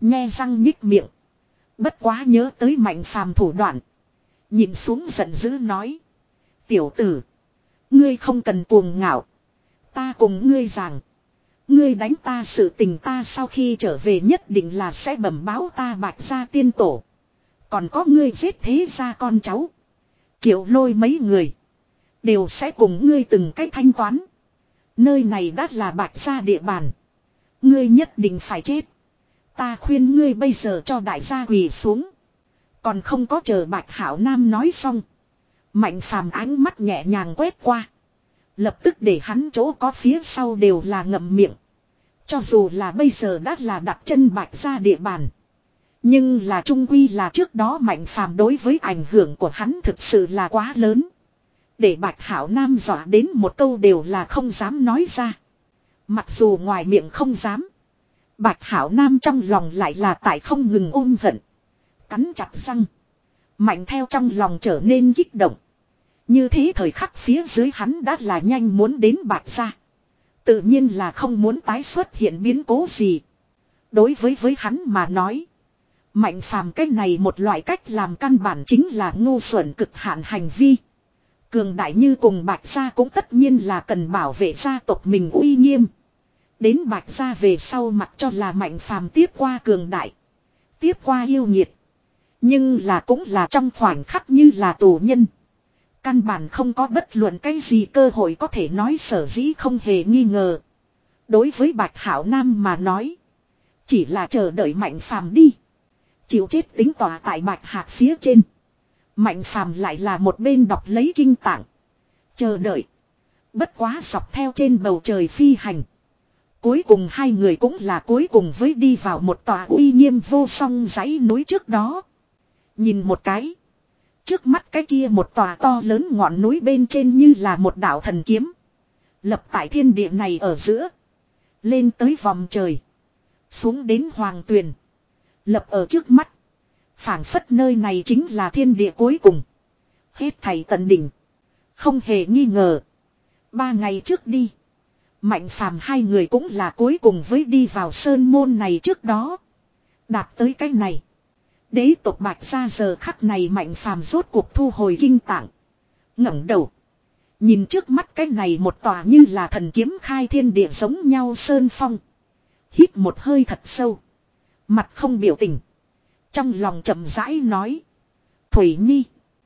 Nhe răng nhích miệng. Bất quá nhớ tới Mạnh Phàm thủ đoạn. Nhìn xuống giận dữ nói. Tiểu tử. Ngươi không cần cuồng ngạo. Ta cùng ngươi rằng. Ngươi đánh ta sự tình ta sau khi trở về nhất định là sẽ bẩm báo ta Bạch gia tiên tổ. Còn có ngươi giết thế gia con cháu. Triệu Lôi mấy người. Đều sẽ cùng ngươi từng cách thanh toán. Nơi này đã là Bạch gia địa bàn. Ngươi nhất định phải chết. Ta khuyên ngươi bây giờ cho đại gia quỳ xuống. Còn không có chờ Bạch Hảo Nam nói xong. Mạnh Phàm ánh mắt nhẹ nhàng quét qua. Lập tức để hắn chỗ có phía sau đều là ngậm miệng. Cho dù là bây giờ đã là đặt chân Bạch gia địa bàn. Nhưng là trung quy là trước đó Mạnh Phàm đối với ảnh hưởng của hắn thực sự là quá lớn. Để Bạch Hảo Nam dọa đến một câu đều là không dám nói ra. Mặc dù ngoài miệng không dám. Bạch Hảo Nam trong lòng lại là tại không ngừng ôm hận. Cắn chặt răng. Mạnh theo trong lòng trở nên kích động. Như thế thời khắc phía dưới hắn đã là nhanh muốn đến Bạch gia. Tự nhiên là không muốn tái xuất hiện biến cố gì. Đối với với hắn mà nói. Mạnh Phàm cái này một loại cách làm căn bản chính là ngu xuẩn cực hạn hành vi. Cường đại như cùng Bạch gia cũng tất nhiên là cần bảo vệ gia tộc mình uy nghiêm. Đến Bạch gia về sau mặc cho là Mạnh Phàm tiếp qua cường đại. Tiếp qua yêu nghiệt. Nhưng là cũng là trong khoảnh khắc như là tù nhân. Căn bản không có bất luận cái gì cơ hội có thể nói sở dĩ không hề nghi ngờ. Đối với Bạch Hảo Nam mà nói. Chỉ là chờ đợi Mạnh Phàm đi. Chịu chết tính tỏa tại Bạch Hạc phía trên. Mạnh Phàm lại là một bên đọc lấy kinh tạng. Chờ đợi. Bất quá dọc theo trên bầu trời phi hành. Cuối cùng hai người cũng là cuối cùng với đi vào một tòa uy nghiêm vô song dãy núi trước đó. Nhìn một cái. Trước mắt cái kia một tòa to lớn ngọn núi bên trên như là một đạo thần kiếm. Lập tại thiên địa này ở giữa. Lên tới vòng trời. Xuống đến hoàng tuyền. Lập ở trước mắt. Phảng phất nơi này chính là thiên địa cuối cùng. Hết thảy tận đỉnh. Không hề nghi ngờ. Ba ngày trước đi. Mạnh Phàm hai người cũng là cuối cùng với đi vào sơn môn này trước đó. Đạt tới cái này. Đế tộc Bạch gia giờ khắc này Mạnh Phàm rốt cuộc thu hồi kinh tạng. ngẩng đầu. Nhìn trước mắt cái này một tòa như là thần kiếm khai thiên địa giống nhau sơn phong. Hít một hơi thật sâu. Mặt không biểu tình. Trong lòng chậm rãi nói. Thủy Nhi.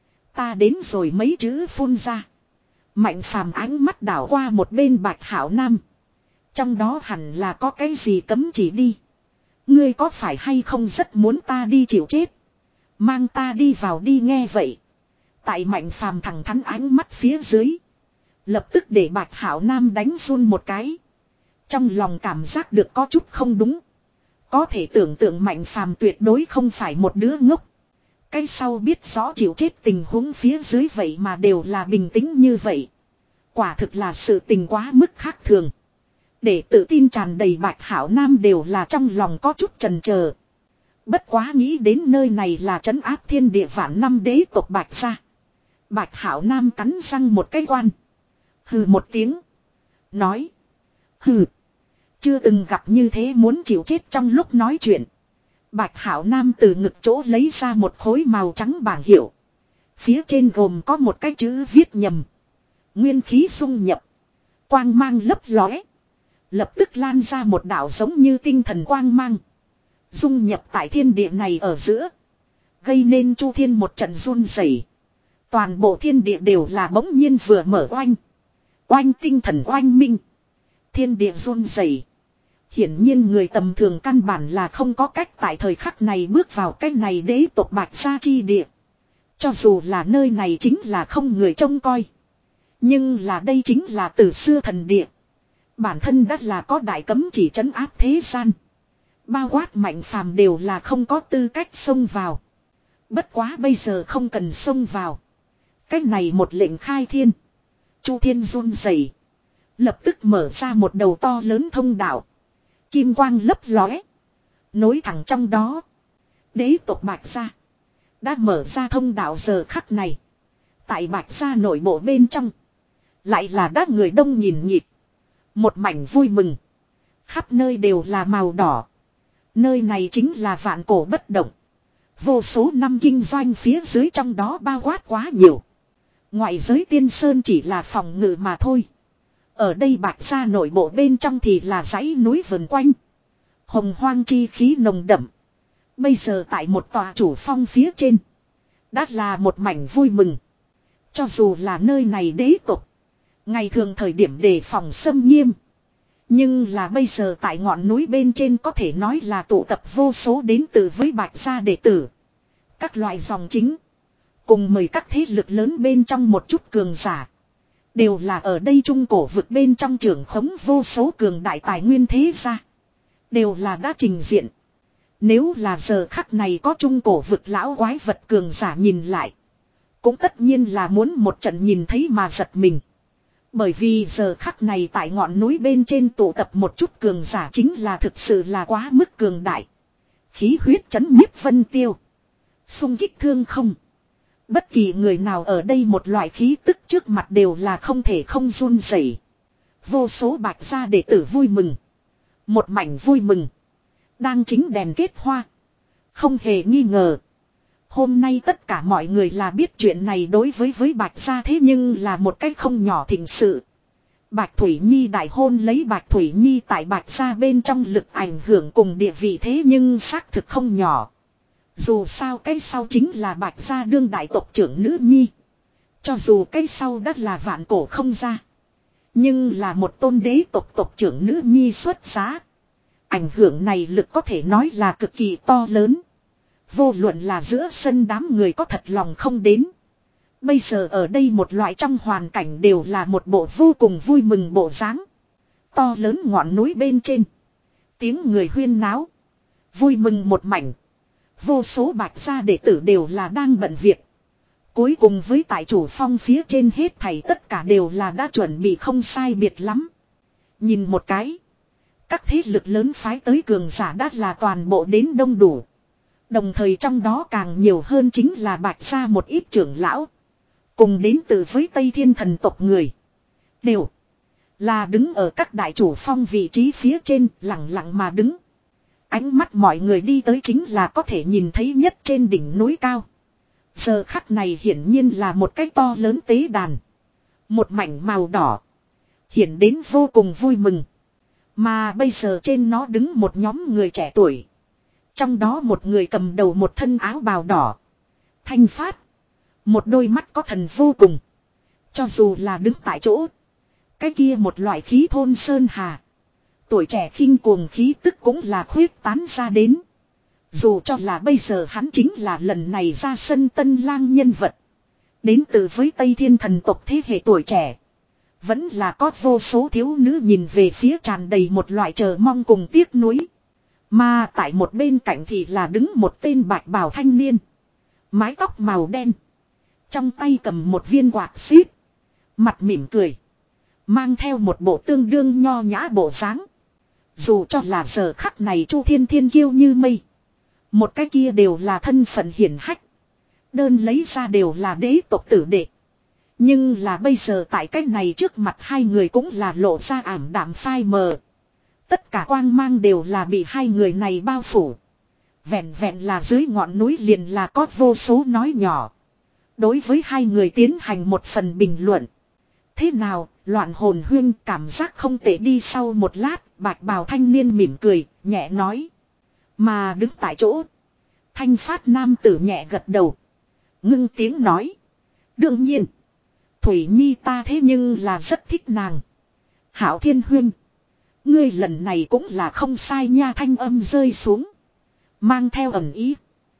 Ta đến rồi mấy chữ phun ra. Mạnh Phàm ánh mắt đảo qua một bên Bạch Hảo Nam. Trong đó hẳn là có cái gì cấm chỉ đi. Ngươi có phải hay không rất muốn ta đi chịu chết. Mang ta đi vào đi nghe vậy. Tại Mạnh Phàm thẳng thắn ánh mắt phía dưới. Lập tức để Bạch Hảo Nam đánh run một cái. Trong lòng cảm giác được có chút không đúng. Có thể tưởng tượng Mạnh Phàm tuyệt đối không phải một đứa ngốc. Cái sau biết rõ chịu chết tình huống phía dưới vậy mà đều là bình tĩnh như vậy. Quả thực là sự tình quá mức khác thường. Để tự tin tràn đầy Bạch Hảo Nam đều là trong lòng có chút chần chờ. Bất quá nghĩ đến nơi này là trấn áp thiên địa vạn năm đế tộc Bạch gia. Bạch Hảo Nam cắn răng một cái quan. Hừ một tiếng. Nói. Hừ. Chưa từng gặp như thế muốn chịu chết trong lúc nói chuyện. Bạch Hảo Nam từ ngực chỗ lấy ra một khối màu trắng bảng hiệu. Phía trên gồm có một cái chữ viết nhầm. Nguyên khí xung nhập. Quang mang lấp lóe. Lập tức lan ra một đạo giống như tinh thần quang mang. Dung nhập tại thiên địa này ở giữa. Gây nên chu thiên một trận run rẩy. Toàn bộ thiên địa đều là bỗng nhiên vừa mở oanh. Oanh tinh thần oanh minh. Thiên địa run rẩy. Hiển nhiên người tầm thường căn bản là không có cách tại thời khắc này bước vào cái này đế tộc Bạch gia chi địa. Cho dù là nơi này chính là không người trông coi. Nhưng là đây chính là từ xưa thần địa. Bản thân đất là có đại cấm chỉ trấn áp thế gian. Bao quát Mạnh Phàm đều là không có tư cách xông vào. Bất quá bây giờ không cần xông vào. Cách này một lệnh khai thiên. Chu thiên run rẩy. Lập tức mở ra một đầu to lớn thông đạo. Kim quang lấp lóe. Nối thẳng trong đó. Đế tộc Bạch gia đã mở ra thông đạo giờ khắc này. Tại Bạch gia nội bộ bên trong. Lại là đám người đông nhìn nhịp. Một mảnh vui mừng. Khắp nơi đều là màu đỏ. Nơi này chính là vạn cổ bất động. Vô số năm kinh doanh phía dưới trong đó bao quát quá nhiều. Ngoại giới tiên sơn chỉ là phòng ngự mà thôi. Ở đây Bạch Gia nội bộ bên trong thì là dãy núi vần quanh. Hồng hoang chi khí nồng đậm. Bây giờ tại một tòa chủ phong phía trên. Đã là một mảnh vui mừng. Cho dù là nơi này đế tộc. Ngày thường thời điểm đề phòng xâm nghiêm. Nhưng là bây giờ tại ngọn núi bên trên có thể nói là tụ tập vô số đến từ với Bạch Gia đệ tử. Các loại dòng chính. Cùng mời các thế lực lớn bên trong một chút cường giả. Đều là ở đây trung cổ vực bên trong trưởng khống vô số cường đại tài nguyên thế gia. Đều là đã trình diện. Nếu là giờ khắc này có trung cổ vực lão quái vật cường giả nhìn lại. Cũng tất nhiên là muốn một trận nhìn thấy mà giật mình. Bởi vì giờ khắc này tại ngọn núi bên trên tụ tập một chút cường giả chính là thực sự là quá mức cường đại. Khí huyết chấn nhiếp vân tiêu. Xung kích thương không. Bất kỳ người nào ở đây một loại khí tức trước mặt đều là không thể không run rẩy. Vô số Bạch Gia đệ tử vui mừng. Một mảnh vui mừng. Đang chính đèn kết hoa. Không hề nghi ngờ. Hôm nay tất cả mọi người là biết chuyện này đối với với Bạch Gia thế nhưng là một cách không nhỏ thịnh sự. Bạch Thủy Nhi đại hôn lấy Bạch Thủy Nhi tại Bạch Gia bên trong lực ảnh hưởng cùng địa vị thế nhưng xác thực không nhỏ. Dù sao cái sau chính là Bạch Gia đương đại tộc trưởng nữ nhi. Cho dù cái sau đã là vạn cổ không ra. Nhưng là một tôn đế tộc tộc trưởng nữ nhi xuất giá. Ảnh hưởng này lực có thể nói là cực kỳ to lớn. Vô luận là giữa sân đám người có thật lòng không đến. Bây giờ ở đây một loại trong hoàn cảnh đều là một bộ vô cùng vui mừng bộ dáng. To lớn ngọn núi bên trên. Tiếng người huyên náo. Vui mừng một mảnh. Vô số Bạch Gia đệ tử đều là đang bận việc. Cuối cùng với tại chủ phong phía trên hết thảy tất cả đều là đã chuẩn bị không sai biệt lắm. Nhìn một cái. Các thế lực lớn phái tới cường giả đã là toàn bộ đến đông đủ. Đồng thời trong đó càng nhiều hơn chính là Bạch Gia một ít trưởng lão. Cùng đến từ với Tây Thiên thần tộc người. Đều là đứng ở các đại chủ phong vị trí phía trên lặng lặng mà đứng. Ánh mắt mọi người đi tới chính là có thể nhìn thấy nhất trên đỉnh núi cao. Giờ khắc này hiển nhiên là một cái to lớn tế đàn. Một mảnh màu đỏ. Hiển đến vô cùng vui mừng. Mà bây giờ trên nó đứng một nhóm người trẻ tuổi. Trong đó một người cầm đầu một thân áo bào đỏ. Thanh phát. Một đôi mắt có thần vô cùng. Cho dù là đứng tại chỗ. Cái kia một loại khí thôn sơn hà. Tuổi trẻ khinh cuồng khí tức cũng là khuyết tán ra đến. Dù cho là bây giờ hắn chính là lần này ra sân tân lang nhân vật. Đến từ với Tây Thiên thần tộc thế hệ tuổi trẻ. Vẫn là có vô số thiếu nữ nhìn về phía tràn đầy một loại chờ mong cùng tiếc nuối. Mà tại một bên cạnh thì là đứng một tên bạch bào thanh niên. Mái tóc màu đen. Trong tay cầm một viên quạt xíp. Mặt mỉm cười. Mang theo một bộ tương đương nho nhã bộ dáng. Dù cho là giờ khắc này Chu Thiên Thiên kiêu như mây. Một cái kia đều là thân phận hiển hách. Đơn lấy ra đều là đế tộc tử đệ. Nhưng là bây giờ tại cái này trước mặt hai người cũng là lộ ra ảm đạm phai mờ. Tất cả quang mang đều là bị hai người này bao phủ. Vẹn vẹn là dưới ngọn núi liền là có vô số nói nhỏ. Đối với hai người tiến hành một phần bình luận. Thế nào, loạn hồn huyên cảm giác không tệ đi sau một lát, bạch bào thanh niên mỉm cười, nhẹ nói. Mà đứng tại chỗ. Thanh phát nam tử nhẹ gật đầu. Ngưng tiếng nói. Đương nhiên. Thủy Nhi ta thế nhưng là rất thích nàng. Hảo Thiên huyên. Ngươi lần này cũng là không sai nha, thanh âm rơi xuống. Mang theo ẩn ý.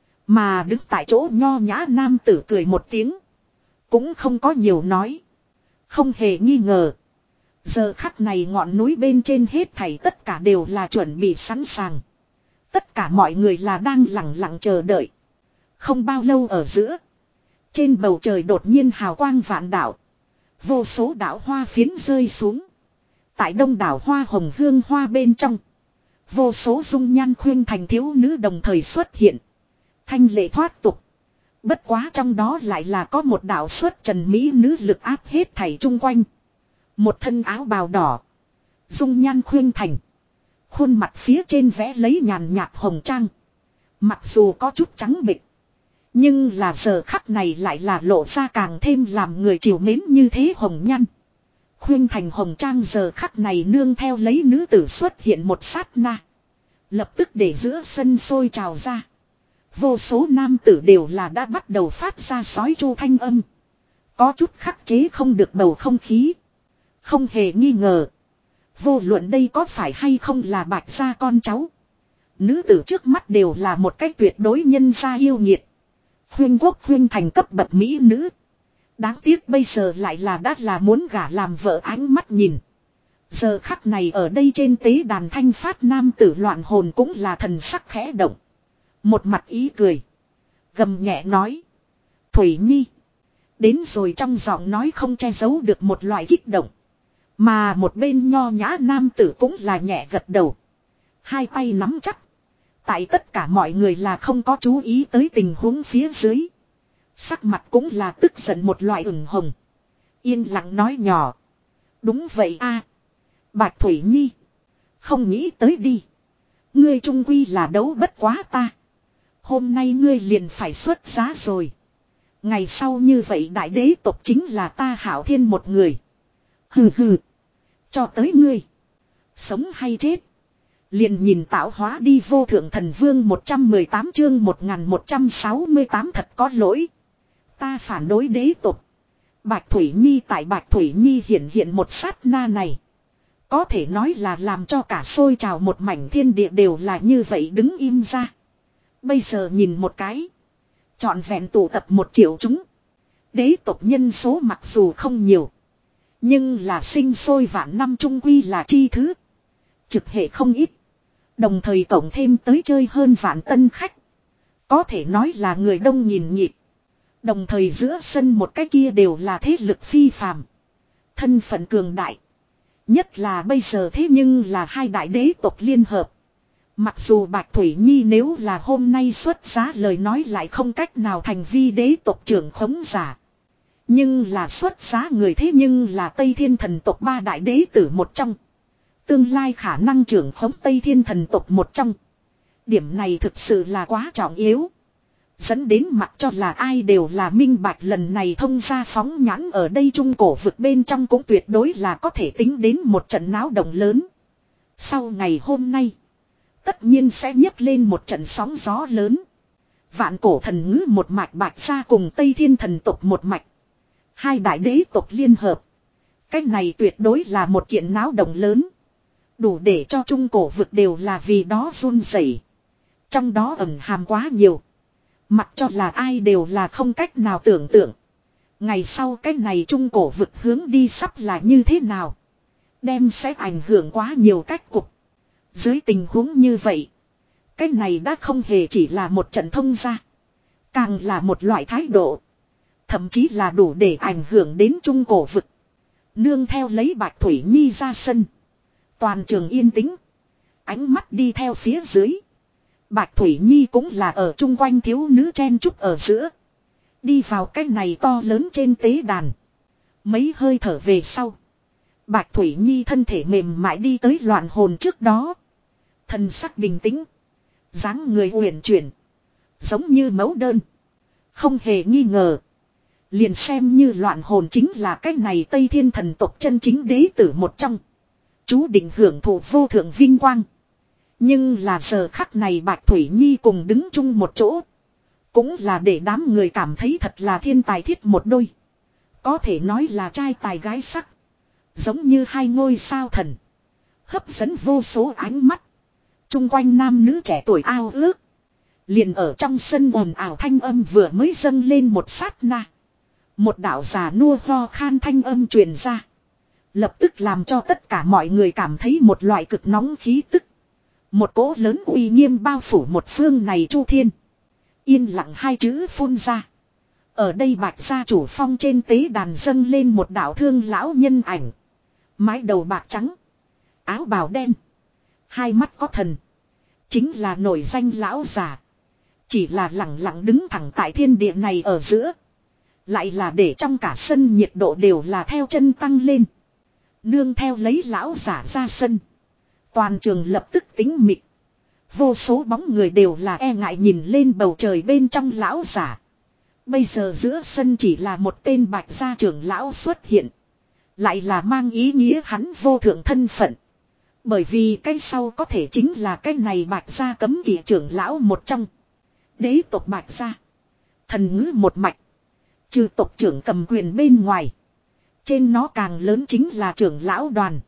Mà đứng tại chỗ nho nhã nam tử cười một tiếng. Cũng không có nhiều nói. Không hề nghi ngờ. Giờ khắc này ngọn núi bên trên hết thảy tất cả đều là chuẩn bị sẵn sàng. Tất cả mọi người là đang lặng lặng chờ đợi. Không bao lâu ở giữa. Trên bầu trời đột nhiên hào quang vạn đạo. Vô số đạo hoa phiến rơi xuống. Tại đông đảo hoa hồng hương hoa bên trong. Vô số dung nhan khuyên thành thiếu nữ đồng thời xuất hiện. Thanh lệ thoát tục. Bất quá trong đó lại là có một đạo xuất trần mỹ nữ lực áp hết thảy chung quanh. Một thân áo bào đỏ. Dung nhan khuyên thành. Khuôn mặt phía trên vẽ lấy nhàn nhạt hồng trang. Mặc dù có chút trắng bệch, nhưng là giờ khắc này lại là lộ ra càng thêm làm người chiều mến như thế hồng nhăn. Khuyên thành hồng trang giờ khắc này nương theo lấy nữ tử xuất hiện một sát na. Lập tức để giữa sân sôi trào ra. Vô số nam tử đều là đã bắt đầu phát ra sói chu thanh âm. Có chút khắc chế không được bầu không khí. Không hề nghi ngờ. Vô luận đây có phải hay không là Bạch gia con cháu. Nữ tử trước mắt đều là một cách tuyệt đối nhân gia yêu nghiệt. Khuyên quốc khuyên thành cấp bậc mỹ nữ. Đáng tiếc bây giờ lại là đã là muốn gả làm vợ ánh mắt nhìn. Giờ khắc này ở đây trên tế đàn thanh phát nam tử loạn hồn cũng là thần sắc khẽ động. Một mặt ý cười. Gầm nhẹ nói. Thủy Nhi. Đến rồi trong giọng nói không che giấu được một loại kích động. Mà một bên nho nhã nam tử cũng là nhẹ gật đầu. Hai tay nắm chắc. Tại tất cả mọi người là không có chú ý tới tình huống phía dưới. Sắc mặt cũng là tức giận một loại ửng hồng. Yên lặng nói nhỏ. Đúng vậy a, Bạch Thủy Nhi. Không nghĩ tới đi. Ngươi trung quy là đấu bất quá ta. Hôm nay ngươi liền phải xuất giá rồi. Ngày sau như vậy đại đế tộc chính là ta Hạo Thiên một người. Hừ hừ. Cho tới ngươi. Sống hay chết. Liền nhìn tạo hóa đi vô thượng thần vương một trăm mười tám chương một nghìn một trăm sáu mươi tám thật có lỗi. Ta phản đối đế tộc. Bạch Thủy Nhi tại Bạch Thủy Nhi hiện hiện một sát na này. Có thể nói là làm cho cả sôi trào một mảnh thiên địa đều là như vậy đứng im ra. Bây giờ nhìn một cái. Trọn vẹn tụ tập một triệu chúng. Đế tộc nhân số mặc dù không nhiều. Nhưng là sinh sôi vạn năm trung quy là chi thứ. Trực hệ không ít. Đồng thời cộng thêm tới chơi hơn vạn tân khách. Có thể nói là người đông nhìn nhịp. Đồng thời giữa sân một cái kia đều là thế lực phi phàm. Thân phận cường đại. Nhất là bây giờ thế nhưng là hai đại đế tộc liên hợp. Mặc dù Bạch Thủy Nhi nếu là hôm nay xuất giá lời nói lại không cách nào thành vi đế tộc trưởng khống giả. Nhưng là xuất giá người thế nhưng là Tây Thiên thần tộc ba đại đế tử một trong. Tương lai khả năng trưởng khống Tây Thiên thần tộc một trong. Điểm này thực sự là quá trọng yếu. Dẫn đến mặt cho là ai đều là minh bạch lần này thông gia phóng nhãn ở đây trung cổ vực bên trong cũng tuyệt đối là có thể tính đến một trận náo động lớn. Sau ngày hôm nay. Tất nhiên sẽ nhấc lên một trận sóng gió lớn. Vạn cổ thần ngữ một mạch Bạch gia cùng Tây Thiên thần tộc một mạch. Hai đại đế tộc liên hợp. Cách này tuyệt đối là một kiện náo động lớn. Đủ để cho trung cổ vực đều là vì đó run rẩy. Trong đó ẩn hàm quá nhiều. Mặc cho là ai đều là không cách nào tưởng tượng. Ngày sau cách này trung cổ vực hướng đi sắp là như thế nào. Đem sẽ ảnh hưởng quá nhiều cách cục. Dưới tình huống như vậy. Cách này đã không hề chỉ là một trận thông gia. Càng là một loại thái độ. Thậm chí là đủ để ảnh hưởng đến trung cổ vực. Nương theo lấy Bạch Thủy Nhi ra sân. Toàn trường yên tĩnh. Ánh mắt đi theo phía dưới. Bạch Thủy Nhi cũng là ở chung quanh thiếu nữ chen chúc ở giữa. Đi vào cái này to lớn trên tế đàn. Mấy hơi thở về sau. Bạch Thủy Nhi thân thể mềm mại đi tới loạn hồn trước đó. Thân sắc bình tĩnh. dáng người uyển chuyển. Giống như mẫu đơn. Không hề nghi ngờ. Liền xem như loạn hồn chính là cái này Tây Thiên thần tộc chân chính đế tử một trong. Chú định hưởng thụ vô thượng vinh quang. Nhưng là giờ khắc này Bạch Thủy Nhi cùng đứng chung một chỗ. Cũng là để đám người cảm thấy thật là thiên tài thiết một đôi. Có thể nói là trai tài gái sắc. Giống như hai ngôi sao thần. Hấp dẫn vô số ánh mắt. Trung quanh nam nữ trẻ tuổi ao ước. Liền ở trong sân ồn ào thanh âm vừa mới dâng lên một sát na. Một đạo già nua ho khan thanh âm truyền ra. Lập tức làm cho tất cả mọi người cảm thấy một loại cực nóng khí tức. Một cỗ lớn uy nghiêm bao phủ một phương này chu thiên. Yên lặng hai chữ phun ra. Ở đây Bạch gia chủ phong trên tế đàn dâng lên một đạo thương lão nhân ảnh. Mái đầu bạc trắng. Áo bào đen. Hai mắt có thần. Chính là nổi danh lão già. Chỉ là lặng lặng đứng thẳng tại thiên địa này ở giữa. Lại là để trong cả sân nhiệt độ đều là theo chân tăng lên. Nương theo lấy lão giả ra sân. Toàn trường lập tức tĩnh mịch. Vô số bóng người đều là e ngại nhìn lên bầu trời bên trong lão giả. Bây giờ giữa sân chỉ là một tên bạch gia trưởng lão xuất hiện. Lại là mang ý nghĩa hắn vô thượng thân phận. Bởi vì cái sau có thể chính là cái này bạch gia cấm kỵ trưởng lão một trong. Đế tộc bạch gia. Thần ngữ một mạch. Trừ tộc trưởng cầm quyền bên ngoài. Trên nó càng lớn chính là trưởng lão đoàn.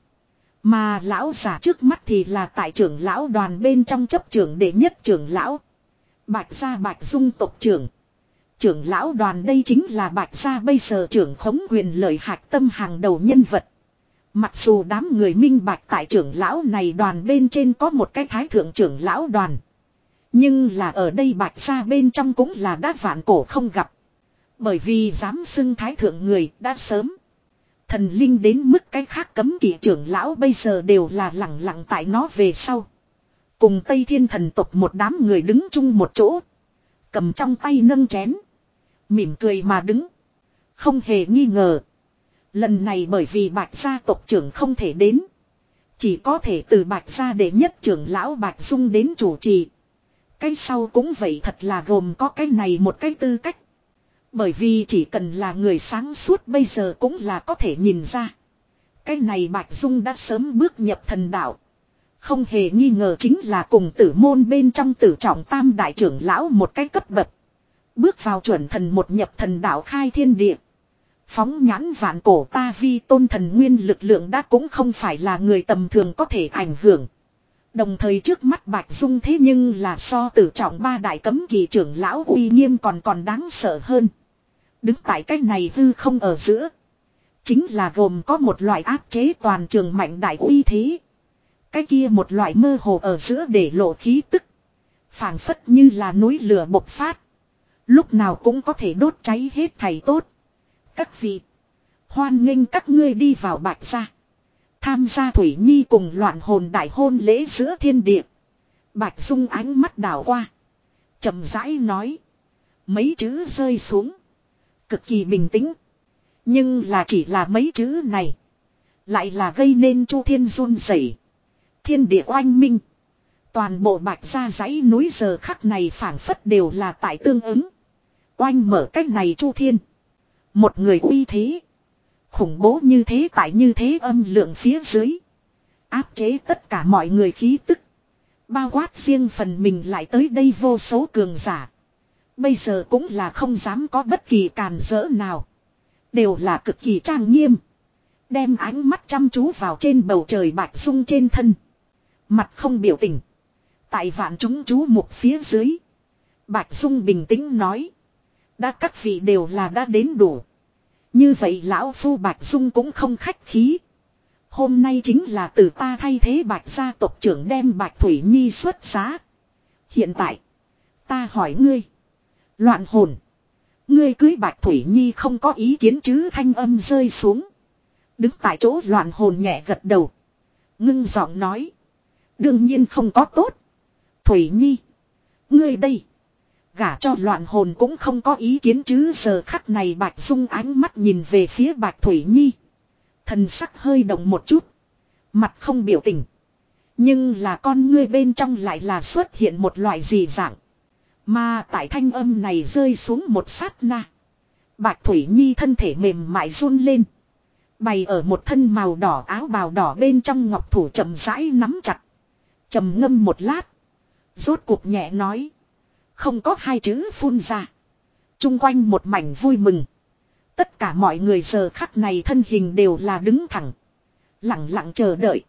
Mà lão giả trước mắt thì là tại trưởng lão đoàn bên trong chấp trưởng đệ nhất trưởng lão. Bạch gia Bạch Dung tộc trưởng. Trưởng lão đoàn đây chính là Bạch gia bây giờ trưởng khống quyền lợi hạch tâm hàng đầu nhân vật. Mặc dù đám người minh bạch tại trưởng lão này đoàn bên trên có một cái thái thượng trưởng lão đoàn. Nhưng là ở đây Bạch gia bên trong cũng là đã vạn cổ không gặp. Bởi vì dám xưng thái thượng người đã sớm. Thần linh đến mức cái khác cấm kỵ trưởng lão bây giờ đều là lặng lặng tại nó về sau. Cùng Tây Thiên thần tộc một đám người đứng chung một chỗ. Cầm trong tay nâng chén. Mỉm cười mà đứng. Không hề nghi ngờ. Lần này bởi vì Bạch gia tộc trưởng không thể đến. Chỉ có thể từ Bạch gia đệ nhất trưởng lão Bạch Dung đến chủ trì. Cái sau cũng vậy thật là gồm có cái này một cái tư cách. Bởi vì chỉ cần là người sáng suốt bây giờ cũng là có thể nhìn ra. Cái này Bạch Dung đã sớm bước nhập thần đạo. Không hề nghi ngờ chính là cùng tử môn bên trong tử trọng tam đại trưởng lão một cái cấp bậc. Bước vào chuẩn thần một nhập thần đạo khai thiên địa. Phóng nhãn vạn cổ ta vi tôn thần nguyên lực lượng đã cũng không phải là người tầm thường có thể ảnh hưởng. Đồng thời trước mắt Bạch Dung thế nhưng là so tử trọng ba đại cấm kỳ trưởng lão uy nghiêm còn còn đáng sợ hơn. Đứng tại cái này hư không ở giữa. Chính là gồm có một loại áp chế toàn trường mạnh đại uy thế. Cái kia một loại mơ hồ ở giữa để lộ khí tức. Phảng phất như là núi lửa bộc phát. Lúc nào cũng có thể đốt cháy hết thảy tốt. Các vị. Hoan nghênh các ngươi đi vào Bạch gia. Tham gia Thủy Nhi cùng loạn hồn đại hôn lễ giữa thiên địa. Bạch Dung ánh mắt đảo qua. Chậm rãi nói. Mấy chữ rơi xuống. Cực kỳ bình tĩnh. Nhưng là chỉ là mấy chữ này. Lại là gây nên Chu Thiên run rẩy. Thiên địa oanh minh. Toàn bộ Bạch gia dãy núi giờ khắc này phảng phất đều là tại tương ứng. Oanh mở cách này Chu Thiên. Một người uy thế. Khủng bố như thế tại như thế âm lượng phía dưới. Áp chế tất cả mọi người khí tức. Bao quát riêng phần mình lại tới đây vô số cường giả. Bây giờ cũng là không dám có bất kỳ càn rỡ nào. Đều là cực kỳ trang nghiêm. Đem ánh mắt chăm chú vào trên bầu trời Bạch Dung trên thân. Mặt không biểu tình. Tại vạn chúng chú mục phía dưới. Bạch Dung bình tĩnh nói. Đã các vị đều là đã đến đủ. Như vậy lão phu Bạch Dung cũng không khách khí. Hôm nay chính là từ ta thay thế Bạch gia tộc trưởng đem Bạch Thủy Nhi xuất giá. Hiện tại. Ta hỏi ngươi. Loạn hồn. Ngươi cưới Bạch Thủy Nhi không có ý kiến chứ thanh âm rơi xuống. Đứng tại chỗ loạn hồn nhẹ gật đầu. Ngưng giọng nói. Đương nhiên không có tốt. Thủy Nhi. Ngươi đây. Gả cho loạn hồn cũng không có ý kiến chứ giờ khắc này Bạch Dung ánh mắt nhìn về phía Bạch Thủy Nhi. Thần sắc hơi động một chút. Mặt không biểu tình. Nhưng là con ngươi bên trong lại là xuất hiện một loại dị dạng. Mà tại thanh âm này rơi xuống một sát na. Bạch Thủy Nhi thân thể mềm mại run lên. Bày ở một thân màu đỏ áo bào đỏ bên trong ngọc thủ chậm rãi nắm chặt. Trầm ngâm một lát. Rốt cuộc nhẹ nói. Không có hai chữ phun ra. Trung quanh một mảnh vui mừng. Tất cả mọi người giờ khắc này thân hình đều là đứng thẳng. Lặng lặng chờ đợi.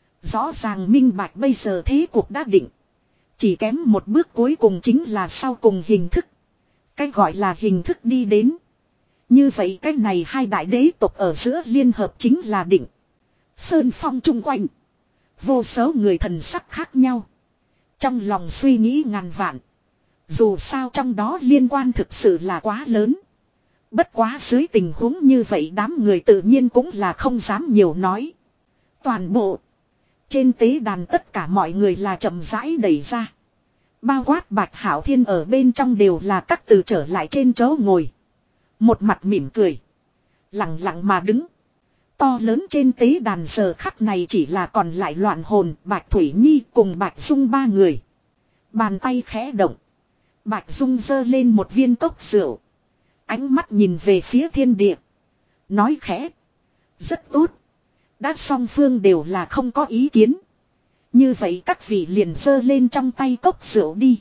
Rõ ràng minh bạch bây giờ thế cuộc đã định. Chỉ kém một bước cuối cùng chính là sau cùng hình thức. Cái gọi là hình thức đi đến. Như vậy cái này hai đại đế tộc ở giữa liên hợp chính là định. Sơn phong chung quanh. Vô số người thần sắc khác nhau. Trong lòng suy nghĩ ngàn vạn. Dù sao trong đó liên quan thực sự là quá lớn. Bất quá dưới tình huống như vậy đám người tự nhiên cũng là không dám nhiều nói. Toàn bộ. Trên tế đàn tất cả mọi người là chậm rãi đẩy ra. Bao quát Bạch Hảo Thiên ở bên trong đều là các từ trở lại trên chỗ ngồi. Một mặt mỉm cười. Lặng lặng mà đứng. To lớn trên tế đàn giờ khắc này chỉ là còn lại loạn hồn Bạch Thủy Nhi cùng Bạch Dung ba người. Bàn tay khẽ động. Bạch Dung giơ lên một viên cốc rượu. Ánh mắt nhìn về phía thiên địa. Nói khẽ. Rất tốt. Đã song phương đều là không có ý kiến. Như vậy các vị liền giơ lên trong tay cốc rượu đi.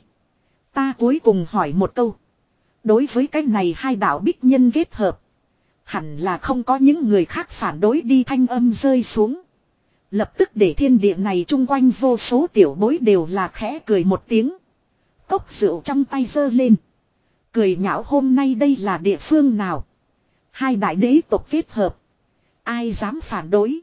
Ta cuối cùng hỏi một câu. Đối với cái này hai đạo bích nhân kết hợp. Hẳn là không có những người khác phản đối đi thanh âm rơi xuống. Lập tức để thiên địa này chung quanh vô số tiểu bối đều là khẽ cười một tiếng. Cốc rượu trong tay giơ lên. Cười nhạo hôm nay đây là địa phương nào. Hai đại đế tộc kết hợp. Ai dám phản đối.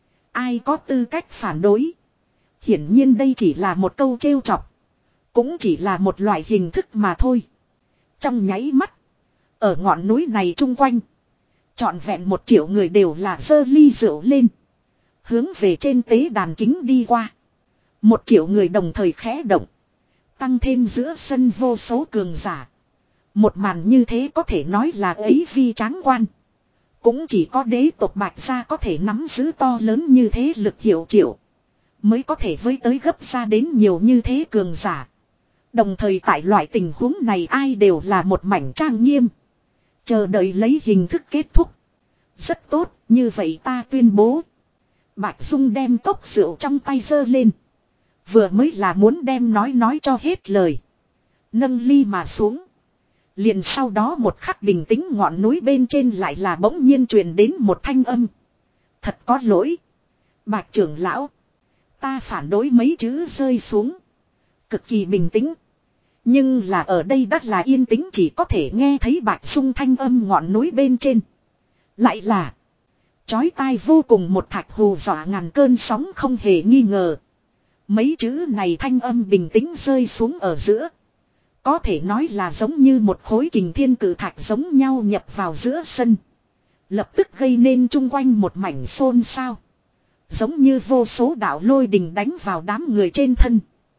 Ai có tư cách phản đối. Hiển nhiên đây chỉ là một câu trêu chọc. Cũng chỉ là một loại hình thức mà thôi. Trong nháy mắt. Ở ngọn núi này chung quanh. Trọn vẹn một triệu người đều là giơ ly rượu lên. Hướng về trên tế đàn kính đi qua. Một triệu người đồng thời khẽ động. Tăng thêm giữa sân vô số cường giả. Một màn như thế có thể nói là ấy vi tráng quan. Cũng chỉ có đế tộc Bạch gia có thể nắm giữ to lớn như thế lực hiệu triệu. Mới có thể với tới gấp ra đến nhiều như thế cường giả. Đồng thời tại loại tình huống này ai đều là một mảnh trang nghiêm. Chờ đợi lấy hình thức kết thúc. Rất tốt, như vậy ta tuyên bố. Bạch Dung đem cốc rượu trong tay giơ lên. Vừa mới là muốn đem nói nói cho hết lời. Nâng ly mà xuống. Liền sau đó một khắc bình tĩnh ngọn núi bên trên lại là bỗng nhiên truyền đến một thanh âm. Thật có lỗi. Bạch trưởng lão. Ta phản đối mấy chữ rơi xuống. Cực kỳ bình tĩnh. Nhưng là ở đây đất là yên tĩnh chỉ có thể nghe thấy Bạch Dung thanh âm ngọn núi bên trên. Lại là. Chói tai vô cùng một thạch hù dọa ngàn cơn sóng không hề nghi ngờ. Mấy chữ này thanh âm bình tĩnh rơi xuống ở giữa. Có thể nói là giống như một khối kình thiên cử thạch giống nhau nhập vào giữa sân. Lập tức gây nên chung quanh một mảnh xôn xao. Giống như vô số đạo lôi đình đánh vào đám người trên thân.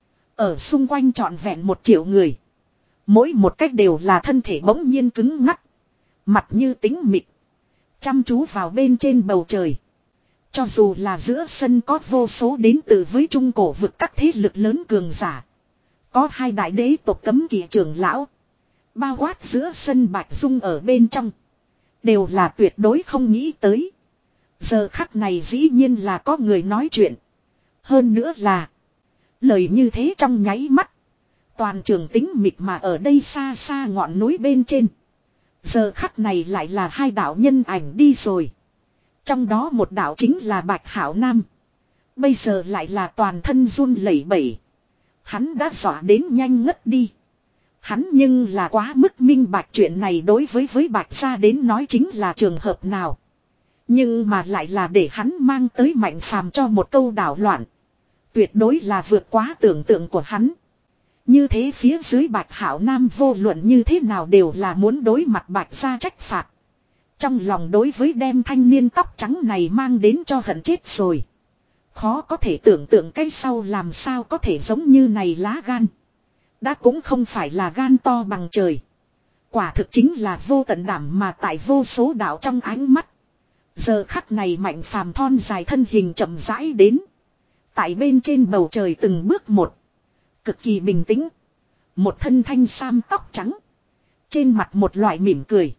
Ở xung quanh trọn vẹn một triệu người. Mỗi một cách đều là thân thể bỗng nhiên cứng ngắc. Mặt như tính mịt. Chăm chú vào bên trên bầu trời. Cho dù là giữa sân có vô số đến từ với trung cổ vực các thế lực lớn cường giả. Có hai đại đế tộc cấm kỵ trưởng lão. Bao quát giữa sân Bạch Dung ở bên trong. Đều là tuyệt đối không nghĩ tới. Giờ khắc này dĩ nhiên là có người nói chuyện. Hơn nữa là. Lời như thế trong nháy mắt. Toàn trường tính mịt mà ở đây xa xa ngọn núi bên trên. Giờ khắc này lại là hai đạo nhân ảnh đi rồi. Trong đó một đạo chính là Bạch Hảo Nam. Bây giờ lại là toàn thân run lẩy bẩy. Hắn đã dọa đến nhanh ngất đi. Hắn nhưng là quá mức minh bạch chuyện này đối với với Bạch gia đến nói chính là trường hợp nào. Nhưng mà lại là để hắn mang tới Mạnh Phàm cho một câu đảo loạn. Tuyệt đối là vượt quá tưởng tượng của hắn. Như thế phía dưới Bạch Hảo Nam vô luận như thế nào đều là muốn đối mặt Bạch gia trách phạt. Trong lòng đối với đem thanh niên tóc trắng này mang đến cho hận chết rồi. Khó có thể tưởng tượng cái sau làm sao có thể giống như này lá gan. Đã cũng không phải là gan to bằng trời. Quả thực chính là vô tận đảm mà tại vô số đạo trong ánh mắt. Giờ khắc này Mạnh Phàm thon dài thân hình chậm rãi đến. Tại bên trên bầu trời từng bước một. Cực kỳ bình tĩnh. Một thân thanh sam tóc trắng. Trên mặt một loại mỉm cười.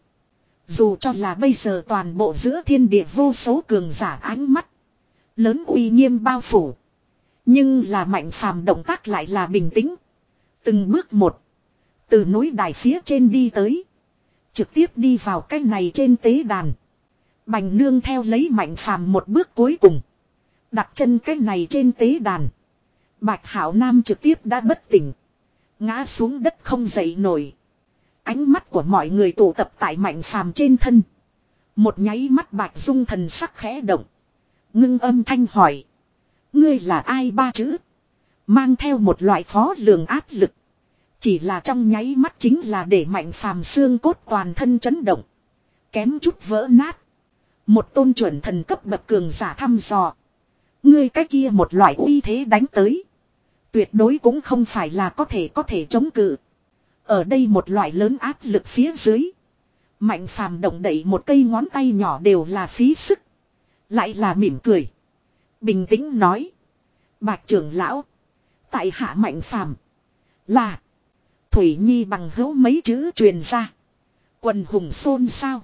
Dù cho là bây giờ toàn bộ giữa thiên địa vô số cường giả ánh mắt. Lớn uy nghiêm bao phủ. Nhưng là Mạnh Phàm động tác lại là bình tĩnh. Từng bước một. Từ núi đài phía trên đi tới. Trực tiếp đi vào cái này trên tế đàn. Bành nương theo lấy Mạnh Phàm một bước cuối cùng. Đặt chân cái này trên tế đàn. Bạch Hảo Nam trực tiếp đã bất tỉnh. Ngã xuống đất không dậy nổi. Ánh mắt của mọi người tụ tập tại Mạnh Phàm trên thân. Một nháy mắt Bạch Dung thần sắc khẽ động. Ngưng âm thanh hỏi. Ngươi là ai ba chữ? Mang theo một loại khó lường áp lực. Chỉ là trong nháy mắt chính là để Mạnh Phàm xương cốt toàn thân chấn động. Kém chút vỡ nát. Một tôn chuẩn thần cấp bậc cường giả thăm dò. Ngươi cái kia một loại uy thế đánh tới. Tuyệt đối cũng không phải là có thể có thể chống cự. Ở đây một loại lớn áp lực phía dưới. Mạnh Phàm động đẩy một cây ngón tay nhỏ đều là phí sức. Lại là mỉm cười. Bình tĩnh nói. Bạch trưởng lão. Tại hạ Mạnh Phàm là. Thủy Nhi bằng hữu mấy chữ truyền ra. Quần hùng xôn xao.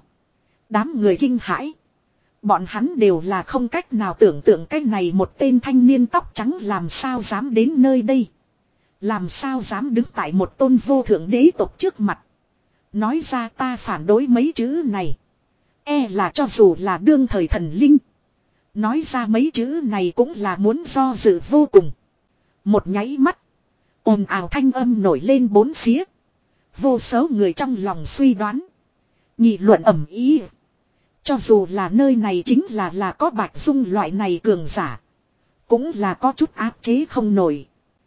Đám người kinh hãi. Bọn hắn đều là không cách nào tưởng tượng cái này một tên thanh niên tóc trắng làm sao dám đến nơi đây. Làm sao dám đứng tại một tôn vô thượng đế tộc trước mặt. Nói ra ta phản đối mấy chữ này. E là cho dù là đương thời thần linh. Nói ra mấy chữ này cũng là muốn do dự vô cùng. Một nháy mắt. Ồn ào thanh âm nổi lên bốn phía. Vô số người trong lòng suy đoán. Nghị luận ầm ý. Cho dù là nơi này chính là là có Bạch Dung loại này cường giả. Cũng là có chút áp chế không nổi.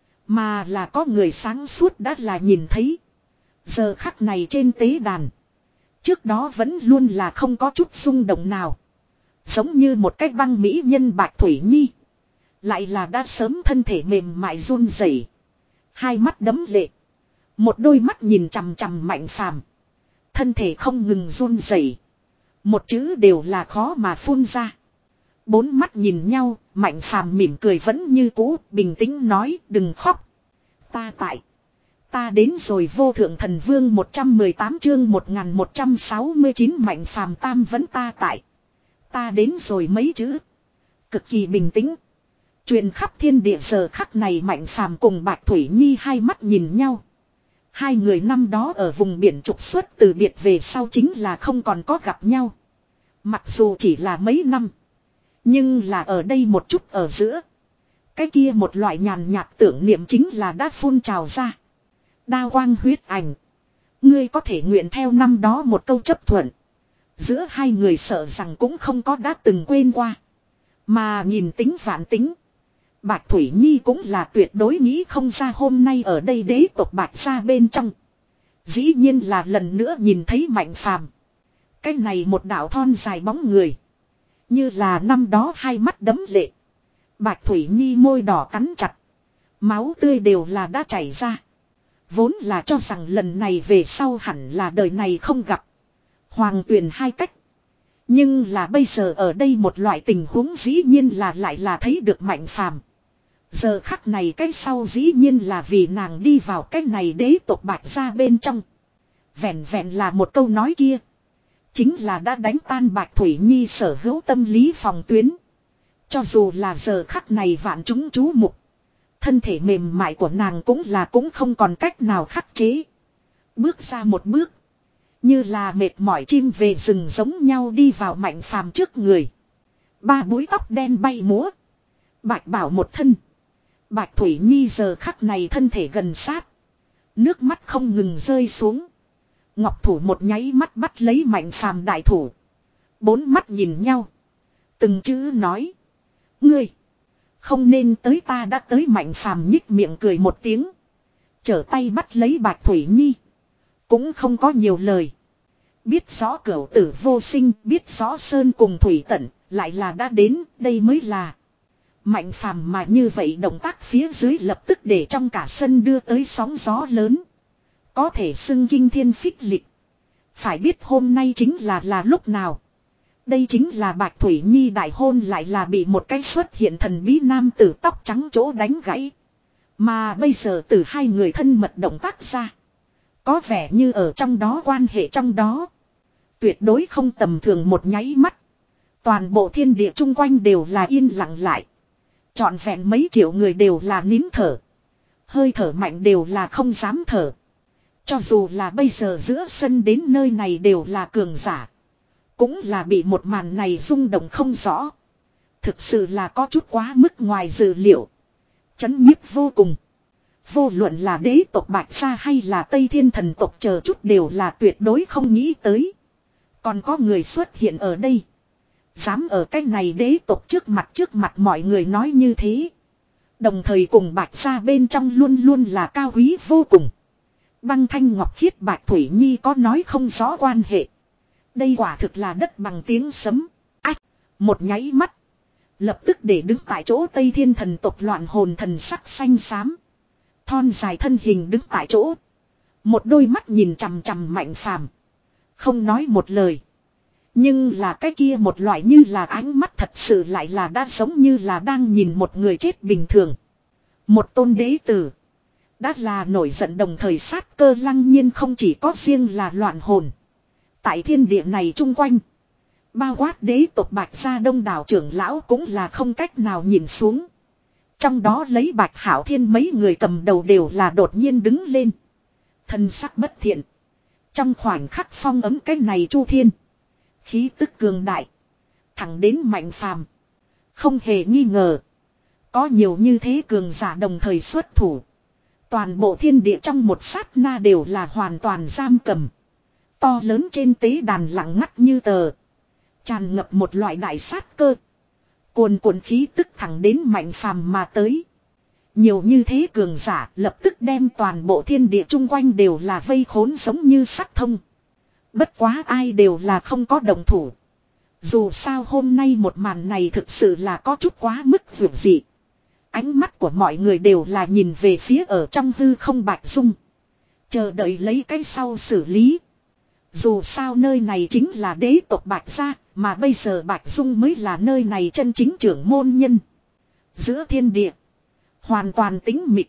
Mà là có người sáng suốt đã là nhìn thấy. Giờ khắc này trên tế đàn. Trước đó vẫn luôn là không có chút xung động nào. Giống như một cái băng mỹ nhân Bạch Thủy Nhi. Lại là đã sớm thân thể mềm mại run rẩy, hai mắt đẫm lệ. Một đôi mắt nhìn chằm chằm Mạnh Phàm. Thân thể không ngừng run rẩy. Một chữ đều là khó mà phun ra. Bốn mắt nhìn nhau, Mạnh Phàm mỉm cười vẫn như cũ, bình tĩnh nói đừng khóc. Ta tại. Ta đến rồi vô thượng thần vương một trăm mười tám chương một nghìn một trăm sáu mươi chín Mạnh Phàm tam vẫn ta tại. Ta đến rồi mấy chữ. Cực kỳ bình tĩnh. Truyền khắp thiên địa giờ khắc này Mạnh Phàm cùng Bạch Thủy Nhi hai mắt nhìn nhau. Hai người năm đó ở vùng biển trục xuất từ biệt về sau chính là không còn có gặp nhau. Mặc dù chỉ là mấy năm. Nhưng là ở đây một chút ở giữa. Cái kia một loại nhàn nhạt tưởng niệm chính là đã phun trào ra. Đao quang huyết ảnh. Ngươi có thể nguyện theo năm đó một câu chấp thuận. Giữa hai người sợ rằng cũng không có đã từng quên qua. Mà nhìn tính vạn tính. Bạch Thủy Nhi cũng là tuyệt đối nghĩ không ra hôm nay ở đây đế tộc Bạch gia bên trong. Dĩ nhiên là lần nữa nhìn thấy Mạnh Phàm. Cái này một đạo thon dài bóng người. Như là năm đó hai mắt đẫm lệ. Bạch Thủy Nhi môi đỏ cắn chặt. Máu tươi đều là đã chảy ra. Vốn là cho rằng lần này về sau hẳn là đời này không gặp. Hoàng tuyền hai cách. Nhưng là bây giờ ở đây một loại tình huống dĩ nhiên là lại là thấy được Mạnh Phàm. Giờ khắc này cái sau dĩ nhiên là vì nàng đi vào cái này đế tộc Bạch gia bên trong. Vẹn vẹn là một câu nói kia. Chính là đã đánh tan Bạch Thủy Nhi sở hữu tâm lý phòng tuyến. Cho dù là giờ khắc này vạn chúng chú mục. Thân thể mềm mại của nàng cũng là cũng không còn cách nào khắc chế. Bước ra một bước. Như là mệt mỏi chim về rừng giống nhau đi vào Mạnh Phàm trước người. Ba búi tóc đen bay múa. Bạch bảo một thân. Bạch Thủy Nhi giờ khắc này thân thể gần sát. Nước mắt không ngừng rơi xuống. Ngọc thủ một nháy mắt bắt lấy Mạnh Phàm đại thủ. Bốn mắt nhìn nhau. Từng chữ nói. Ngươi. Không nên tới ta đã tới Mạnh Phàm nhích miệng cười một tiếng. Trở tay bắt lấy Bạch Thủy Nhi. Cũng không có nhiều lời. Biết rõ cửu tử vô sinh. Biết rõ sơn cùng thủy tận. Lại là đã đến. Đây mới là. Mạnh Phàm mà như vậy động tác phía dưới lập tức để trong cả sân đưa tới sóng gió lớn. Có thể xưng kinh thiên phích lịch. Phải biết hôm nay chính là là lúc nào. Đây chính là Bạch Thủy Nhi đại hôn lại là bị một cái xuất hiện thần bí nam tử tóc trắng chỗ đánh gãy. Mà bây giờ từ hai người thân mật động tác ra. Có vẻ như ở trong đó quan hệ trong đó. Tuyệt đối không tầm thường một nháy mắt. Toàn bộ thiên địa chung quanh đều là yên lặng lại. Trọn vẹn mấy triệu người đều là nín thở. Hơi thở mạnh đều là không dám thở. Cho dù là bây giờ giữa sân đến nơi này đều là cường giả. Cũng là bị một màn này rung động không rõ. Thực sự là có chút quá mức ngoài dự liệu. Chấn nhiếp vô cùng. Vô luận là đế tộc Bạch gia hay là Tây Thiên thần tộc chờ chút đều là tuyệt đối không nghĩ tới. Còn có người xuất hiện ở đây. Dám ở cái này đế tộc trước mặt trước mặt mọi người nói như thế. Đồng thời cùng Bạch gia bên trong luôn luôn là cao quý vô cùng. Băng thanh ngọc khiết Bạch Thủy Nhi có nói không rõ quan hệ. Đây quả thực là đất bằng tiếng sấm. Ách, một nháy mắt. Lập tức để đứng tại chỗ Tây Thiên thần tộc loạn hồn thần sắc xanh xám. Thon dài thân hình đứng tại chỗ. Một đôi mắt nhìn chằm chằm Mạnh Phàm. Không nói một lời. Nhưng là cái kia một loại như là ánh mắt thật sự lại là đã giống như là đang nhìn một người chết bình thường. Một tôn đế tử. Đã là nổi giận đồng thời sát cơ lăng nhiên không chỉ có riêng là loạn hồn. Tại thiên địa này chung quanh. Bao quát đế tộc Bạch gia đông đảo trưởng lão cũng là không cách nào nhìn xuống. Trong đó lấy Bạch Hảo Thiên mấy người cầm đầu đều là đột nhiên đứng lên. Thân sắc bất thiện. Trong khoảnh khắc phong ấm cái này Chu Thiên. Khí tức cường đại. Thẳng đến Mạnh Phàm. Không hề nghi ngờ. Có nhiều như thế cường giả đồng thời xuất thủ. Toàn bộ thiên địa trong một sát na đều là hoàn toàn giam cầm. To lớn trên tế đàn lặng ngắt như tờ. Tràn ngập một loại đại sát cơ. Cuồn cuộn khí tức thẳng đến Mạnh Phàm mà tới. Nhiều như thế cường giả lập tức đem toàn bộ thiên địa chung quanh đều là vây khốn giống như sắt thông. Bất quá ai đều là không có đồng thủ. Dù sao hôm nay một màn này thực sự là có chút quá mức vượt dị. Ánh mắt của mọi người đều là nhìn về phía ở trong hư không Bạch Dung. Chờ đợi lấy cái sau xử lý. Dù sao nơi này chính là đế tộc Bạch gia, mà bây giờ Bạch Dung mới là nơi này chân chính trưởng môn nhân. Giữa thiên địa, hoàn toàn tĩnh mịch.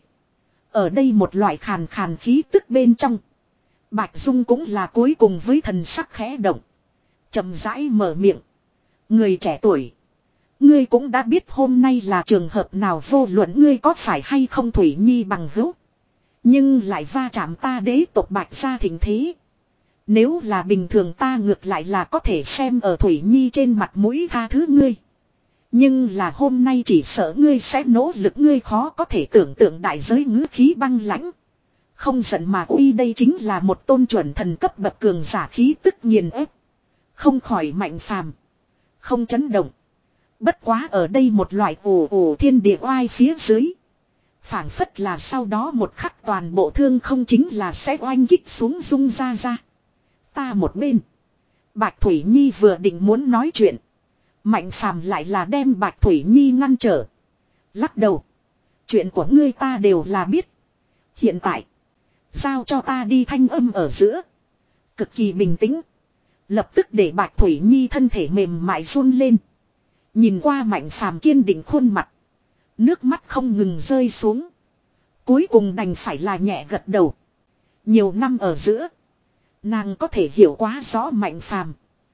Ở đây một loại khàn khàn khí tức bên trong. Bạch Dung cũng là cuối cùng với thần sắc khẽ động. Chậm rãi mở miệng. Người trẻ tuổi. Ngươi cũng đã biết hôm nay là trường hợp nào, vô luận ngươi có phải hay không Thủy Nhi bằng hữu. Nhưng lại va chạm ta đế tộc Bạch gia thịnh thế. Nếu là bình thường ta ngược lại là có thể xem ở Thủy Nhi trên mặt mũi tha thứ ngươi. Nhưng là hôm nay chỉ sợ ngươi sẽ nỗ lực, ngươi khó có thể tưởng tượng đại giới ngữ khí băng lãnh. Không giận mà uy, đây chính là một tôn chuẩn thần cấp bậc cường giả khí tức nghiền ép. Không khỏi Mạnh Phàm. Không chấn động. Bất quá ở đây một loại ồ ồ thiên địa oai phía dưới. Phảng phất là sau đó một khắc toàn bộ thương không chính là sẽ oanh kích xuống rung ra ra. Ta một bên. Bạch Thủy Nhi vừa định muốn nói chuyện. Mạnh Phàm lại là đem Bạch Thủy Nhi ngăn trở. Lắc đầu. Chuyện của ngươi ta đều là biết. Hiện tại. Giao cho ta đi, thanh âm ở giữa. Cực kỳ bình tĩnh. Lập tức để Bạch Thủy Nhi thân thể mềm mại run lên. Nhìn qua Mạnh Phàm kiên định khuôn mặt. Nước mắt không ngừng rơi xuống. Cuối cùng đành phải là nhẹ gật đầu. Nhiều năm ở giữa. Nàng có thể hiểu quá rõ Mạnh Phàm.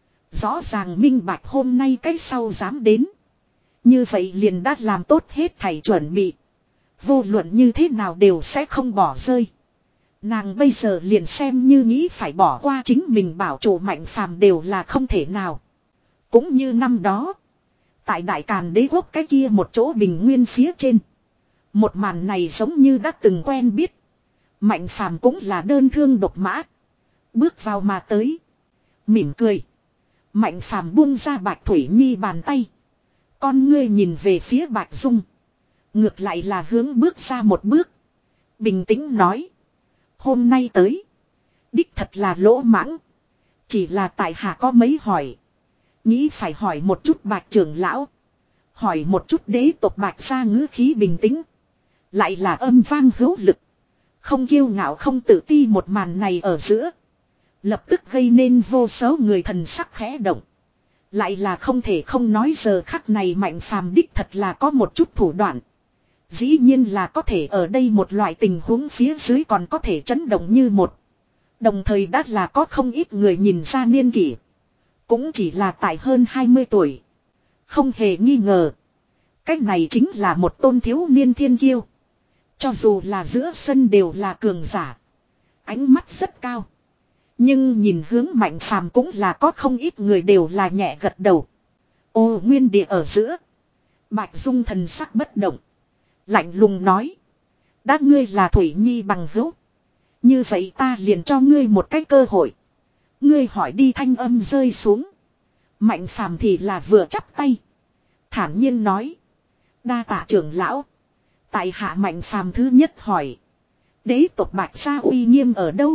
Rõ ràng minh bạch hôm nay cái sau dám đến. Như vậy liền đã làm tốt hết thảy chuẩn bị. Vô luận như thế nào đều sẽ không bỏ rơi. Nàng bây giờ liền xem như nghĩ phải bỏ qua chính mình bảo chủ Mạnh Phàm đều là không thể nào. Cũng như năm đó. Tại Đại Càn Đế quốc cái kia một chỗ bình nguyên phía trên. Một màn này giống như đã từng quen biết. Mạnh Phàm cũng là đơn thương độc mã. Bước vào mà tới. Mỉm cười. Mạnh Phàm buông ra Bạch Thủy Nhi bàn tay. Con ngươi nhìn về phía Bạch Dung. Ngược lại là hướng bước ra một bước. Bình tĩnh nói. Hôm nay tới. Đích thật là lỗ mãng. Chỉ là tại hạ có mấy hỏi. Nghĩ phải hỏi một chút Bạch trưởng lão. Hỏi một chút đế tộc Bạch gia, ngữ khí bình tĩnh. Lại là âm vang hữu lực. Không kiêu ngạo không tự ti, một màn này ở giữa. Lập tức gây nên vô số người thần sắc khẽ động. Lại là không thể không nói giờ khắc này Mạnh Phàm đích thật là có một chút thủ đoạn. Dĩ nhiên là có thể ở đây một loại tình huống phía dưới còn có thể chấn động như một. Đồng thời đã là có không ít người nhìn ra niên kỷ. Cũng chỉ là tại hơn hai mươi tuổi. Không hề nghi ngờ. Cái này chính là một tôn thiếu niên thiên kiêu. Cho dù là giữa sân đều là cường giả. Ánh mắt rất cao. Nhưng nhìn hướng Mạnh Phàm cũng là có không ít người đều là nhẹ gật đầu. Ô nguyên địa ở giữa. Bạch Dung thần sắc bất động. Lạnh lùng nói. Đã ngươi là Thủy Nhi bằng hữu. Như vậy ta liền cho ngươi một cái cơ hội. Ngươi hỏi đi, thanh âm rơi xuống. Mạnh Phàm thì là vừa chắp tay. Thản nhiên nói. Đa tạ trưởng lão. Tại hạ Mạnh Phàm thứ nhất hỏi. Đế tộc Bạch gia uy nghiêm ở đâu?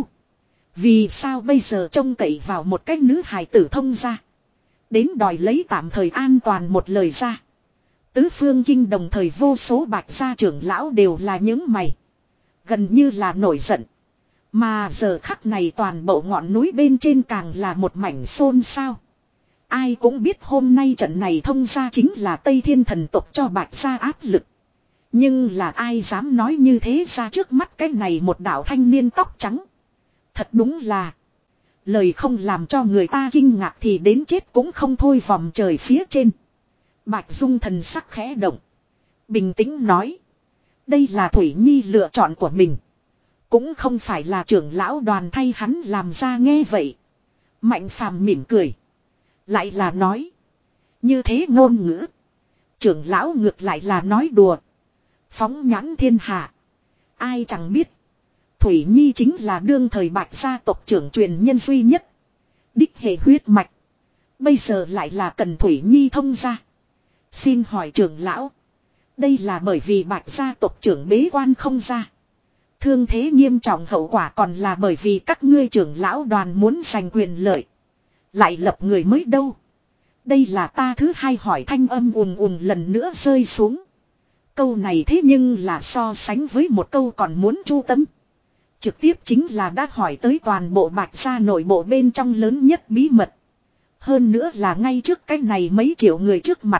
Vì sao bây giờ trông cậy vào một cái nữ hài tử thông ra? Đến đòi lấy tạm thời an toàn một lời ra. Tứ phương kinh đồng thời vô số Bạch gia trưởng lão đều là những mày. Gần như là nổi giận. Mà giờ khắc này toàn bộ ngọn núi bên trên càng là một mảnh xôn xao. Ai cũng biết hôm nay trận này thông ra chính là Tây Thiên thần tộc cho Bạch gia áp lực. Nhưng là ai dám nói như thế ra trước mắt cái này một đạo thanh niên tóc trắng. Thật đúng là. Lời không làm cho người ta kinh ngạc thì đến chết cũng không thôi vòng trời phía trên. Bạch Dung thần sắc khẽ động. Bình tĩnh nói. Đây là Thủy Nhi lựa chọn của mình. Cũng không phải là trưởng lão đoàn thay hắn làm ra nghe vậy. Mạnh Phàm mỉm cười. Lại là nói. Như thế ngôn ngữ. Trưởng lão ngược lại là nói đùa. Phóng nhãn thiên hạ. Ai chẳng biết. Thủy Nhi chính là đương thời Bạch gia tộc trưởng truyền nhân duy nhất. Đích hệ huyết mạch. Bây giờ lại là cần Thủy Nhi thông ra. Xin hỏi trưởng lão. Đây là bởi vì Bạch gia tộc trưởng bế quan không ra. Thương thế nghiêm trọng hậu quả còn là bởi vì các ngươi trưởng lão đoàn muốn giành quyền lợi. Lại lập người mới đâu. Đây là ta thứ hai hỏi thanh âm ùm ùm lần nữa rơi xuống. Câu này thế nhưng là so sánh với một câu còn muốn chu tâm. Trực tiếp chính là đã hỏi tới toàn bộ Bạch gia nội bộ bên trong lớn nhất bí mật. Hơn nữa là ngay trước cái này mấy triệu người trước mặt.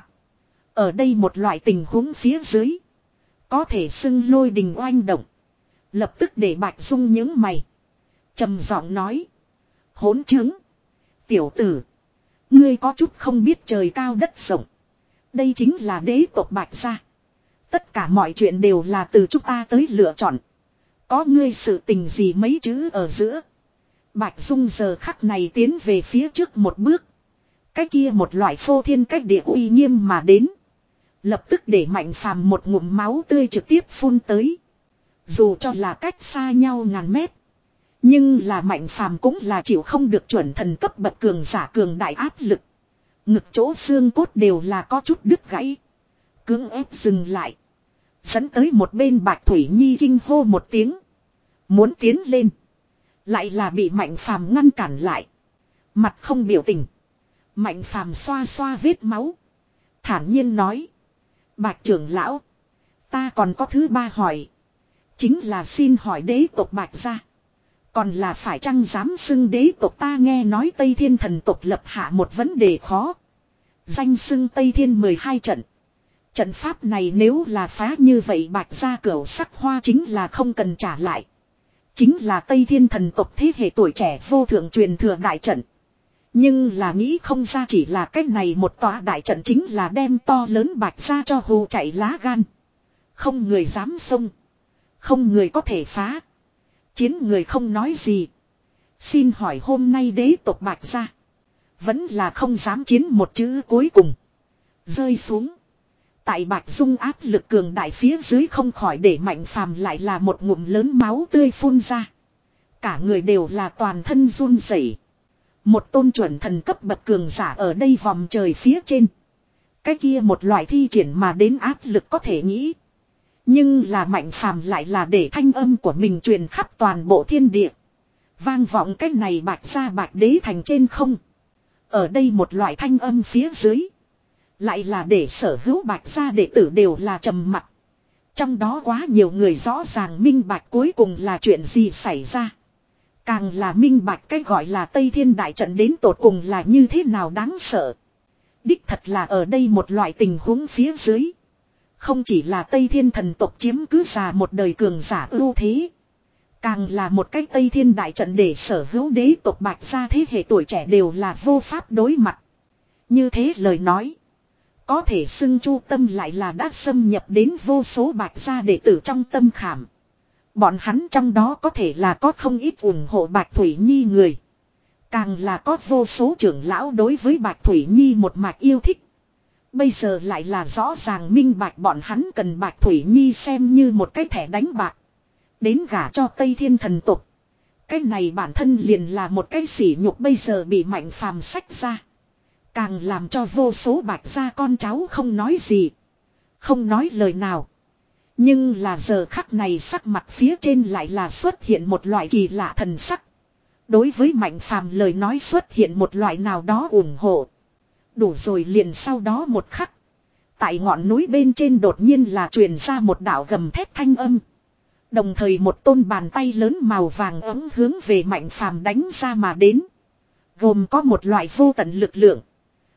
Ở đây một loại tình huống phía dưới. Có thể xưng lôi đình oanh động. Lập tức để Bạch Dung nhướng mày. Trầm giọng nói. Hỗn chứng. Tiểu tử. Ngươi có chút không biết trời cao đất rộng. Đây chính là đế tộc Bạch gia. Tất cả mọi chuyện đều là từ chúng ta tới lựa chọn. Có ngươi sự tình gì mấy chữ ở giữa. Bạch Dung giờ khắc này tiến về phía trước một bước. Cái kia một loại phô thiên cách địa uy nghiêm mà đến. Lập tức để Mạnh Phàm một ngụm máu tươi trực tiếp phun tới. Dù cho là cách xa nhau ngàn mét. Nhưng là Mạnh Phàm cũng là chịu không được chuẩn thần cấp bậc cường giả cường đại áp lực. Ngực chỗ xương cốt đều là có chút đứt gãy. Cưỡng ép dừng lại. Dẫn tới một bên Bạch Thủy Nhi kinh hô một tiếng. Muốn tiến lên. Lại là bị Mạnh Phàm ngăn cản lại. Mặt không biểu tình. Mạnh Phàm xoa xoa vết máu. Thản nhiên nói. Bạch trưởng lão. Ta còn có thứ ba hỏi. Chính là xin hỏi đế tộc Bạch gia. Còn là phải chăng dám xưng đế tộc ta nghe nói Tây Thiên thần tộc lập hạ một vấn đề khó. Danh xưng Tây Thiên mười hai trận. Trận pháp này nếu là phá như vậy Bạch gia cửu sắc hoa chính là không cần trả lại. Chính là Tây Thiên thần tộc thế hệ tuổi trẻ vô thượng truyền thừa đại trận. Nhưng là nghĩ không ra chỉ là cách này một tòa đại trận chính là đem to lớn Bạch gia cho hù chạy lá gan. Không người dám xông. Không người có thể phá. Chiến người không nói gì. Xin hỏi hôm nay đế tộc Bạch gia. Vẫn là không dám chiến một chữ cuối cùng. Rơi xuống. Tại Bạch Dung áp lực cường đại phía dưới không khỏi để Mạnh Phàm lại là một ngụm lớn máu tươi phun ra. Cả người đều là toàn thân run rẩy. Một tôn chuẩn thần cấp bậc cường giả ở đây vòng trời phía trên. Cái kia một loại thi triển mà đến áp lực có thể nghĩ. Nhưng là Mạnh Phàm lại là để thanh âm của mình truyền khắp toàn bộ thiên địa. Vang vọng cái này Bạch gia Bạch đế thành trên không. Ở đây một loại thanh âm phía dưới. Lại là để sở hữu Bạch gia đệ tử đều là trầm mặc. Trong đó quá nhiều người rõ ràng minh bạch cuối cùng là chuyện gì xảy ra. Càng là minh bạch cái gọi là Tây Thiên đại trận đến tột cùng là như thế nào đáng sợ. Đích thật là ở đây một loại tình huống phía dưới. Không chỉ là Tây Thiên thần tộc chiếm cứ già một đời cường giả ưu thế. Càng là một cái Tây Thiên đại trận để sở hữu đế tộc Bạch gia thế hệ tuổi trẻ đều là vô pháp đối mặt. Như thế lời nói. Có thể xưng Chu Tâm lại là đã xâm nhập đến vô số Bạch gia đệ tử trong tâm khảm. Bọn hắn trong đó có thể là có không ít ủng hộ Bạch Thủy Nhi người. Càng là có vô số trưởng lão đối với Bạch Thủy Nhi một mạch yêu thích. Bây giờ lại là rõ ràng minh bạch bọn hắn cần Bạch Thủy Nhi xem như một cái thẻ đánh bạc. Đến gả cho Tây Thiên thần tục. Cái này bản thân liền là một cái sỉ nhục bây giờ bị Mạnh Phàm xách ra. Càng làm cho vô số Bạch gia con cháu không nói gì. Không nói lời nào. Nhưng là giờ khắc này sắc mặt phía trên lại là xuất hiện một loại kỳ lạ thần sắc. Đối với Mạnh Phàm lời nói xuất hiện một loại nào đó ủng hộ. Đủ rồi liền sau đó một khắc. Tại ngọn núi bên trên đột nhiên là truyền ra một đạo gầm thét thanh âm. Đồng thời một tôn bàn tay lớn màu vàng ấm hướng về Mạnh Phàm đánh ra mà đến. Gồm có một loại vô tận lực lượng.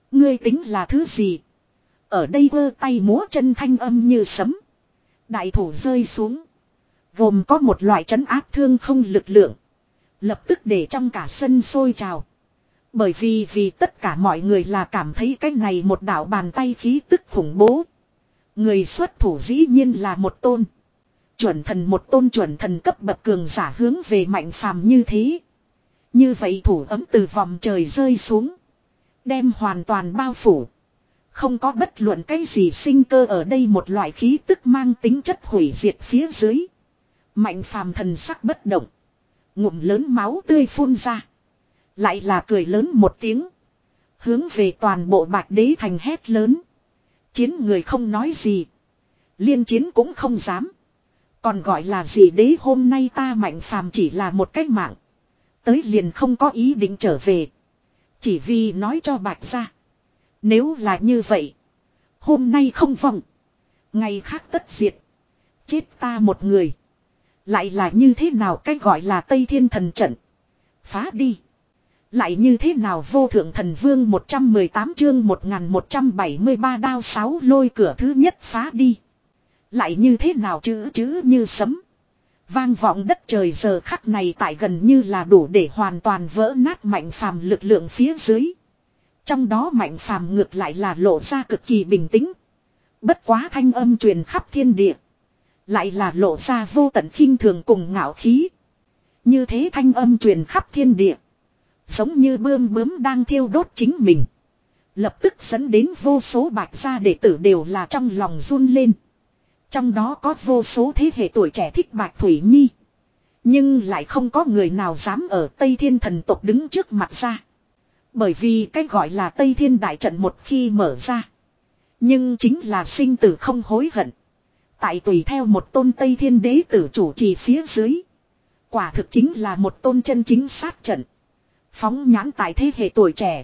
Ngươi tính là thứ gì? Ở đây vơ tay múa chân thanh âm như sấm. Đại thủ rơi xuống. Gồm có một loại trấn áp thương không lực lượng. Lập tức để trong cả sân sôi trào. Bởi vì vì tất cả mọi người là cảm thấy cái này một đạo bàn tay khí tức khủng bố. Người xuất thủ dĩ nhiên là một tôn. Chuẩn thần một tôn chuẩn thần cấp bậc cường giả hướng về Mạnh Phàm như thế. Như vậy thủ ấm từ vòng trời rơi xuống. Đem hoàn toàn bao phủ. Không có bất luận cái gì sinh cơ ở đây một loại khí tức mang tính chất hủy diệt phía dưới. Mạnh Phàm thần sắc bất động. Ngụm lớn máu tươi phun ra. Lại là cười lớn một tiếng. Hướng về toàn bộ Bạch Đế thành hét lớn. Chiến người không nói gì. Liên chiến cũng không dám. Còn gọi là gì đế hôm nay ta Mạnh Phàm chỉ là một cái mạng. Tới liền không có ý định trở về. Chỉ vì nói cho Bạch ra. Nếu là như vậy. Hôm nay không vòng. Ngày khác tất diệt. Chết ta một người. Lại là như thế nào cái gọi là Tây Thiên Thần Trận. Phá đi. Lại như thế nào vô thượng thần vương một trăm mười tám chương một nghìn một trăm bảy mươi ba đao sáu lôi cửa thứ nhất phá đi. Lại như thế nào chữ chữ như sấm. Vang vọng đất trời giờ khắc này tại gần như là đủ để hoàn toàn vỡ nát Mạnh Phàm lực lượng phía dưới. Trong đó Mạnh Phàm ngược lại là lộ ra cực kỳ bình tĩnh. Bất quá thanh âm truyền khắp thiên địa. Lại là lộ ra vô tận khinh thường cùng ngạo khí. Như thế thanh âm truyền khắp thiên địa. Giống như bươm bướm đang thiêu đốt chính mình. Lập tức dẫn đến vô số Bạch gia đệ tử đều là trong lòng run lên. Trong đó có vô số thế hệ tuổi trẻ thích Bạch Thủy Nhi. Nhưng lại không có người nào dám ở Tây Thiên thần tộc đứng trước mặt ra. Bởi vì cái gọi là Tây Thiên đại trận một khi mở ra. Nhưng chính là sinh tử không hối hận. Tại tùy theo một tôn Tây Thiên đế tử chủ trì phía dưới. Quả thực chính là một tôn chân chính sát trận. Phóng nhãn tại thế hệ tuổi trẻ.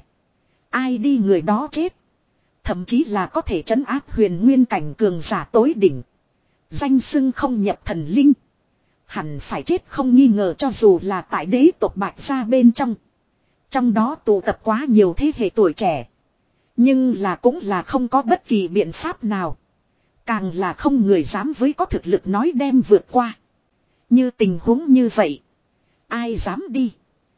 Ai đi người đó chết. Thậm chí là có thể trấn áp huyền nguyên cảnh cường giả tối đỉnh. Danh xưng không nhập thần linh. Hẳn phải chết không nghi ngờ cho dù là tại đế tộc Bạch gia bên trong. Trong đó tụ tập quá nhiều thế hệ tuổi trẻ. Nhưng là cũng là không có bất kỳ biện pháp nào. Càng là không người dám với có thực lực nói đem vượt qua. Như tình huống như vậy. Ai dám đi.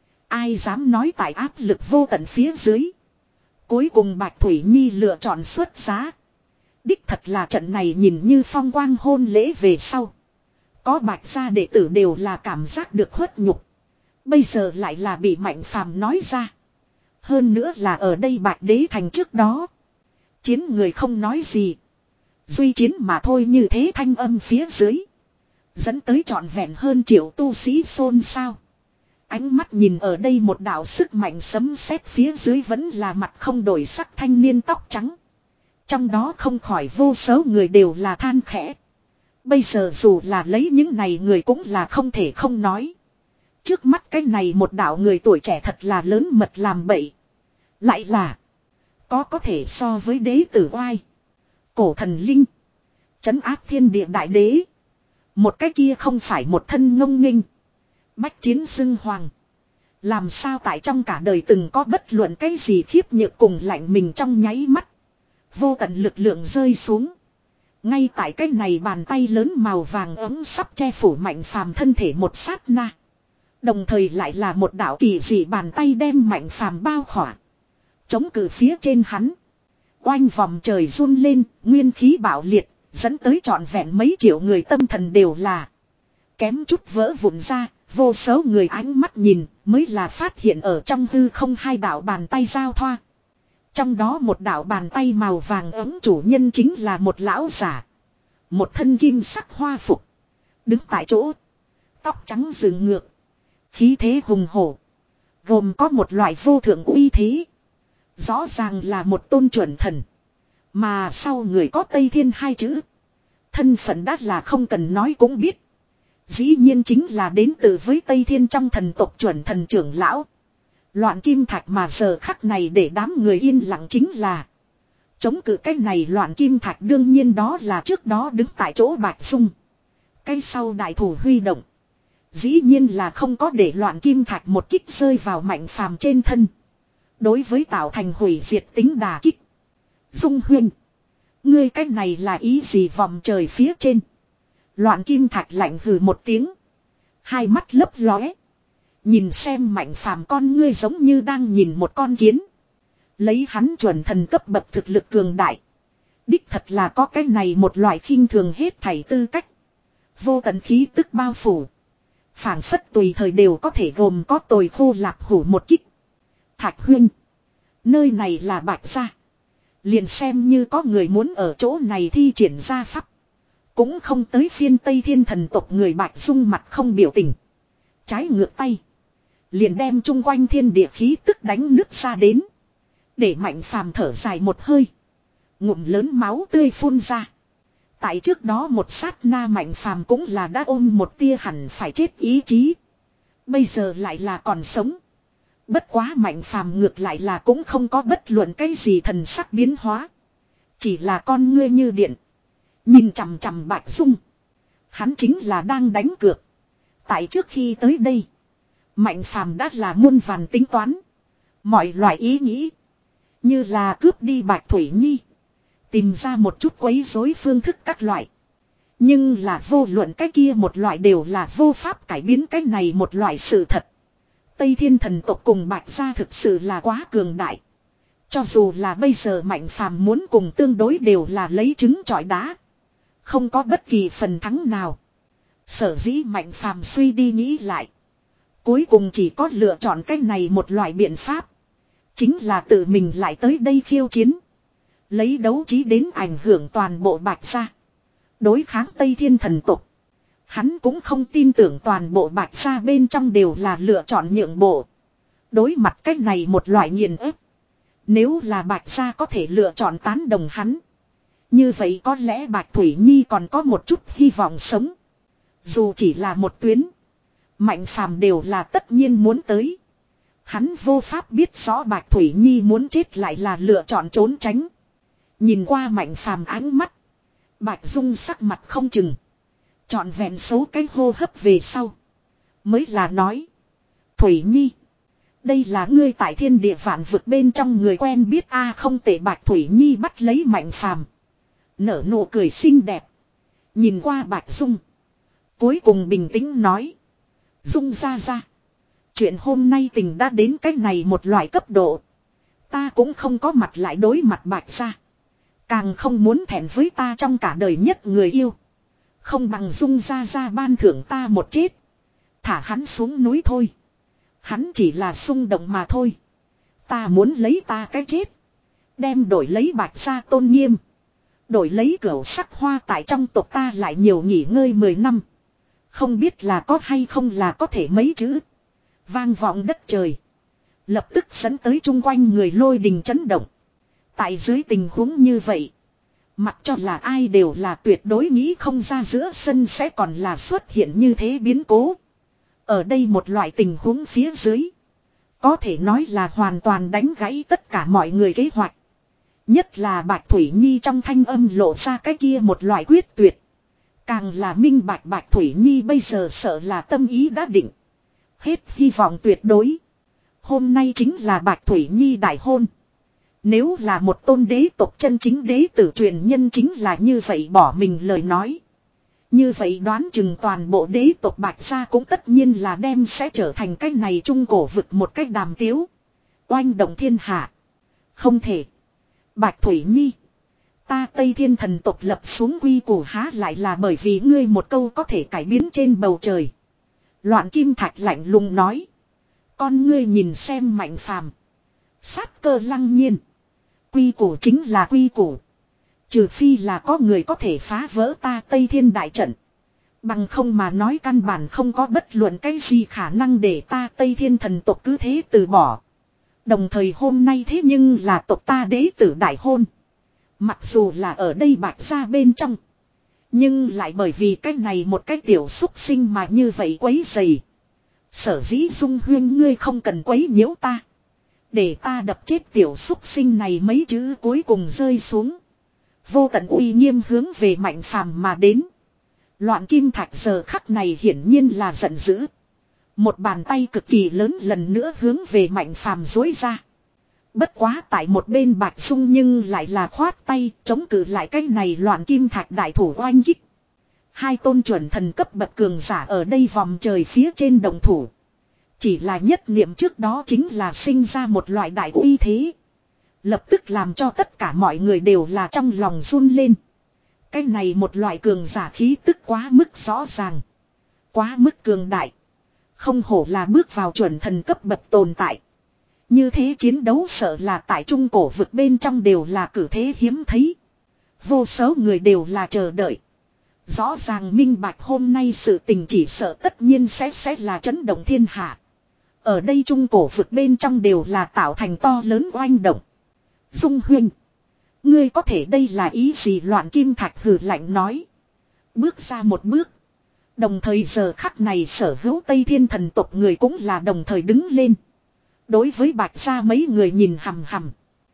Ai dám nói tại áp lực vô tận phía dưới. Cuối cùng Bạch Thủy Nhi lựa chọn xuất giá. Đích thật là trận này nhìn như phong quang hôn lễ về sau. Có Bạch gia đệ tử đều là cảm giác được khuất nhục. Bây giờ lại là bị Mạnh Phàm nói ra. Hơn nữa là ở đây Bạch Đế thành trước đó. Chiến người không nói gì. Duy chiến mà thôi như thế thanh âm phía dưới. Dẫn tới trọn vẹn hơn triệu tu sĩ xôn xao. Ánh mắt nhìn ở đây một đạo sức mạnh sấm sét phía dưới vẫn là mặt không đổi sắc thanh niên tóc trắng. Trong đó không khỏi vô số người đều là than khẽ. Bây giờ dù là lấy những này người cũng là không thể không nói. Trước mắt cái này một đạo người tuổi trẻ thật là lớn mật làm bậy. Lại là có có thể so với đế tử oai. Cổ thần linh. Trấn áp thiên địa đại đế. Một cái kia không phải một thân ngông nghênh. Bách chiến xưng hoàng. Làm sao tại trong cả đời từng có bất luận cái gì khiếp nhược cùng lạnh mình trong nháy mắt. Vô tận lực lượng rơi xuống. Ngay tại cái này bàn tay lớn màu vàng ấm sắp che phủ Mạnh Phàm thân thể một sát na. Đồng thời lại là một đạo kỳ dị bàn tay đem Mạnh Phàm bao khỏa. Chống cự phía trên hắn. Oanh vòng trời run lên, nguyên khí bạo liệt, dẫn tới trọn vẹn mấy triệu người tâm thần đều là kém chút vỡ vụn ra, vô số người ánh mắt nhìn mới là phát hiện ở trong hư không hai đạo bàn tay giao thoa. Trong đó một đạo bàn tay màu vàng ấm chủ nhân chính là một lão giả. Một thân kim sắc hoa phục. Đứng tại chỗ. Tóc trắng dựng ngược. Khí thế hùng hổ. Gồm có một loại vô thượng uy thế. Rõ ràng là một tôn chuẩn thần. Mà sau người có Tây Thiên hai chữ. Thân phận đắt là không cần nói cũng biết. Dĩ nhiên chính là đến từ với Tây Thiên trong thần tộc chuẩn thần trưởng lão. Loạn kim thạch mà giờ khắc này để đám người yên lặng chính là. Chống cự cái này loạn kim thạch đương nhiên đó là trước đó đứng tại chỗ Bạch Dung. Cái sau đại thủ huy động. Dĩ nhiên là không có để loạn kim thạch một kích rơi vào Mạnh Phàm trên thân. Đối với tạo thành hủy diệt tính đà kích. Dung Huyên. Ngươi cái này là ý gì vòng trời phía trên. Loạn Kim Thạch lạnh hừ một tiếng. Hai mắt lấp lóe. Nhìn xem Mạnh Phàm con ngươi giống như đang nhìn một con kiến. Lấy hắn chuẩn thần cấp bậc thực lực cường đại. Đích thật là có cái này một loại khinh thường hết thảy tư cách. Vô tận khí tức bao phủ. Phảng phất tùy thời đều có thể gồm có tồi khô lạp hủ một kích. Thạch Huyên. Nơi này là Bạch Gia. Liền xem như có người muốn ở chỗ này thi triển ra pháp. Cũng không tới phiên Tây Thiên thần tộc người Bạch Dung mặt không biểu tình. Trái ngược tay. Liền đem chung quanh thiên địa khí tức đánh nứt ra đến. Để Mạnh Phàm thở dài một hơi. Ngụm lớn máu tươi phun ra. Tại trước đó một sát na Mạnh Phàm cũng là đã ôm một tia hẳn phải chết ý chí. Bây giờ lại là còn sống. Bất quá Mạnh Phàm ngược lại là cũng không có bất luận cái gì thần sắc biến hóa. Chỉ là con ngươi như điện. Nhìn chằm chằm Bạch Dung. Hắn chính là đang đánh cược. Tại trước khi tới đây. Mạnh Phàm đã là muôn vàn tính toán. Mọi loại ý nghĩ. Như là cướp đi Bạch Thủy Nhi. Tìm ra một chút quấy rối phương thức các loại. Nhưng là vô luận cái kia một loại đều là vô pháp cải biến cái này một loại sự thật. Tây Thiên thần tộc cùng Bạch Gia thực sự là quá cường đại. Cho dù là bây giờ Mạnh Phàm muốn cùng tương đối đều là lấy trứng trọi đá. Không có bất kỳ phần thắng nào. Sở dĩ Mạnh Phàm suy đi nghĩ lại. Cuối cùng chỉ có lựa chọn cái này một loại biện pháp. Chính là tự mình lại tới đây khiêu chiến. Lấy đấu trí đến ảnh hưởng toàn bộ Bạch Gia. Đối kháng Tây Thiên thần tộc. Hắn cũng không tin tưởng toàn bộ Bạch Gia bên trong đều là lựa chọn nhượng bộ. Đối mặt cách này một loại nghiền ép. Nếu là Bạch Gia có thể lựa chọn tán đồng hắn. Như vậy có lẽ Bạch Thủy Nhi còn có một chút hy vọng sống. Dù chỉ là một tuyến. Mạnh Phàm đều là tất nhiên muốn tới. Hắn vô pháp biết rõ Bạch Thủy Nhi muốn chết lại là lựa chọn trốn tránh. Nhìn qua Mạnh Phàm ánh mắt. Bạch Dung sắc mặt không chừng. Chọn vẹn số cái hô hấp về sau. Mới là nói. Thủy Nhi. Đây là ngươi tại thiên địa vạn vực bên trong người quen biết a không tệ. Bạch Thủy Nhi bắt lấy Mạnh Phàm. Nở nụ cười xinh đẹp. Nhìn qua Bạch Dung. Cuối cùng bình tĩnh nói. Dung ra ra. Chuyện hôm nay tình đã đến cách này một loại cấp độ. Ta cũng không có mặt lại đối mặt Bạch Gia. Càng không muốn thẹn với ta trong cả đời nhất người yêu. Không bằng Dung ra ra ban thưởng ta một chết. Thả hắn xuống núi thôi. Hắn chỉ là xung động mà thôi. Ta muốn lấy ta cái chết. Đem đổi lấy Bạch Gia tôn nghiêm. Đổi lấy cửu sắc hoa tại trong tộc ta lại nhiều nghỉ ngơi mười năm. Không biết là có hay không là có thể mấy chữ. Vang vọng đất trời. Lập tức dẫn tới chung quanh người lôi đình chấn động. Tại dưới tình huống như vậy. Mặc cho là ai đều là tuyệt đối nghĩ không ra giữa sân sẽ còn là xuất hiện như thế biến cố. Ở đây một loại tình huống phía dưới. Có thể nói là hoàn toàn đánh gãy tất cả mọi người kế hoạch. Nhất là Bạch Thủy Nhi trong thanh âm lộ ra cái kia một loại quyết tuyệt. Càng là minh bạch Bạch Thủy Nhi bây giờ sợ là tâm ý đã định. Hết hy vọng tuyệt đối. Hôm nay chính là Bạch Thủy Nhi đại hôn. Nếu là một tôn đế tộc chân chính đế tử truyền nhân chính là như vậy bỏ mình lời nói. Như vậy đoán chừng toàn bộ đế tộc Bạch Gia cũng tất nhiên là đem sẽ trở thành cái này trung cổ vực một cách đàm tiếu. Oanh động thiên hạ. Không thể. Bạch Thủy Nhi. Ta Tây Thiên thần tộc lập xuống quy củ há lại là bởi vì ngươi một câu có thể cải biến trên bầu trời. Loạn Kim Thạch lạnh lùng nói. Con ngươi nhìn xem Mạnh Phàm. Sát cơ lăng nhiên. Quy củ chính là quy củ. Trừ phi là có người có thể phá vỡ ta Tây Thiên đại trận. Bằng không mà nói căn bản không có bất luận cái gì khả năng để ta Tây Thiên thần tộc cứ thế từ bỏ. Đồng thời hôm nay thế nhưng là tộc ta đế tử đại hôn. Mặc dù là ở đây Bạch Gia bên trong. Nhưng lại bởi vì cái này một cái tiểu xúc sinh mà như vậy quấy dày. Sở dĩ Dung Huyên ngươi không cần quấy nhiễu ta. Để ta đập chết tiểu xúc sinh này mấy chữ cuối cùng rơi xuống. Vô tận uy nghiêm hướng về Mạnh Phàm mà đến. Loạn Kim Thạch giờ khắc này hiển nhiên là giận dữ. Một bàn tay cực kỳ lớn lần nữa hướng về Mạnh Phàm dối ra. Bất quá tại một bên Bạch Dung nhưng lại là khoát tay chống cự lại cái này loạn kim thạch đại thủ oanh kích. Hai tôn chuẩn thần cấp bậc cường giả ở đây vòng trời phía trên đồng thủ. Chỉ là nhất niệm trước đó chính là sinh ra một loại đại uy thế. Lập tức làm cho tất cả mọi người đều là trong lòng run lên. Cái này một loại cường giả khí tức quá mức rõ ràng. Quá mức cường đại. Không hổ là bước vào chuẩn thần cấp bậc tồn tại. Như thế chiến đấu sợ là tại trung cổ vực bên trong đều là cử thế hiếm thấy. Vô số người đều là chờ đợi. Rõ ràng minh bạch hôm nay sự tình chỉ sợ tất nhiên sẽ sẽ là chấn động thiên hạ. Ở đây trung cổ vực bên trong đều là tạo thành to lớn oanh động. Dung huynh. Ngươi có thể đây là ý gì loạn kim thạch hừ lạnh nói. Bước ra một bước. Đồng thời giờ khắc này sở hữu Tây Thiên thần tộc người cũng là đồng thời đứng lên. Đối với Bạch gia mấy người nhìn hằm hằm.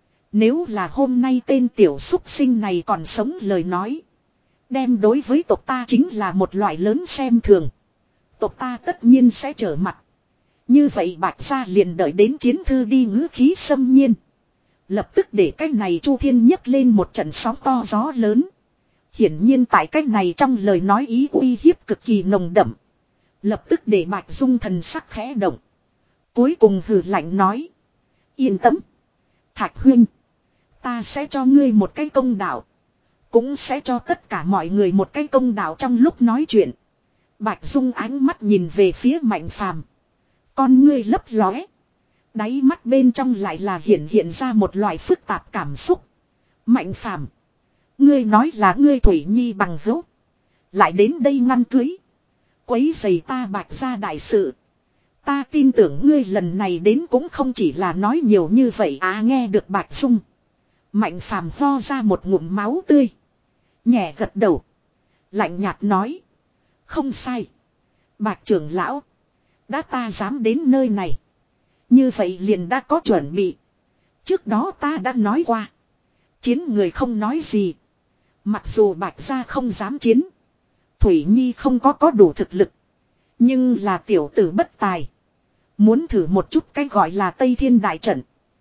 Nếu là hôm nay tên tiểu súc sinh này còn sống lời nói. Đem đối với tộc ta chính là một loại lớn xem thường. Tộc ta tất nhiên sẽ trở mặt. Như vậy Bạch gia liền đợi đến chiến thư đi ngữ khí xâm nhiên. Lập tức để cái này Chu Thiên nhấc lên một trận sóng to gió lớn. Hiển nhiên tại cái này trong lời nói ý uy hiếp cực kỳ nồng đậm. Lập tức để Bạch Dung thần sắc khẽ động. Cuối cùng hừ lạnh nói. Yên tâm. Thạch huynh. Ta sẽ cho ngươi một cái công đạo. Cũng sẽ cho tất cả mọi người một cái công đạo trong lúc nói chuyện. Bạch Dung ánh mắt nhìn về phía Mạnh Phàm. Con ngươi lấp lóe. Đáy mắt bên trong lại là hiện hiện ra một loại phức tạp cảm xúc. Mạnh Phàm. Ngươi nói là ngươi Thủy Nhi bằng hữu. Lại đến đây ngăn cưới. Quấy giày ta Bạch gia đại sự. Ta tin tưởng ngươi lần này đến cũng không chỉ là nói nhiều như vậy à nghe được Bạch Dung. Mạnh Phàm ho ra một ngụm máu tươi. Nhẹ gật đầu. Lạnh nhạt nói. Không sai. Bạch trưởng lão. Đã ta dám đến nơi này. Như vậy liền đã có chuẩn bị. Trước đó ta đã nói qua. Chiến người không nói gì. Mặc dù Bạch gia không dám chiến. Thủy Nhi không có có đủ thực lực. Nhưng là tiểu tử bất tài. Muốn thử một chút cái gọi là Tây Thiên Đại Trận.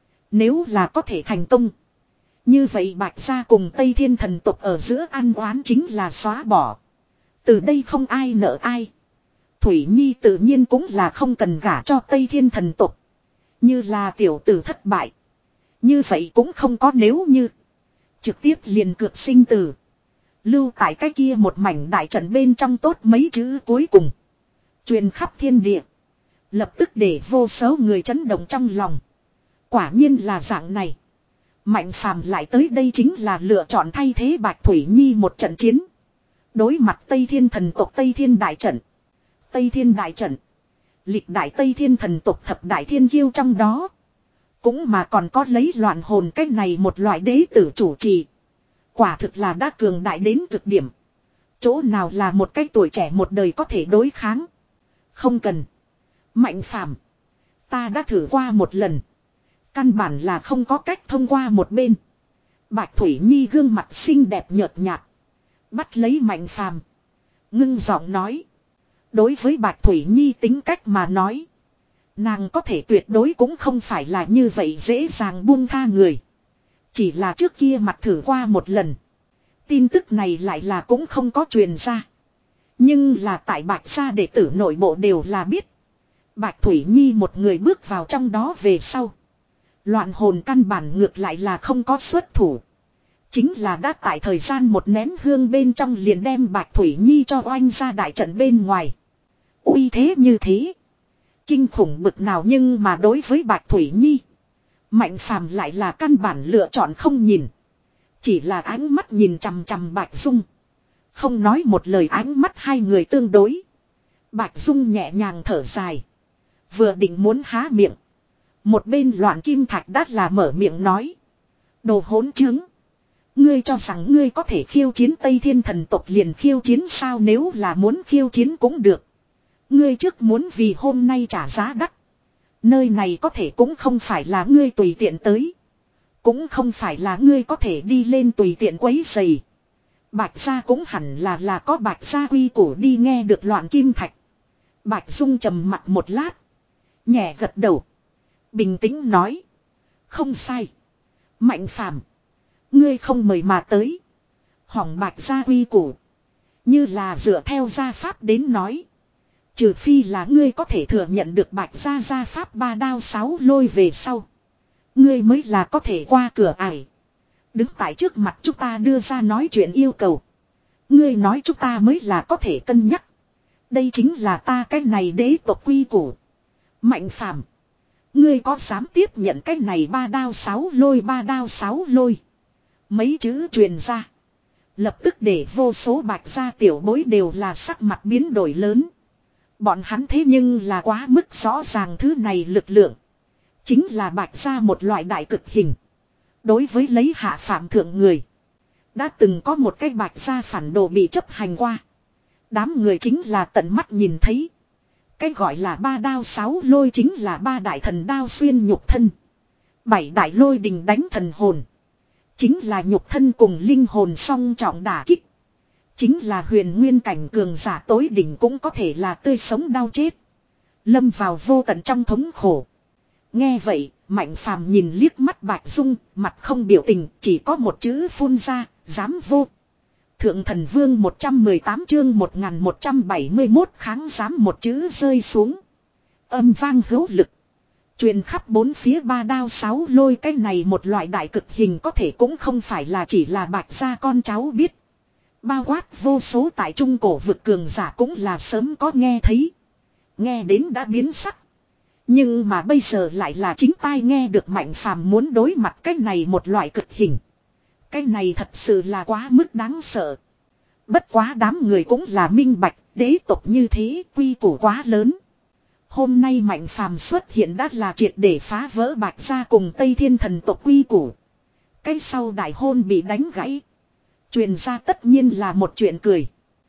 Nếu là có thể thành công. Như vậy Bạch gia cùng Tây Thiên thần tộc ở giữa ăn oán chính là xóa bỏ. Từ đây không ai nợ ai. Thủy Nhi tự nhiên cũng là không cần gả cho Tây Thiên thần tộc. Như là tiểu tử thất bại. Như vậy cũng không có nếu như. Trực tiếp liền cược sinh tử. Lưu tại cái kia một mảnh đại trận bên trong tốt mấy chữ cuối cùng. Truyền khắp thiên địa. Lập tức để vô số người chấn động trong lòng. Quả nhiên là dạng này. Mạnh Phàm lại tới đây chính là lựa chọn thay thế Bạch Thủy Nhi một trận chiến. Đối mặt Tây Thiên thần tộc Tây Thiên đại trận. Tây Thiên đại trận. Lịch đại Tây Thiên thần tộc thập đại thiên kiêu trong đó. Cũng mà còn có lấy loạn hồn cách này một loại đế tử chủ trì. Quả thực là đã cường đại đến cực điểm. Chỗ nào là một cái tuổi trẻ một đời có thể đối kháng. Không cần. Mạnh Phàm. Ta đã thử qua một lần. Căn bản là không có cách thông qua một bên. Bạch Thủy Nhi gương mặt xinh đẹp nhợt nhạt. Bắt lấy Mạnh Phàm. Ngưng giọng nói. Đối với Bạch Thủy Nhi tính cách mà nói. Nàng có thể tuyệt đối cũng không phải là như vậy dễ dàng buông tha người. Chỉ là trước kia mặt thử qua một lần. Tin tức này lại là cũng không có truyền ra. Nhưng là tại Bạch gia đệ tử nội bộ đều là biết. Bạch Thủy Nhi một người bước vào trong đó về sau. Loạn hồn căn bản ngược lại là không có xuất thủ. Chính là đã tại thời gian một nén hương bên trong liền đem Bạch Thủy Nhi cho oanh ra đại trận bên ngoài. Uy thế như thế. Kinh khủng bực nào nhưng mà đối với Bạch Thủy Nhi. Mạnh Phàm lại là căn bản lựa chọn không nhìn. Chỉ là ánh mắt nhìn chằm chằm Bạch Dung. Không nói một lời ánh mắt hai người tương đối. Bạch Dung nhẹ nhàng thở dài. Vừa định muốn há miệng. Một bên loạn kim thạch đắt là mở miệng nói. Đồ hỗn trướng. Ngươi cho rằng ngươi có thể khiêu chiến Tây Thiên thần tộc liền khiêu chiến sao nếu là muốn khiêu chiến cũng được. Ngươi trước muốn vì hôm nay trả giá đắt. Nơi này có thể cũng không phải là ngươi tùy tiện tới. Cũng không phải là ngươi có thể đi lên tùy tiện quấy rầy. Bạch gia cũng hẳn là là có Bạch gia quy củ đi nghe được loạn kim thạch. Bạch Dung trầm mặt một lát. Nhẹ gật đầu. Bình tĩnh nói. Không sai. Mạnh phàm. Ngươi không mời mà tới. Hỏng Bạch gia quy củ. Như là dựa theo gia pháp đến nói. Trừ phi là ngươi có thể thừa nhận được Bạch gia gia pháp ba đao sáu lôi về sau. Ngươi mới là có thể qua cửa ải. Đứng tại trước mặt chúng ta đưa ra nói chuyện yêu cầu. Ngươi nói chúng ta mới là có thể cân nhắc. Đây chính là ta cái này đế tộc quy củ. Mạnh phàm. Ngươi có dám tiếp nhận cái này ba đao sáu lôi ba đao sáu lôi. Mấy chữ truyền ra. Lập tức để vô số Bạch gia tiểu bối đều là sắc mặt biến đổi lớn. Bọn hắn thế nhưng là quá mức rõ ràng thứ này lực lượng. Chính là Bạch gia một loại đại cực hình. Đối với lấy hạ phạm thượng người. Đã từng có một cái Bạch gia phản đồ bị chấp hành qua. Đám người chính là tận mắt nhìn thấy. Cái gọi là ba đao sáu lôi chính là ba đại thần đao xuyên nhục thân. Bảy đại lôi đình đánh thần hồn. Chính là nhục thân cùng linh hồn song trọng đả kích. Chính là huyền nguyên cảnh cường giả tối đỉnh cũng có thể là tươi sống đau chết. Lâm vào vô tận trong thống khổ. Nghe vậy, Mạnh phàm nhìn liếc mắt Bạch Dung, mặt không biểu tình, chỉ có một chữ phun ra, dám vô. Thượng thần vương một trăm mười tám chương một nghìn một trăm bảy mươi mốt kháng dám một chữ rơi xuống. Âm vang hữu lực. Truyền khắp bốn phía ba đao sáu lôi, cái này một loại đại cực hình có thể cũng không phải là chỉ là Bạch gia con cháu biết. Bao quát vô số tại trung cổ vực cường giả cũng là sớm có nghe thấy. Nghe đến đã biến sắc. Nhưng mà bây giờ lại là chính tai nghe được Mạnh phàm muốn đối mặt cái này một loại cực hình. Cái này thật sự là quá mức đáng sợ. Bất quá đám người cũng là minh bạch, đế tộc như thế quy củ quá lớn. Hôm nay Mạnh phàm xuất hiện đã là triệt để phá vỡ Bạch gia cùng Tây Thiên thần tộc quy củ. Cái sau đại hôn bị đánh gãy. Truyền ra tất nhiên là một chuyện cười.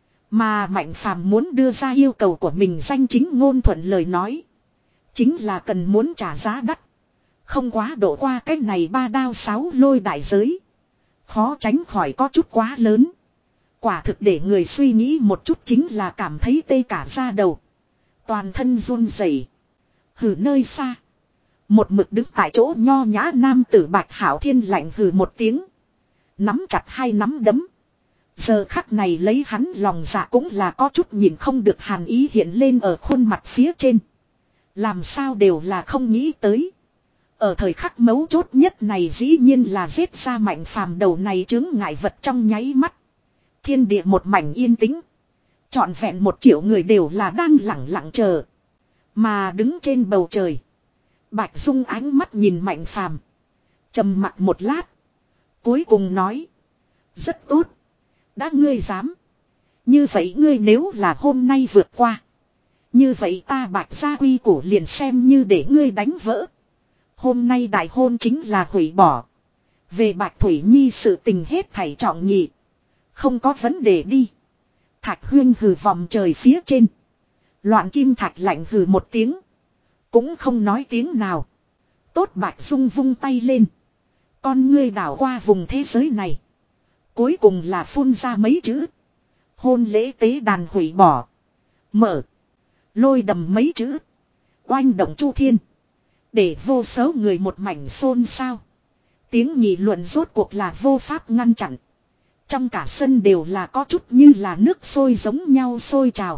Mà Mạnh phàm muốn đưa ra yêu cầu của mình danh chính ngôn thuận lời nói. Chính là cần muốn trả giá đắt. Không quá độ qua cái này ba đao sáu lôi đại giới. Khó tránh khỏi có chút quá lớn. Quả thực để người suy nghĩ một chút chính là cảm thấy tê cả da đầu. Toàn thân run rẩy. Hừ nơi xa. Một mực đứng tại chỗ nho nhã nam tử Bạch Hảo Thiên lạnh hừ một tiếng. Nắm chặt hai nắm đấm. Giờ khắc này lấy hắn lòng dạ cũng là có chút nhìn không được hàn ý hiện lên ở khuôn mặt phía trên. Làm sao đều là không nghĩ tới. Ở thời khắc mấu chốt nhất này dĩ nhiên là giết ra Mạnh phàm đầu này chướng ngại vật trong nháy mắt. Thiên địa một mảnh yên tĩnh. Trọn vẹn một triệu người đều là đang lẳng lặng chờ. Mà đứng trên bầu trời. Bạch Dung ánh mắt nhìn Mạnh phàm. Trầm mặc một lát. Cuối cùng nói. Rất tốt. Đã ngươi dám. Như vậy ngươi nếu là hôm nay vượt qua. Như vậy ta Bạch gia quy củ liền xem như để ngươi đánh vỡ. Hôm nay đại hôn chính là hủy bỏ. Về Bạch Thủy Nhi sự tình hết thảy trọng nhị. Không có vấn đề đi. Thạch Huyên hừ vòng trời phía trên. Loạn Kim Thạch lạnh hừ một tiếng. Cũng không nói tiếng nào. Tốt Bạch Dung vung tay lên. Con ngươi đảo qua vùng thế giới này. Cuối cùng là phun ra mấy chữ. Hôn lễ tế đàn hủy bỏ. Mở. Lôi đầm mấy chữ. Oanh động chu thiên. Để vô số người một mảnh xôn xao. Tiếng nghị luận rốt cuộc là vô pháp ngăn chặn. Trong cả sân đều là có chút như là nước sôi giống nhau sôi trào.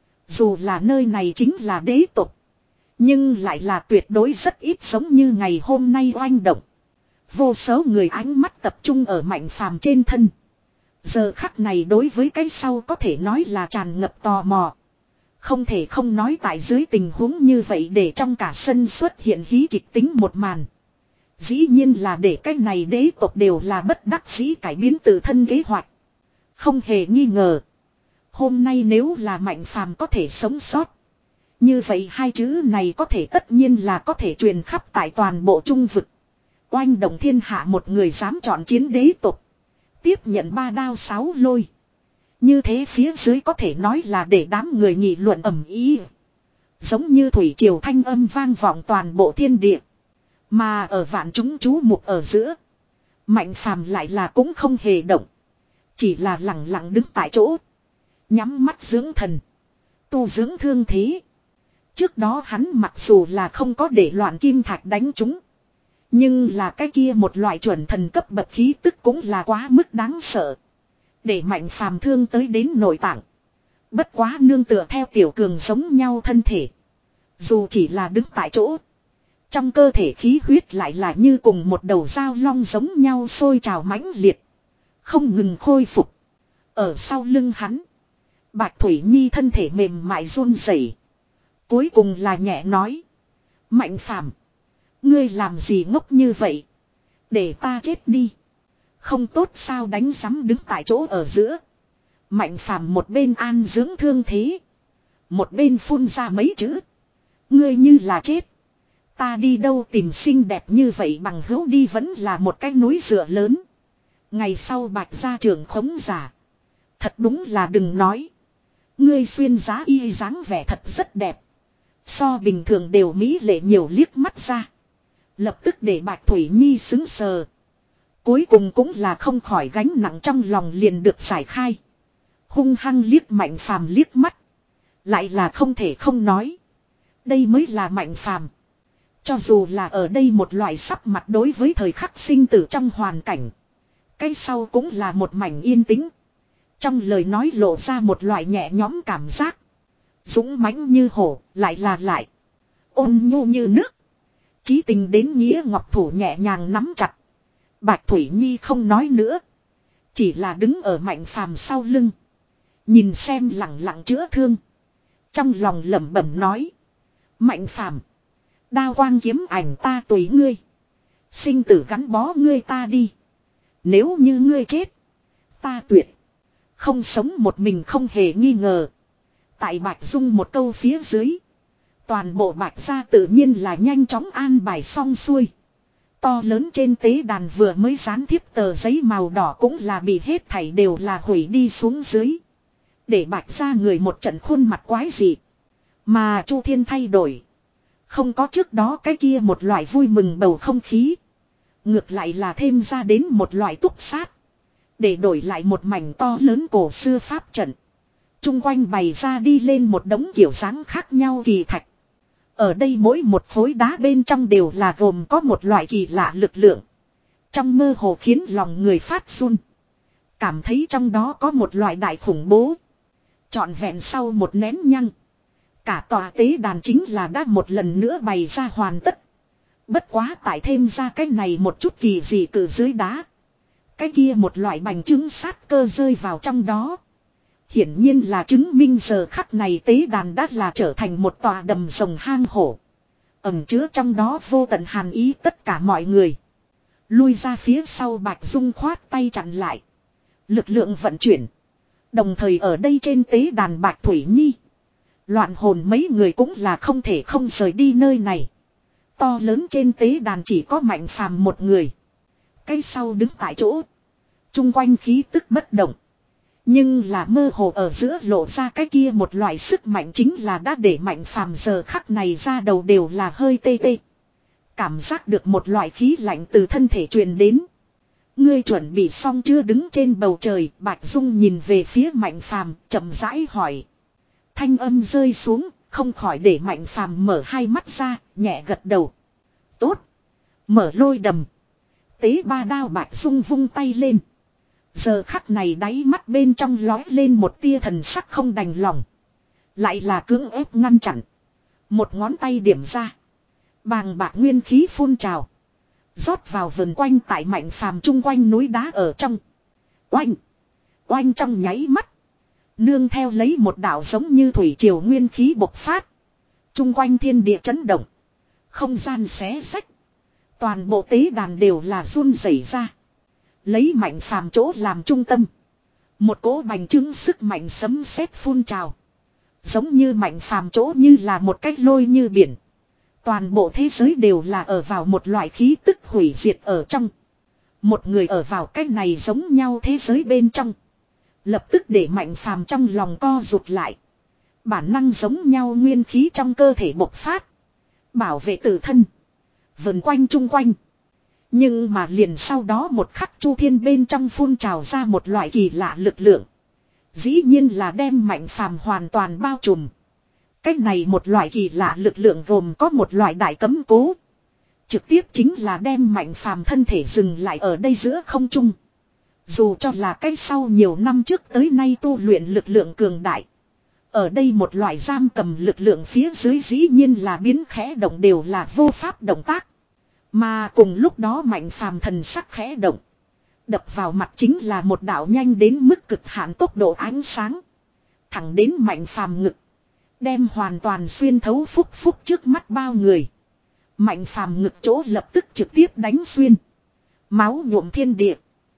Dù là nơi này chính là đế tộc. Nhưng lại là tuyệt đối rất ít giống như ngày hôm nay oanh động. Vô số người ánh mắt tập trung ở Mạnh phàm trên thân. Giờ khắc này đối với cái sau có thể nói là tràn ngập tò mò. Không thể không nói tại dưới tình huống như vậy để trong cả sân xuất hiện hí kịch tính một màn. Dĩ nhiên là để cái này đế tộc đều là bất đắc dĩ cải biến tự thân kế hoạch. Không hề nghi ngờ. Hôm nay nếu là Mạnh phàm có thể sống sót. Như vậy hai chữ này có thể tất nhiên là có thể truyền khắp tại toàn bộ trung vực. Oanh động thiên hạ một người dám chọn chiến đế tộc. Tiếp nhận ba đao sáu lôi. Như thế phía dưới có thể nói là để đám người nghị luận ầm ĩ. Giống như thủy triều thanh âm vang vọng toàn bộ thiên địa. Mà ở vạn chúng chú mục ở giữa. Mạnh phàm lại là cũng không hề động. Chỉ là lặng lặng đứng tại chỗ. Nhắm mắt dưỡng thần. Tu dưỡng thương thế. Trước đó hắn mặc dù là không có để Loạn Kim Thạch đánh chúng. Nhưng là cái kia một loại chuẩn thần cấp bậc khí tức cũng là quá mức đáng sợ. Để Mạnh Phàm thương tới đến nội tạng. Bất quá nương tựa theo tiểu cường giống nhau thân thể. Dù chỉ là đứng tại chỗ. Trong cơ thể khí huyết lại là như cùng một đầu dao long giống nhau sôi trào mãnh liệt. Không ngừng khôi phục. Ở sau lưng hắn. Bạch Thủy Nhi thân thể mềm mại run rẩy. Cuối cùng là nhẹ nói. Mạnh Phàm, ngươi làm gì ngốc như vậy? Để ta chết đi. Không tốt sao đánh rắm đứng tại chỗ ở giữa. Mạnh Phàm một bên an dưỡng thương thế. Một bên phun ra mấy chữ. Ngươi như là chết. Ta đi đâu tìm xinh đẹp như vậy bằng hữu đi vẫn là một cái núi dựa lớn. Ngày sau Bạch gia trưởng khống giả. Thật đúng là đừng nói. Ngươi xuyên giá y dáng vẻ thật rất đẹp. So bình thường đều mỹ lệ nhiều liếc mắt ra. Lập tức để Bạch Thủy Nhi xứng sờ. Cuối cùng cũng là không khỏi gánh nặng trong lòng liền được giải khai. Hung hăng liếc Mạnh Phàm liếc mắt. Lại là không thể không nói. Đây mới là Mạnh Phàm. Cho dù là ở đây một loại sắp mặt đối với thời khắc sinh tử trong hoàn cảnh. Cái sau cũng là một mảnh yên tĩnh. Trong lời nói lộ ra một loại nhẹ nhõm cảm giác. Dũng mãnh như hổ, lại là lại. Ôn nhu như nước. Chí tình đến nghĩa ngọc thủ nhẹ nhàng nắm chặt. Bạch Thủy Nhi không nói nữa. Chỉ là đứng ở Mạnh Phàm sau lưng. Nhìn xem lặng lặng chữa thương. Trong lòng lẩm bẩm nói. Mạnh Phàm, đao quang kiếm ảnh ta tùy ngươi. Sinh tử gắn bó ngươi ta đi. Nếu như ngươi chết. Ta tuyệt. Không sống một mình không hề nghi ngờ. Tại Bạch Dung một câu phía dưới. Toàn bộ Bạch gia tự nhiên là nhanh chóng an bài xong xuôi. To lớn trên tế đàn vừa mới dán thiếp tờ giấy màu đỏ cũng là bị hết thảy đều là hủy đi xuống dưới. Để Bạch gia người một trận khuôn mặt quái dị. Mà Chu Thiên thay đổi. Không có trước đó cái kia một loại vui mừng bầu không khí. Ngược lại là thêm ra đến một loại túc sát. Để đổi lại một mảnh to lớn cổ xưa pháp trận. Trung quanh bày ra đi lên một đống kiểu dáng khác nhau kỳ thạch. Ở đây mỗi một khối đá bên trong đều là gồm có một loại kỳ lạ lực lượng. Trong mơ hồ khiến lòng người phát run. Cảm thấy trong đó có một loại đại khủng bố. Trọn vẹn sau một nén nhăng. Cả tòa tế đàn chính là đã một lần nữa bày ra hoàn tất. Bất quá tại thêm ra cái này một chút kỳ dị từ dưới đá. Cái kia một loại bành trướng sát cơ rơi vào trong đó. Hiển nhiên là chứng minh giờ khắc này tế đàn đã là trở thành một tòa đầm rồng hang hổ. Ẩn chứa trong đó vô tận hàn ý tất cả mọi người. Lui ra phía sau Bạch Dung khoát tay chặn lại. Lực lượng vận chuyển. Đồng thời ở đây trên tế đàn Bạch Thủy Nhi. Loạn hồn mấy người cũng là không thể không rời đi nơi này. To lớn trên tế đàn chỉ có Mạnh Phàm một người. Cái sau đứng tại chỗ. Trung quanh khí tức bất động. Nhưng là mơ hồ ở giữa lộ ra cái kia một loại sức mạnh chính là đã để Mạnh Phàm giờ khắc này ra đầu đều là hơi tê tê. Cảm giác được một loại khí lạnh từ thân thể truyền đến. Ngươi chuẩn bị xong chưa đứng trên bầu trời, Bạch Dung nhìn về phía Mạnh Phàm chậm rãi hỏi. Thanh âm rơi xuống, không khỏi để Mạnh Phàm mở hai mắt ra, nhẹ gật đầu. Tốt. Mở lôi đầm. Tế ba đao Bạch Dung vung tay lên. Giờ khắc này đáy mắt bên trong lói lên một tia thần sắc không đành lòng. Lại là cưỡng ép ngăn chặn. Một ngón tay điểm ra. Bàng bạc nguyên khí phun trào. Rót vào vườn quanh tại Mạnh Phàm chung quanh núi đá ở trong. Oanh. Oanh trong nháy mắt. Nương theo lấy một đạo giống như thủy triều nguyên khí bộc phát. Chung quanh thiên địa chấn động. Không gian xé sách. Toàn bộ tế đàn đều là run rẩy ra. Lấy Mạnh Phàm chỗ làm trung tâm. Một cỗ bành trướng sức mạnh sấm sét phun trào. Giống như Mạnh Phàm chỗ như là một cách lôi như biển. Toàn bộ thế giới đều là ở vào một loại khí tức hủy diệt ở trong. Một người ở vào cách này giống nhau thế giới bên trong. Lập tức để Mạnh Phàm trong lòng co rụt lại. Bản năng giống nhau nguyên khí trong cơ thể bộc phát. Bảo vệ tự thân. Vần quanh chung quanh. Nhưng mà liền sau đó một khắc Chu Thiên bên trong phun trào ra một loại kỳ lạ lực lượng. Dĩ nhiên là đem Mạnh Phàm hoàn toàn bao trùm. Cách này một loại kỳ lạ lực lượng gồm có một loại đại cấm cố. Trực tiếp chính là đem Mạnh Phàm thân thể dừng lại ở đây giữa không trung. Dù cho là cái sau nhiều năm trước tới nay tu luyện lực lượng cường đại. Ở đây một loại giam cầm lực lượng phía dưới dĩ nhiên là biến khẽ động đều là vô pháp động tác. Mà cùng lúc đó Mạnh Phàm thần sắc khẽ động. Đập vào mặt chính là một đạo nhanh đến mức cực hạn tốc độ ánh sáng. Thẳng đến Mạnh Phàm ngực. Đem hoàn toàn xuyên thấu phúc phúc trước mắt bao người. Mạnh Phàm ngực chỗ lập tức trực tiếp đánh xuyên. Máu nhuộm thiên địa.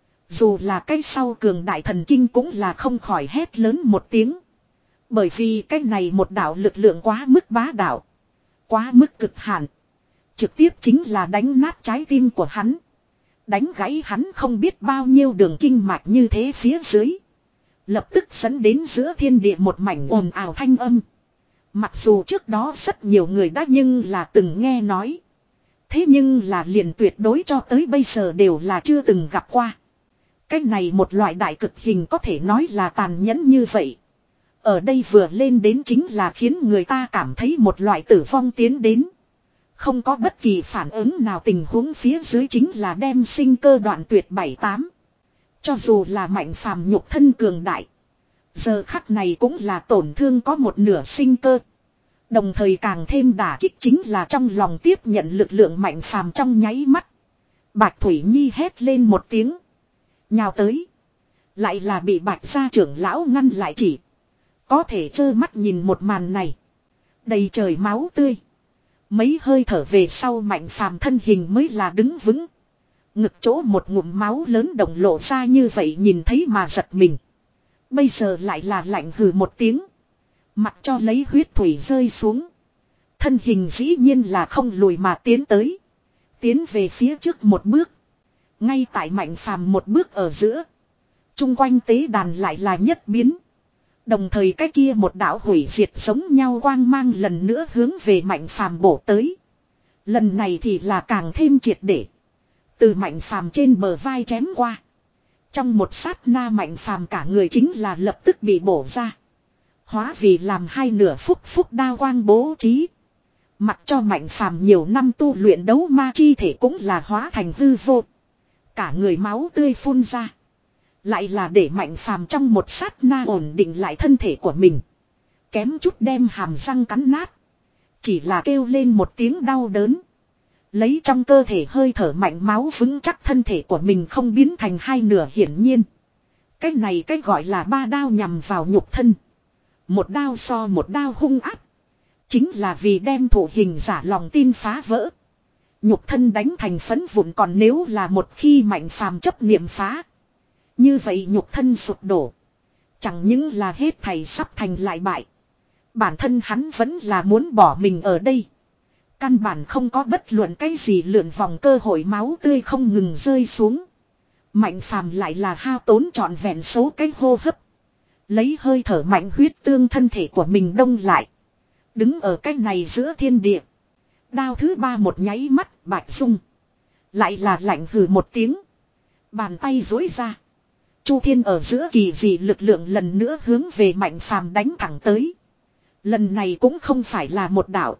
Dù là cái sau cường đại thần kinh cũng là không khỏi hét lớn một tiếng. Bởi vì cái này một đạo lực lượng quá mức bá đạo. Quá mức cực hạn. Trực tiếp chính là đánh nát trái tim của hắn. Đánh gãy hắn không biết bao nhiêu đường kinh mạch như thế phía dưới. Lập tức dẫn đến giữa thiên địa một mảnh ồn ào thanh âm. Mặc dù trước đó rất nhiều người đã nhưng là từng nghe nói. Thế nhưng là liền tuyệt đối cho tới bây giờ đều là chưa từng gặp qua. Cái này một loại đại cực hình có thể nói là tàn nhẫn như vậy. Ở đây vừa lên đến chính là khiến người ta cảm thấy một loại tử vong tiến đến. Không có bất kỳ phản ứng nào tình huống phía dưới chính là đem sinh cơ đoạn tuyệt bảy tám. Cho dù là Mạnh Phàm nhục thân cường đại. Giờ khắc này cũng là tổn thương có một nửa sinh cơ. Đồng thời càng thêm đả kích chính là trong lòng tiếp nhận lực lượng Mạnh Phàm trong nháy mắt. Bạch Thủy Nhi hét lên một tiếng. Nhào tới. Lại là bị Bạch gia trưởng lão ngăn lại chỉ. Có thể trơ mắt nhìn một màn này. Đầy trời máu tươi. Mấy hơi thở về sau Mạnh Phàm thân hình mới là đứng vững. Ngực chỗ một ngụm máu lớn đồng lộ ra như vậy nhìn thấy mà giật mình. Bây giờ lại là lạnh hừ một tiếng. Mặc cho lấy huyết thủy rơi xuống. Thân hình dĩ nhiên là không lùi mà tiến tới. Tiến về phía trước một bước. Ngay tại Mạnh Phàm một bước ở giữa. Trung quanh tế đàn lại là nhất biến. Đồng thời cái kia một đạo hủy diệt giống nhau quang mang lần nữa hướng về Mạnh Phàm bổ tới. Lần này thì là càng thêm triệt để. Từ Mạnh Phàm trên bờ vai chém qua. Trong một sát na Mạnh Phàm cả người chính là lập tức bị bổ ra. Hóa vì làm hai nửa phúc phúc đao quang bố trí. Mặc cho Mạnh Phàm nhiều năm tu luyện đấu ma chi thể cũng là hóa thành hư vô. Cả người máu tươi phun ra. Lại là để Mạnh Phàm trong một sát na ổn định lại thân thể của mình. Kém chút đem hàm răng cắn nát. Chỉ là kêu lên một tiếng đau đớn. Lấy trong cơ thể hơi thở mạnh máu vững chắc thân thể của mình không biến thành hai nửa hiển nhiên. Cái này cái gọi là ba đao nhằm vào nhục thân. Một đao so một đao hung áp. Chính là vì đem thủ hình giả lòng tin phá vỡ. Nhục thân đánh thành phấn vụn còn nếu là một khi Mạnh Phàm chấp niệm phá. Như vậy nhục thân sụp đổ. Chẳng những là hết thầy sắp thành lại bại. Bản thân hắn vẫn là muốn bỏ mình ở đây. Căn bản không có bất luận cái gì lượn vòng cơ hội máu tươi không ngừng rơi xuống. Mạnh Phàm lại là hao tốn trọn vẹn số cái hô hấp. Lấy hơi thở mạnh huyết tương thân thể của mình đông lại. Đứng ở cái này giữa thiên địa. Đao thứ ba một nháy mắt Bạch Dung. Lại là lạnh hừ một tiếng. Bàn tay duỗi ra. Chu Thiên ở giữa kỳ dị lực lượng lần nữa hướng về Mạnh Phàm đánh thẳng tới. Lần này cũng không phải là một đạo.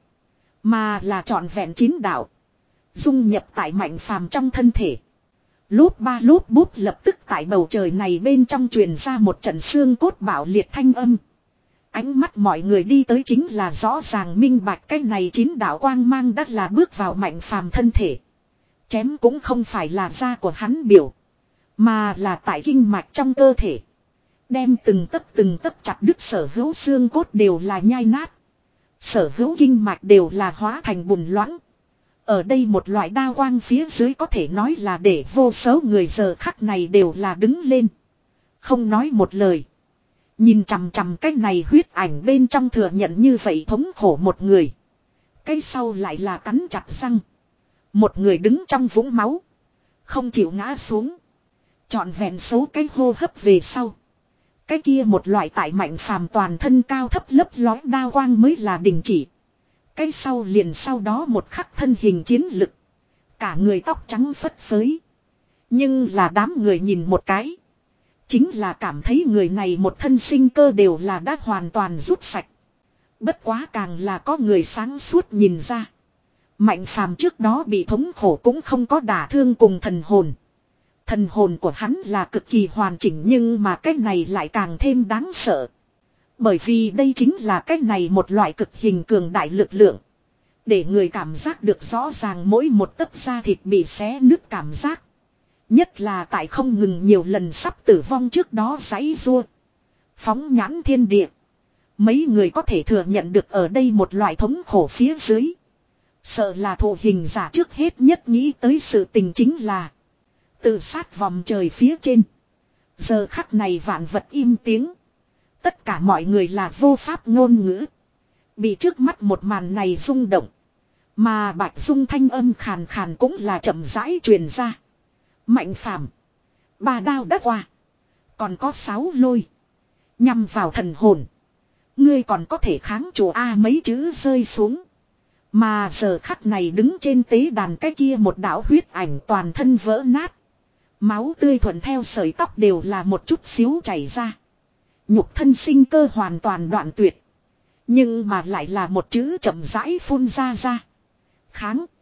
Mà là trọn vẹn chín đạo. Dung nhập tại Mạnh Phàm trong thân thể. Lút ba lút bút lập tức tại bầu trời này bên trong truyền ra một trận xương cốt bạo liệt thanh âm. Ánh mắt mọi người đi tới chính là rõ ràng minh bạch cái này chín đạo quang mang đắt là bước vào Mạnh Phàm thân thể. Chém cũng không phải là da của hắn biểu. Mà là tại kinh mạch trong cơ thể. Đem từng tấc từng tấc chặt đứt sở hữu xương cốt đều là nhai nát. Sở hữu kinh mạch đều là hóa thành bùn loãng. Ở đây một loại đao quang phía dưới có thể nói là để vô số người giờ khắc này đều là đứng lên. Không nói một lời. Nhìn chằm chằm cái này huyết ảnh bên trong thừa nhận như vậy thống khổ một người. Cái sau lại là cắn chặt răng. Một người đứng trong vũng máu. Không chịu ngã xuống. Chọn vẹn số cái hô hấp về sau. Cái kia một loại tại Mạnh Phàm toàn thân cao thấp lấp lói đao quang mới là đình chỉ. Cái sau liền sau đó một khắc thân hình chiến lực. Cả người tóc trắng phất phới. Nhưng là đám người nhìn một cái. Chính là cảm thấy người này một thân sinh cơ đều là đã hoàn toàn rút sạch. Bất quá càng là có người sáng suốt nhìn ra. Mạnh phàm trước đó bị thống khổ cũng không có đả thương cùng thần hồn. Thần hồn của hắn là cực kỳ hoàn chỉnh nhưng mà cái này lại càng thêm đáng sợ. Bởi vì đây chính là cái này một loại cực hình cường đại lực lượng. Để người cảm giác được rõ ràng mỗi một tấc da thịt bị xé nứt cảm giác. Nhất là tại không ngừng nhiều lần sắp tử vong trước đó giãy giụa. Phóng nhãn thiên địa. Mấy người có thể thừa nhận được ở đây một loại thống khổ phía dưới. Sợ là thụ hình giả trước hết nhất nghĩ tới sự tình chính là tự sát vòng trời phía trên. Giờ khắc này vạn vật im tiếng. Tất cả mọi người là vô pháp ngôn ngữ. Bị trước mắt một màn này rung động. Mà Bạch Dung thanh âm khàn khàn cũng là chậm rãi truyền ra. Mạnh phàm. Ba đao đã qua. Còn có sáu lôi. Nhằm vào thần hồn. Ngươi còn có thể kháng chủ A mấy chữ rơi xuống. Mà giờ khắc này đứng trên tế đàn cái kia một đạo huyết ảnh toàn thân vỡ nát. Máu tươi thuận theo sợi tóc đều là một chút xíu chảy ra. Nhục thân sinh cơ hoàn toàn đoạn tuyệt. Nhưng mà lại là một chữ chậm rãi phun ra ra. Kháng.